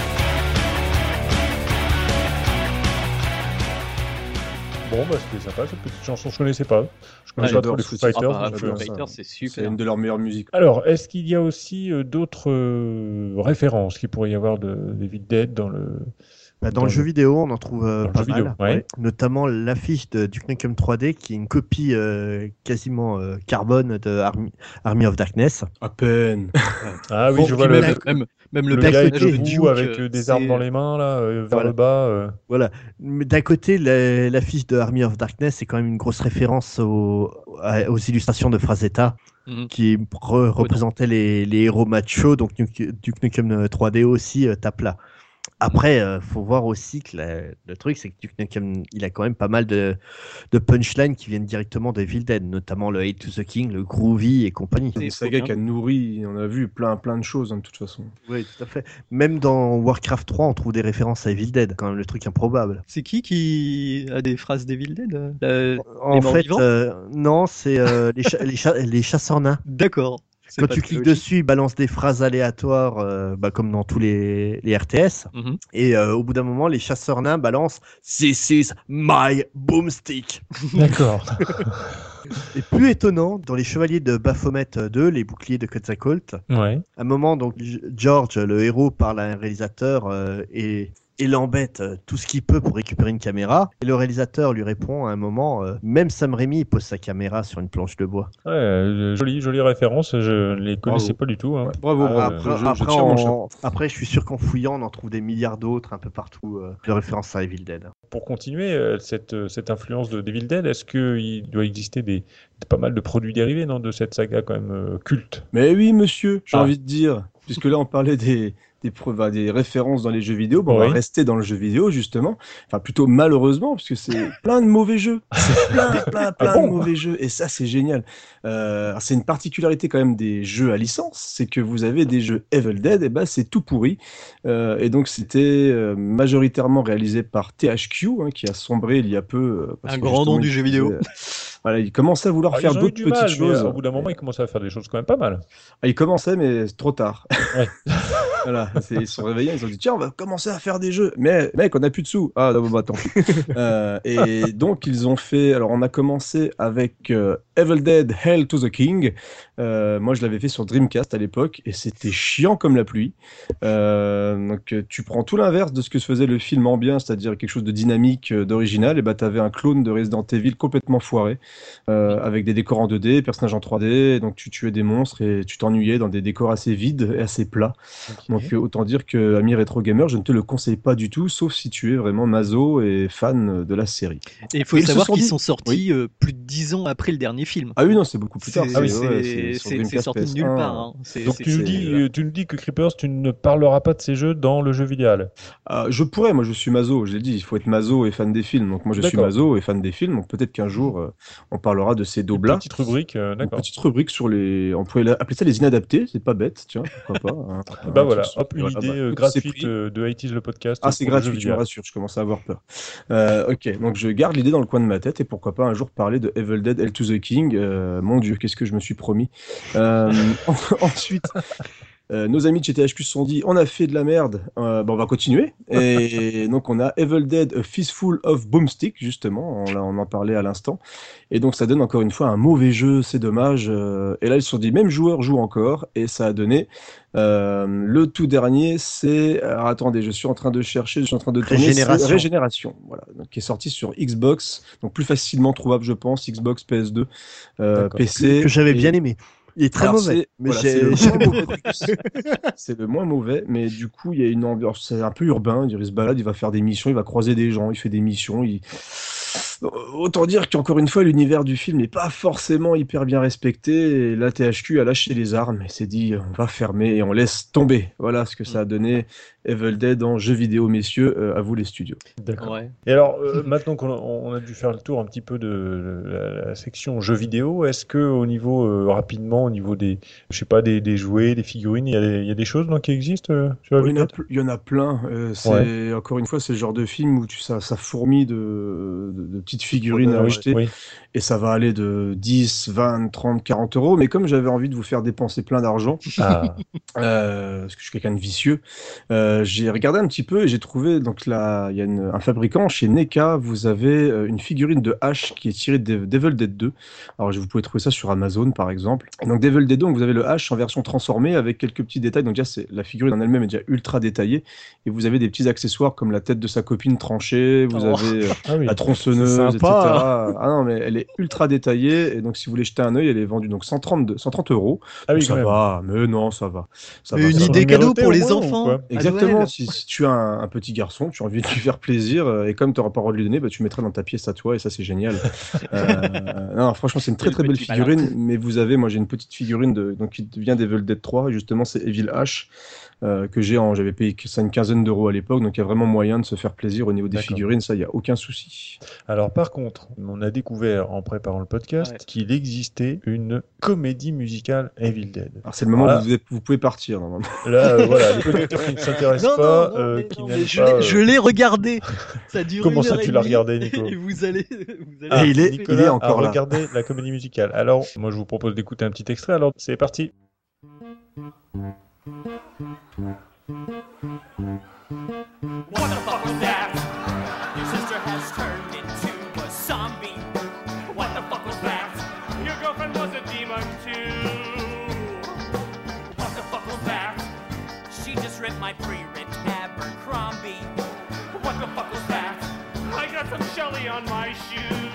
Bon, bah, c'était sympa cette petite chanson. Je connaissais pas. Je Ouais, connais pas trop j'adore les ce Foo titre. Fighters. Ah bah, donc, Foo j'adore Fighters, ça. c'est C'est super. une de leurs meilleures musiques. Alors, est-ce qu'il y a aussi d'autres références qu'il pourrait y avoir d'Evil Dead dans le. Dans Dans le le- jeu vidéo, on en trouve le pas jeu vidéo, mal, ouais. Notamment l'affiche de Duke Nukem 3D qui est une copie quasiment carbone de Army of Darkness. À peine. Ah oui, Bon, je vois puis le, Même le le gars est personnage de debout Duke, avec des armes c'est- dans les mains, là, vers Voilà. le bas. Voilà. Mais d'un côté, l'affiche de Army of Darkness c'est quand même une grosse référence aux illustrations de Frazetta Mhm. qui représentait les héros machos. Donc Duke Nukem 3D aussi tape là. Après, faut voir aussi que le truc, c'est que Duke Nukem, il a quand même pas mal de punchlines qui viennent directement de Evil Dead, notamment le Hate to the King, le Groovy et compagnie. C'est une saga qui a nourri, on a vu plein de choses de toute façon. Oui, tout à fait. Même dans Warcraft 3, on trouve des références à Evil Dead, quand même le truc improbable. C'est qui a des phrases d'Evil Dead En Les morts fait, vivants non, c'est les chasseurs nains. D'accord. C'est Quand pas tu très cliques logique. dessus, il balance des phrases aléatoires, comme dans tous les RTS. Mhm. Et au bout d'un moment, les chasseurs nains balancent This is my boomstick. D'accord. Et plus étonnant, dans les Chevaliers de Baphomet 2, les boucliers de Quetzalcoatl, Ouais. à un moment, donc George, le héros, parle à un réalisateur et et l'embête tout ce qu'il peut pour récupérer une caméra. Et le réalisateur lui répond à un moment, même Sam Raimi pose sa caméra sur une planche de bois. Ouais, jolie référence, je ne les connaissais pas du tout. Hein. Ouais, bravo. Après, je suis sûr qu'en fouillant, on en trouve des milliards d'autres un peu partout de références à Evil Dead. Pour continuer cette influence de Evil Dead, est-ce qu'il doit exister pas mal de produits dérivés de cette saga quand même culte? Mais oui, monsieur, j'ai envie de dire, puisque là on parlait des références dans les jeux vidéo, on va rester dans le jeu vidéo justement, enfin plutôt malheureusement, parce que c'est plein de mauvais jeux, c'est plein de mauvais jeux, et ça c'est génial. C'est une particularité quand même des jeux à licence, c'est que vous avez des jeux Evil Dead, et c'est tout pourri, et donc c'était majoritairement réalisé par THQ, qui a sombré il y a peu. Un grand nom du jeu vidéo. Voilà, il commençait à vouloir faire d'autres petites choses. Au bout d'un moment, il commençait à faire des choses quand même pas mal. Il commençait, mais c'est trop tard. Ouais. Voilà, ils se sont réveillés, ils ont dit tiens, on va commencer à faire des jeux. Mais mec, on n'a plus de sous. Ah, non, tant pis. Et donc, ils ont fait. Alors, on a commencé avec Evil Dead Hail to the King. Moi, je l'avais fait sur Dreamcast à l'époque et c'était chiant comme la pluie. Donc, tu prends tout l'inverse de ce que se faisait le film ambiant, c'est-à-dire quelque chose de dynamique, d'original. Et t'avais un clone de Resident Evil complètement foiré, avec des décors en 2D, personnages en 3D. Donc, tu tuais des monstres et tu t'ennuyais dans des décors assez vides et assez plats. Okay. Donc autant dire que Ami Retro Gamer, je ne te le conseille pas du tout, sauf si tu es vraiment maso et fan de la série. Et il faut savoir qu'ils sont sortis plus de 10 ans après le dernier film. Ah oui, non, c'est beaucoup plus tard. C'est sorti de nulle part. Hein. Donc tu nous dis que Creepers, tu ne parleras pas de ces jeux dans le jeu vidéo. Je pourrais, moi je suis maso, je l'ai dit, il faut être maso et fan des films. Donc moi je suis maso et fan des films, donc peut-être qu'un jour on parlera de ces daubes-là. Une petite rubrique, d'accord. Une petite rubrique sur les... On pourrait appeler ça les inadaptés, c'est pas bête, tiens, pourquoi pas. Voilà, hop, une idée gratuite de IT's le podcast. Ah, c'est gratuit, tu me rassures, je commence à avoir peur. Ok, donc je garde l'idée dans le coin de ma tête et pourquoi pas un jour parler de Evil Dead Hail to the King. Mon Dieu, qu'est-ce que je me suis promis. Ensuite... nos amis de chez THQ se sont dit on a fait de la merde, on va continuer, et donc on a Evil Dead A Fistful of Boomstick, justement, on en parlait à l'instant, et donc ça donne encore une fois un mauvais jeu, c'est dommage, et là ils se sont dit même joueur joue encore, et ça a donné le tout dernier, c'est attendez, je suis en train de tourner Régénération, voilà, donc, qui est sorti sur Xbox, donc plus facilement trouvable je pense, Xbox, PS2, PC, que j'avais bien aimé. Il est très mauvais. Mais c'est le moins mauvais, mais du coup, il y a une ambiance, c'est un peu urbain. Il se balade, il va faire des missions, il va croiser des gens, il fait des missions. Autant dire qu'encore une fois, l'univers du film n'est pas forcément hyper bien respecté. Et la THQ a lâché les armes et s'est dit on va fermer et on laisse tomber. Voilà ce que ça a donné Evil Dead en jeux vidéo, messieurs. À vous les studios. D'accord. Ouais. Et alors, maintenant qu'on a dû faire le tour un petit peu de la section jeux vidéo, est-ce que au niveau rapidement, au niveau des, je sais pas, des jouets, des figurines, il y a des choses qui existent sur il y en a plein. Encore une fois, c'est le genre de film où ça fourmille de petites figurines à acheter. Oui. Et ça va aller de 10, 20, 30, 40 euros. Mais comme j'avais envie de vous faire dépenser plein d'argent, parce que je suis quelqu'un de vicieux, j'ai regardé un petit peu et j'ai trouvé, donc là, il y a un fabricant, chez NECA, vous avez une figurine de H qui est tirée de Devil Dead 2. Alors vous pouvez trouver ça sur Amazon par exemple. Et donc Devil Dead 2, donc, vous avez le H en version transformée avec quelques petits détails. Donc déjà, la figurine en elle-même est déjà ultra détaillée. Et vous avez des petits accessoires comme la tête de sa copine tranchée, vous avez la tronçonneuse, etc. Ah non, mais elle est ultra détaillée. Et donc si vous voulez jeter un œil, elle est vendue donc 130 euros. Ah oui, ça va, mais non, ça va. Une idée cadeau pour les enfants. Exactement, si tu as un petit garçon, tu as envie de lui faire plaisir, et comme tu n'auras pas le droit de lui donner, tu mettras dans ta pièce à toi, et ça c'est génial. Non, franchement, c'est une très très belle figurine, mais vous avez, moi j'ai une petite figurine qui vient d'Evil Dead 3, et justement c'est Evil H, que j'avais payé ça une quinzaine d'euros à l'époque, donc il y a vraiment moyen de se faire plaisir au niveau des figurines, ça il n'y a aucun souci. Alors par contre, on a découvert en préparant le podcast qu'il existait une comédie musicale Evil Dead. Alors c'est le moment où vous pouvez partir normalement. Là, voilà, les auditeurs qui ne s'intéressent pas, qui n'aiment pas... Je l'ai regardé. Ça dure Comment ça tu l'as regardé, Nico? Et vous allez et il est encore là. Regardez la comédie musicale. Alors, moi je vous propose d'écouter un petit extrait, alors c'est parti. What the fuck was that? Your sister has turned into a zombie. What the fuck was that? Your girlfriend was a demon too. What the fuck was that? She just ripped my pre-written Abercrombie. beyond my shoes.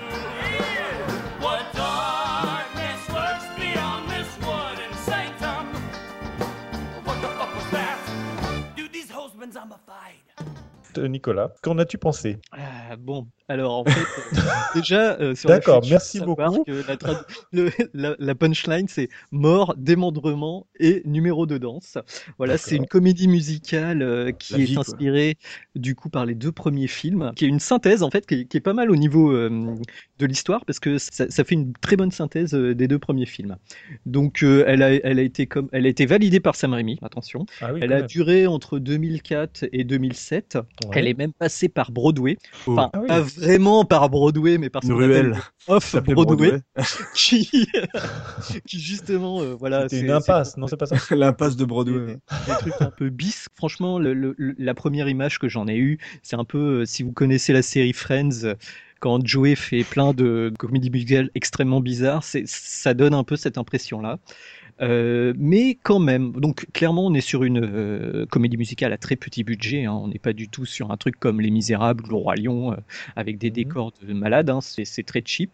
What darkness lurks beyond this wooden sanctum? What the fuck was that? Dude, these hoes been zombified. Nicolas, qu'en as-tu pensé? Bon, alors en fait, déjà, sur D'accord, la fiche, merci faut savoir beaucoup. que la punchline, c'est mort, démembrement et numéro de danse. Voilà, c'est une comédie musicale qui La est vie, quoi. inspirée du coup par les 2 premiers films, qui est une synthèse en fait, qui est pas mal au niveau de l'histoire, parce que ça fait une très bonne synthèse des 2 premiers films. Donc, elle a été validée par Sam Raimi, attention. Ah oui, Elle quand a même. duré entre 2004 et 2007. Ouais. Elle est même passée par Broadway. Oh. Enfin, Ah oui. pas vraiment par Broadway, mais par ce Une qu'on appelle ruelle. le off s'appelait Broadway, Broadway. qui, qui justement, voilà, C'était une impasse, non, c'est pas ça? L'impasse de des, Broadway. des trucs un peu bis. Franchement, la première image que j'en ai eue, c'est un peu, si vous connaissez la série Friends, quand Joey fait plein de comédies musicales extrêmement bizarres, ça donne un peu cette impression-là. Mais quand même, donc clairement on est sur une comédie musicale à très petit budget, hein. On n'est pas du tout sur un truc comme Les Misérables ou Le Roi Lion avec des décors de malade, hein. C'est très cheap.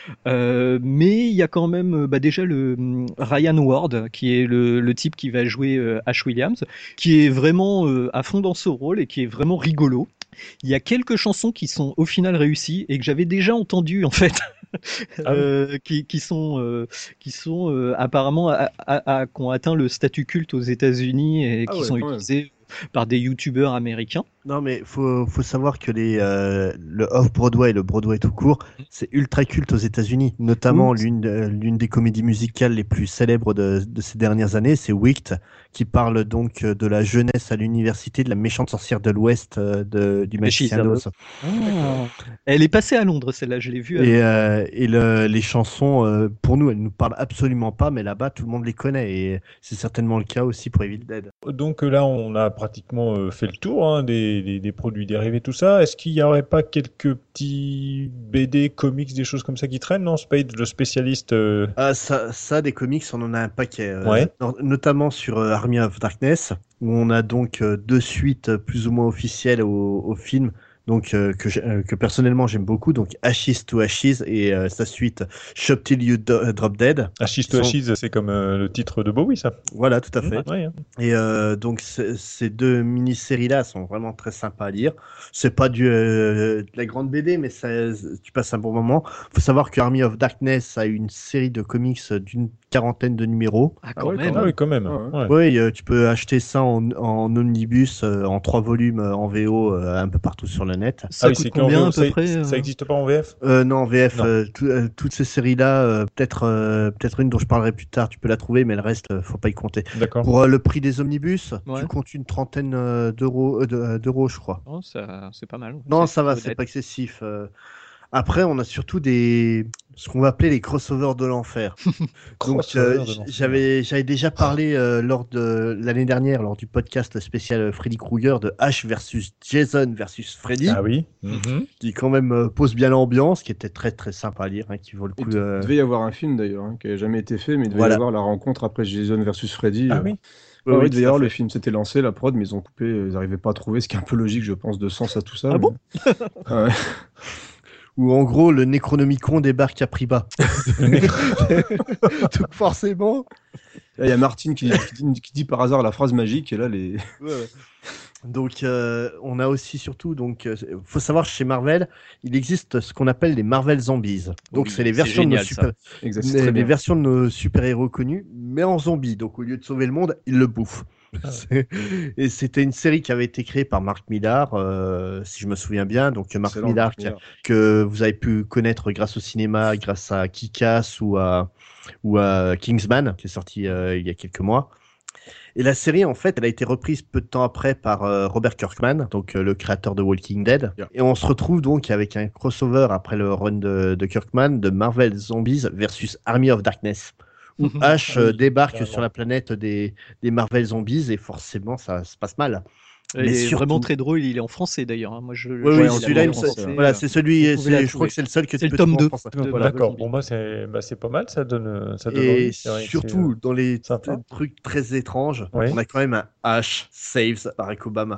Mais il y a quand même déjà le Ryan Ward qui est le type qui va jouer Ash Williams, qui est vraiment à fond dans ce rôle et qui est vraiment rigolo. Il y a quelques chansons qui sont au final réussies et que j'avais déjà entendues en fait. Qui sont apparemment qui ont atteint le statut culte aux États-Unis et qui sont utilisés par des youtubeurs américains. Non, mais faut savoir que le off-Broadway et le Broadway tout court, c'est ultra culte aux États-Unis. Notamment, l'une des comédies musicales les plus célèbres de ces dernières années, c'est Wicked, qui parle donc de la jeunesse à l'université de la méchante sorcière de l'Ouest du magicien d'Oz. Elle est passée à Londres, celle-là, je l'ai vue. Les chansons, pour nous, elles nous parlent absolument pas, mais là-bas, tout le monde les connaît. Et c'est certainement le cas aussi pour Evil Dead. Donc là, on a pratiquement fait le tour hein, des produits dérivés, tout ça. Est-ce qu'il n'y aurait pas quelques petits BD, comics, des choses comme ça qui traînent? Non, Spade, le spécialiste. Ça, des comics, on en a un paquet. Ouais. Notamment sur Army of Darkness, où on a donc 2 suites plus ou moins officielles au film. Donc que personnellement j'aime beaucoup, donc Ashes to Ashes et sa suite Shop Till You Drop Dead. Ashes to Ashes, c'est comme le titre de Bowie, ça. Voilà, tout à fait. Ouais, hein. Et donc ces 2 mini-séries-là sont vraiment très sympas à lire. C'est pas de la grande BD, mais tu passes un bon moment. Faut savoir que Army of Darkness a une série de comics d'une 40aine de numéros. Ah, quand même. Ah oui, quand même. Ouais. Ouais. Oui, tu peux acheter ça en omnibus, en 3 volumes en VO, un peu partout sur le net. Ça oui, coûte c'est qu'en combien VO, à peu près ça n'existe pas en VF? Non, en VF, Non. toutes ces séries-là, peut-être une dont je parlerai plus tard, tu peux la trouver, mais le reste, faut pas y compter. D'accord. Pour le prix des omnibus, Ouais. tu comptes une 30aine d'euros, je crois. Oh, c'est pas mal. Non, ça va, honnête. c'est pas excessif. Après, on a surtout ce qu'on va appeler les crossovers de l'enfer. Donc, Crossover de l'enfer. j'avais déjà parlé lors de l'année dernière, lors du podcast spécial Freddy Krueger, de Ash versus Jason versus Freddy, Ah oui. Mhm. qui quand même pose bien l'ambiance, qui était très très sympa à lire, hein, qui vaut le Il coup. devait y avoir un film d'ailleurs, hein, qui n'a jamais été fait, mais il devait Voilà. y avoir la rencontre après Jason versus Freddy. Ah oui. Ouais, Oui, il devait y tout à avoir fait. le film, s'était lancé, la prod, mais ils ont coupé, ils n'arrivaient pas à trouver, ce qui est un peu logique, je pense, de sens à tout ça. Ah mais- bon Ah ouais. Où en gros le Necronomicon débarque à prix bas. Donc forcément. Là, il y a Martine qui dit par hasard la phrase magique, et là, les. Donc on a aussi surtout faut savoir chez Marvel, il existe ce qu'on appelle les Marvel Zombies. Donc Oui, c'est les c'est versions génial, de nos Exact, c'est très les bien. versions de nos super-héros connus, mais en zombies. Donc au lieu de sauver le monde, ils le bouffent. Et c'était une série qui avait été créée par Mark Millar, si je me souviens bien. Donc Mark Excellent, Millar Mark Millar. que vous avez pu connaître grâce au cinéma, grâce à Kick-Ass ou à Kingsman, qui est sorti il y a quelques mois. Et la série, en fait, elle a été reprise peu de temps après par Robert Kirkman, donc le créateur de Walking Dead. Yeah. Et on se retrouve donc avec un crossover après le run de Kirkman de Marvel Zombies versus Army of Darkness, où Ash débarque carrément. sur la planète des Marvel Zombies et forcément ça se passe mal. Il Mais est surtout- vraiment très drôle, il est en français d'ailleurs. Hein. Moi, Oui, oui, je celui-là, l'ai il me en semble- français, voilà, c'est celui, vous pouvez la je crois trouver. que c'est le seul que C'est tu le peux tome trouver en 2. français. de Voilà. Marvel D'accord. Zombie. Bon, bah, c'est pas mal, ça donne Et envie. C'est vrai que surtout, dans les sympa. trucs très étranges, Oui. on a quand même un H saves Barack Obama.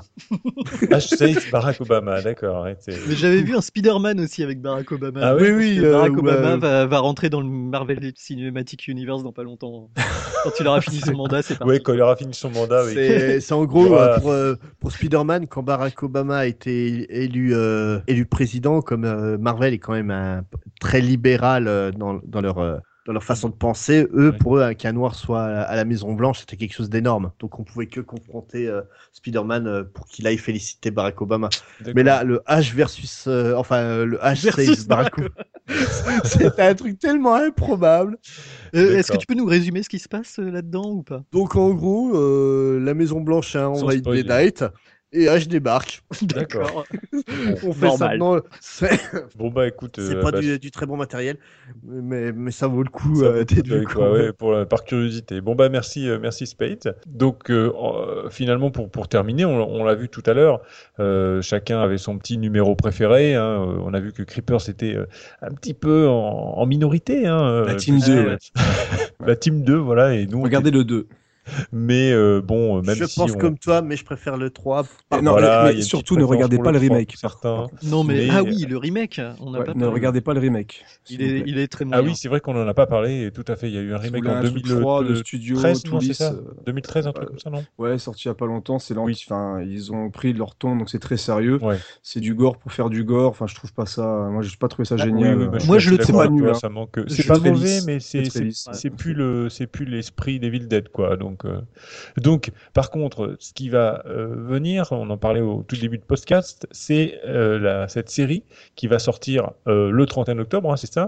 H6 Barack Obama, d'accord. Ouais, Mais j'avais vu un Spider-Man aussi avec Barack Obama. Ah Je oui, pense oui, que Barack ouais. Obama va rentrer dans le Marvel Cinematic Universe dans pas longtemps. Quand il aura fini son mandat, c'est parti. Ouais, quand il aura fini son mandat, oui. C'est en gros Il y aura- pour Spider-Man, quand Barack Obama a été élu président, comme Marvel est quand même très libéral dans leur façon de penser, Ouais. pour eux, qu'un noir soit à la Maison Blanche, c'était quelque chose d'énorme. Donc on pouvait que confronter Spider-Man pour qu'il aille féliciter Barack Obama. D'accord. Mais là, le H versus, le H Versus saves Barack Obama, c'était un truc tellement improbable. Est-ce que D'accord. tu peux nous résumer ce qui se passe là-dedans ou pas? Donc en gros, la Maison Blanche a envahi spoiler. des Night et H débarque. D'accord. On fait ça Normal. maintenant. C'est Bon, bah écoute. pas bah, du très bon matériel, mais ça vaut le coup ça vaut le coup d'être d'œil, vu quoi, quand même. ouais, par curiosité. Bon, bah merci Spate. Donc, finalement, pour terminer, on l'a vu tout à l'heure, chacun avait son petit numéro préféré. Hein. On a vu que Creepers était un petit peu en minorité. Hein, La team puisque- 2, ouais. La team 2, voilà. Et nous, on Regardez le 2. mais bon, même Je si pense on... comme toi, mais je préfère le 3. Non, voilà, mais il y a une surtout, petite ne préférence regardez pour pas le 3 remake. pour certains. Non, mais Mais- ah oui, le remake, on n'a Ouais, pas ne parlé. regardez pas le remake. s'il vous plaît. Il est très Ah moyen. oui, c'est vrai qu'on en a pas parlé. Et tout à fait, il y a eu un Si vous remake voulez en un truc froid de 2013, studio, non, tout c'est lisse, ça 2013, un truc comme ça, non? Ouais, sorti il y a pas longtemps, c'est lent. Oui. Enfin, ils ont pris leur ton, donc c'est très sérieux. Ouais. C'est du gore pour faire du gore. Enfin, je trouve pas ça. Moi, j'ai pas trouvé ça Oui, génial. oui, bah, Moi, suis je le assez trouve d'accord pas avec nul, toi, hein. ça manque. C'est C'est pas très mauvais, lisse, mais c'est très lisse. c'est plus l'esprit d'Evil Dead, quoi. Donc, par contre, ce qui va venir, on en parlait au tout début de podcast, c'est cette série qui va sortir le 31 octobre, hein, c'est ça,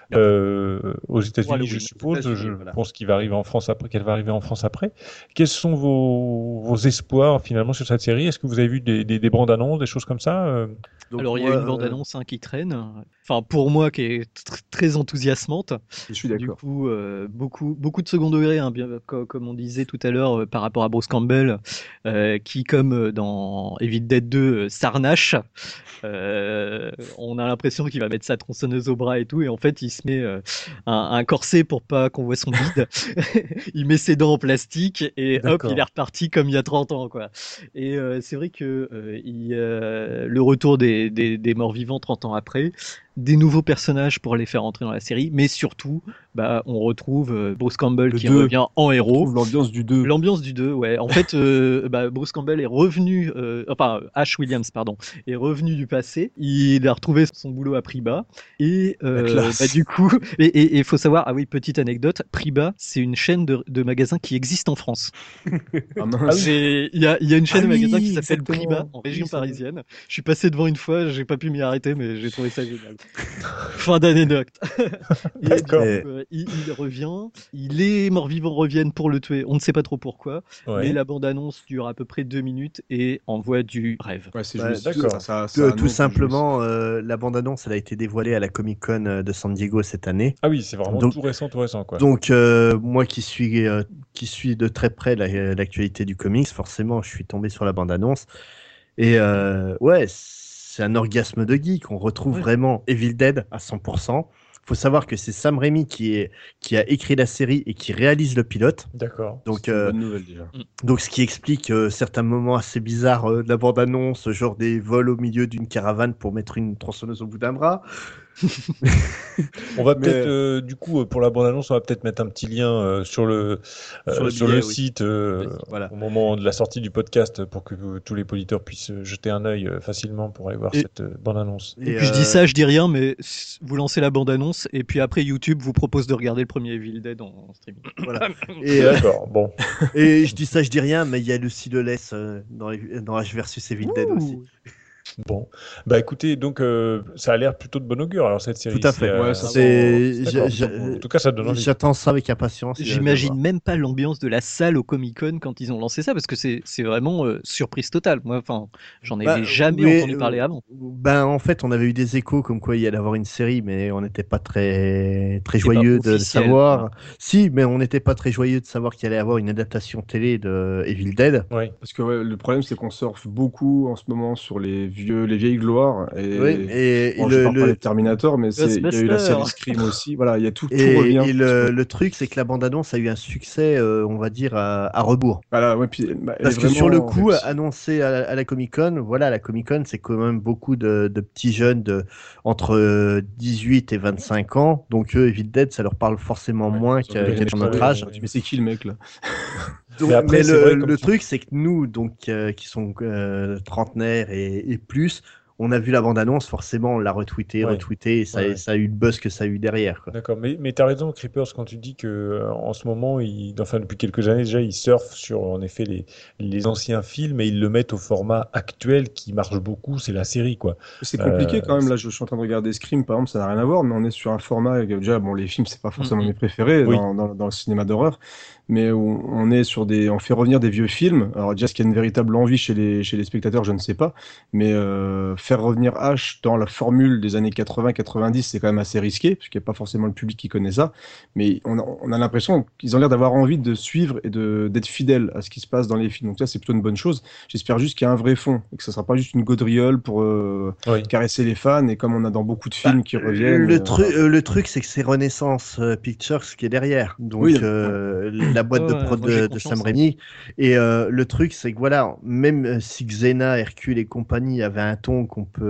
aux États-Unis, Halloween, je aux suppose. États-Unis, Je voilà. pense qu'elle va arriver en France après. Quels sont vos espoirs finalement sur cette série? Est-ce que vous avez vu des bandes annonces, des choses comme ça? Donc, Alors, il y a moi, une bande-annonce qui traîne, enfin pour moi qui est très enthousiasmante. Je suis Du d'accord. coup, beaucoup de second degré, hein, bien, comme on disait tout à l'heure par rapport à Bruce Campbell, qui, comme dans Evil Dead 2, s'arnache. On a l'impression qu'il va mettre sa tronçonneuse au bras et tout, et en fait, il se met un corset pour pas qu'on voit son bide. Il met ses dents en plastique et hop, D'accord. il est reparti comme il y a 30 ans, quoi. Et c'est vrai que le retour des morts vivants 30 ans après, des nouveaux personnages pour les faire entrer dans la série, mais surtout, on retrouve Bruce Campbell Le qui 2. revient en Je héros. trouve l'ambiance du 2. L'ambiance du 2, ouais. En fait, Bruce Campbell est revenu, Ash Williams, pardon, est revenu du passé. Il a retrouvé son boulot à prix bas. Et classe. du coup, et il faut savoir, ah oui, petite anecdote, prix bas, c'est une chaîne de magasins qui existe en France. Ah, mince. Il y a une chaîne Ah de magasins oui, qui s'appelle exactement. Prix bas en région Oui, c'est vrai. parisienne. Je suis passé devant une fois, j'ai pas pu m'y arrêter, mais j'ai trouvé ça génial. Fin d'anecdote. Et D'accord. du coup, il revient, les morts-vivants reviennent pour le tuer, on ne sait pas trop pourquoi, Ouais. mais la bande-annonce dure à peu près 2 minutes et envoie du rêve. Ouais, c'est Ouais, juste. d'accord. Ça tout annonce simplement, la bande-annonce, elle a été dévoilée à la Comic-Con de San Diego cette année. Ah oui, c'est vraiment Donc- tout récent, quoi. Donc, moi qui suis de très près l'actualité du comics, forcément, je suis tombé sur la bande-annonce. Et ouais, c'est un orgasme de geek. On retrouve vraiment Evil Dead à 100%. Faut savoir que c'est Sam Raimi qui a écrit la série et qui réalise le pilote. D'accord. Donc, C'est une bonne nouvelle déjà. donc, ce qui explique certains moments assez bizarres de la bande-annonce, genre des vols au milieu d'une caravane pour mettre une tronçonneuse au bout d'un bras. On va Mais- peut-être, du coup, pour la bande-annonce, on va peut-être mettre un petit lien sur le billet, oui. site Voilà. au moment de la sortie du podcast pour que tous les auditeurs puissent jeter un œil facilement pour aller voir Et- cette bande-annonce. Et puis je dis ça, je dis rien, mais vous lancez la bande-annonce et puis après YouTube vous propose de regarder le premier Evil Dead en streaming. Voilà. Et, D'accord, bon. et je dis ça, je dis rien, mais il y a Lucy Lawless dans H versus Evil Dead aussi. Bon, bah écoutez, donc ça a l'air plutôt de bon augure alors cette série. Tout à fait. Ouais, ça D'accord. En En tout cas, ça donne envie. J'attends ça avec impatience. J'imagine même pas l'ambiance de la salle au Comic-Con quand ils ont lancé ça, parce que c'est vraiment surprise totale. Moi, enfin, j'en avais jamais entendu parler avant. Ben, en fait, on avait eu des échos comme quoi il y allait avoir une série, mais on n'était pas très joyeux de officiel, savoir. voilà. Si, mais on n'était pas très joyeux de savoir qu'il allait avoir une adaptation télé de Evil Dead. Oui. Parce que le problème, c'est qu'on surfe beaucoup en ce moment sur les vieilles gloires. Et, Oui, et bon, je vais pas parler de Terminator, mais il y a eu la série Ghostbusters. Scream aussi. Voilà, il y a tout Et revient. le truc, c'est que la bande-annonce a eu un succès, on va dire, à rebours. Voilà, ouais, puis, bah, elle Parce est que sur le vraiment- coup, annoncé à la Comic-Con, voilà, la Comic-Con, c'est quand même beaucoup de petits jeunes entre 18 et 25 ans. Donc eux, Evil Dead, ça leur parle forcément moins sur qu'à les notre âge. Mais c'est qui le mec là? Donc, Mais après, mais c'est vrai, comme le tu- truc, c'est que nous, donc, qui sont trentenaires et plus, on a vu la bande-annonce, forcément, on l'a retweeté, Ouais. et ça, Ouais. ça a eu le buzz que ça a eu derrière, quoi. D'accord, mais tu as raison, Creepers, quand tu dis que en ce moment, enfin depuis quelques années déjà, ils surfent sur en effet les anciens films et ils le mettent au format actuel qui marche beaucoup, c'est la série quoi. C'est compliqué quand même. c'est- Là, je suis en train de regarder Scream, par exemple, ça n'a rien à voir, mais on est sur un format. Déjà, bon, les films, c'est pas forcément mes préférés Oui. dans le cinéma d'horreur, mais on est sur on fait revenir des vieux films. Alors, déjà, est-ce qu'il y a une véritable envie chez les spectateurs, je ne sais pas, mais faire revenir H dans la formule des années 80-90, c'est quand même assez risqué, parce qu'il n'y a pas forcément le public qui connaît ça, mais on a l'impression qu'ils ont l'air d'avoir envie de suivre et d'être fidèles à ce qui se passe dans les films. Donc ça, c'est plutôt une bonne chose. J'espère juste qu'il y a un vrai fond, et que ça ne sera pas juste une gaudriole pour Oui. caresser les fans, et comme on a dans beaucoup de films qui reviennent. Le truc, c'est que c'est Renaissance Pictures qui est derrière. Donc, Oui. la boîte de Ouais, prod moi, j'ai de confiance, Sam hein. Raimi. Et le truc, c'est que voilà, même si Xena, Hercule et compagnie avaient un ton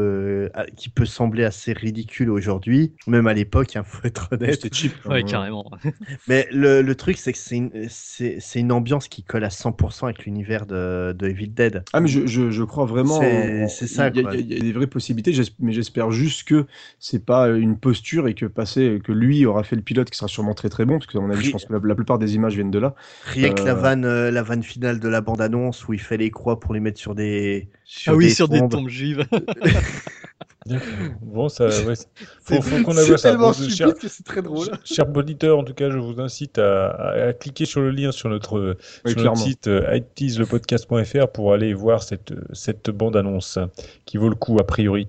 qui peut sembler assez ridicule aujourd'hui, même à l'époque, il faut être honnête. C'était cheap. Ouais, carrément. Mais le truc, c'est que c'est une ambiance qui colle à 100% avec l'univers de Evil Dead. Ah, mais je crois vraiment. C'est ça, Il y a- quoi. il y a des vraies possibilités, mais j'espère juste que c'est pas une posture et que lui aura fait le pilote qui sera sûrement très très bon, parce que à mon avis, je pense que la plupart des images viennent de là. Rien que la vanne finale de la bande-annonce où il fait les croix pour les mettre sur des Sur des tombes. tombes juives. Bon, ça, ouais, C'est faut qu'on c'est avoue ça. tellement Bon, stupide que c'est très drôle. Chers auditeurs, en tout cas, je vous incite à cliquer sur le lien sur notre clairement. site ittislepodcast.fr pour aller voir cette bande-annonce qui vaut le coup, a priori.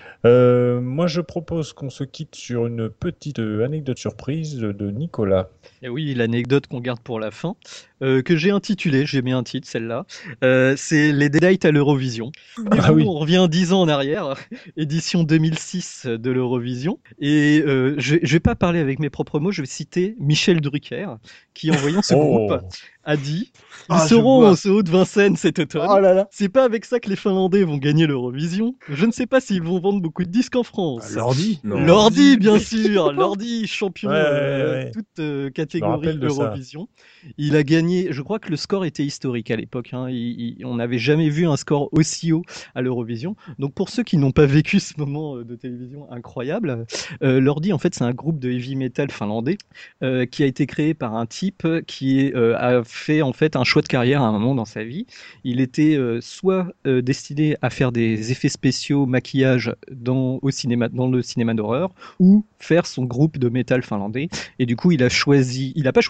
Moi, je propose qu'on se quitte sur une petite anecdote surprise de Nicolas. Et oui, l'anecdote qu'on garde pour la fin, que j'ai intitulée, j'ai mis un titre celle-là, c'est les Deadites à l'Eurovision. Ah oui. On revient 10 ans en arrière, édition 2006 de l'Eurovision, et je vais pas parler avec mes propres mots, je vais citer Michel Drucker, qui en voyant ce Oh. groupe a dit « Ah, Ils je seront vois. au Haut de Vincennes cet automne. Oh là là. C'est pas avec ça que les Finlandais vont gagner l'Eurovision. Je ne sais pas s'ils vont vendre beaucoup de disques en France. » Lordi Non. Lordi, bien sûr, Lordi, champion Ouais. toute Je catégorie me rappelle de ça. Eurovision. Il a gagné, je crois que le score était historique à l'époque. Hein. On n'avait jamais vu un score aussi haut à l'Eurovision. Donc pour ceux qui n'ont pas vécu ce moment de télévision incroyable, Lordi, en fait, c'est un groupe de heavy metal finlandais qui a été créé par un type qui a fait en fait un choix de carrière à un moment dans sa vie. Il était soit destiné à faire des effets spéciaux, maquillage dans le cinéma d'horreur, ou faire son groupe de métal finlandais. Et du coup, il a pas choisi.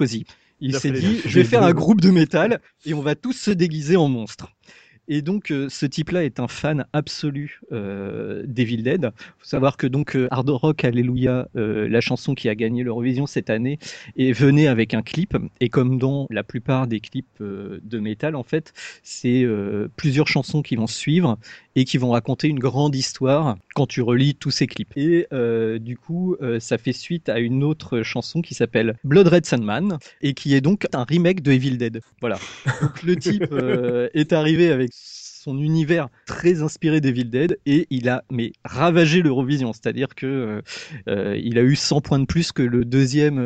Il Il a s'est fait dit, les je vais faire deux. un groupe de métal et on va tous se déguiser en monstres. Et donc, ce type-là est un fan absolu d'Evil Dead. Faut savoir que donc Hard Rock Hallelujah, la chanson qui a gagné l'Eurovision cette année, venait avec un clip. Et comme dans la plupart des clips de métal, en fait, c'est plusieurs chansons qui vont suivre et qui vont raconter une grande histoire quand tu relis tous ces clips. Et du coup, ça fait suite à une autre chanson qui s'appelle Blood Red Sandman et qui est donc un remake de Evil Dead. Voilà. Donc le type est arrivé avec son univers très inspiré d'Evil Dead et il a ravagé l'Eurovision, c'est-à-dire que il a eu 100 points de plus que le deuxième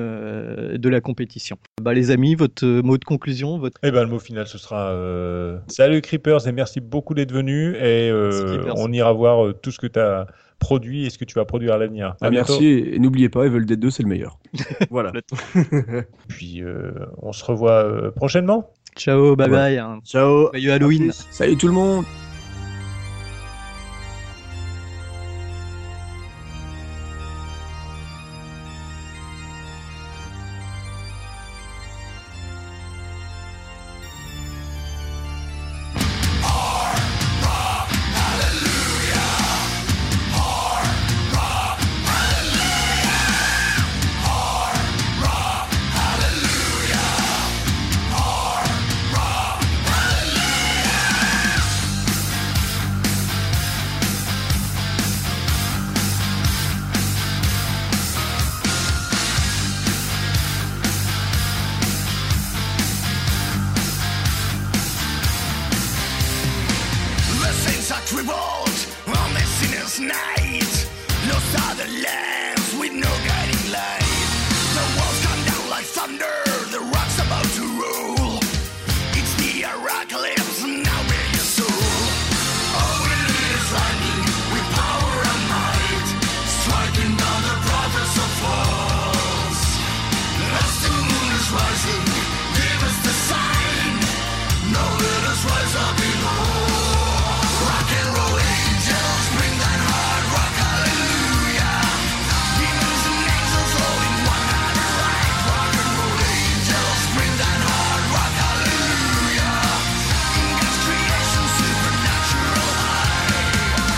de la compétition. Bah les amis, votre mot de conclusion, Eh ben, le mot final, ce sera salut Creepers et merci beaucoup d'être venus et Merci, Creepers. on ira voir tout ce que tu as produit et ce que tu vas produire à l'avenir. À bientôt. Merci, et n'oubliez pas, Evil Dead 2, c'est le meilleur. Voilà. Puis on se revoit prochainement. Ciao, bye bye. Ciao. Joyeux Halloween. À plus. Salut tout le monde! like thunder, the rock's about to roll. It's the apocalypse, now be your soul. All we need is lightning, with power and might, striking down the prophets of false. As the moon is rising, give us the sign. Now let us rise up below. Rock and roll angels, bring that hard rock, hallelujah. Demons and angels all in one hand and right. Rock and roll angels, bring that hard rock, hallelujah. In God's creation, supernatural high.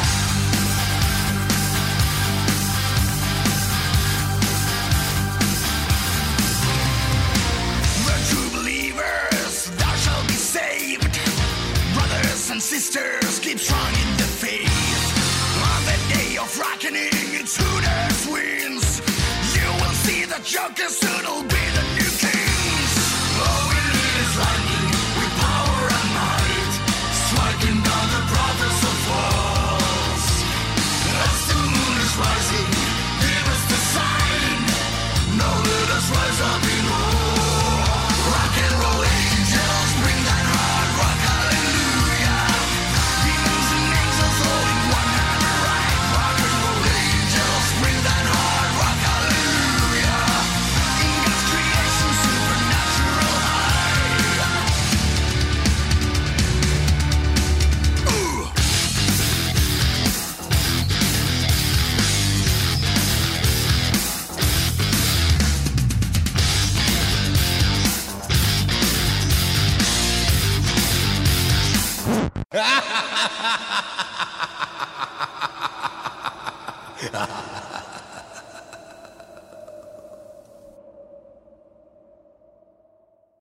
The true believers, thou shalt be saved. Brothers and sisters, keep strong in the faith. On the day of reckoning, it's who that wins. You will see the Joker soon will be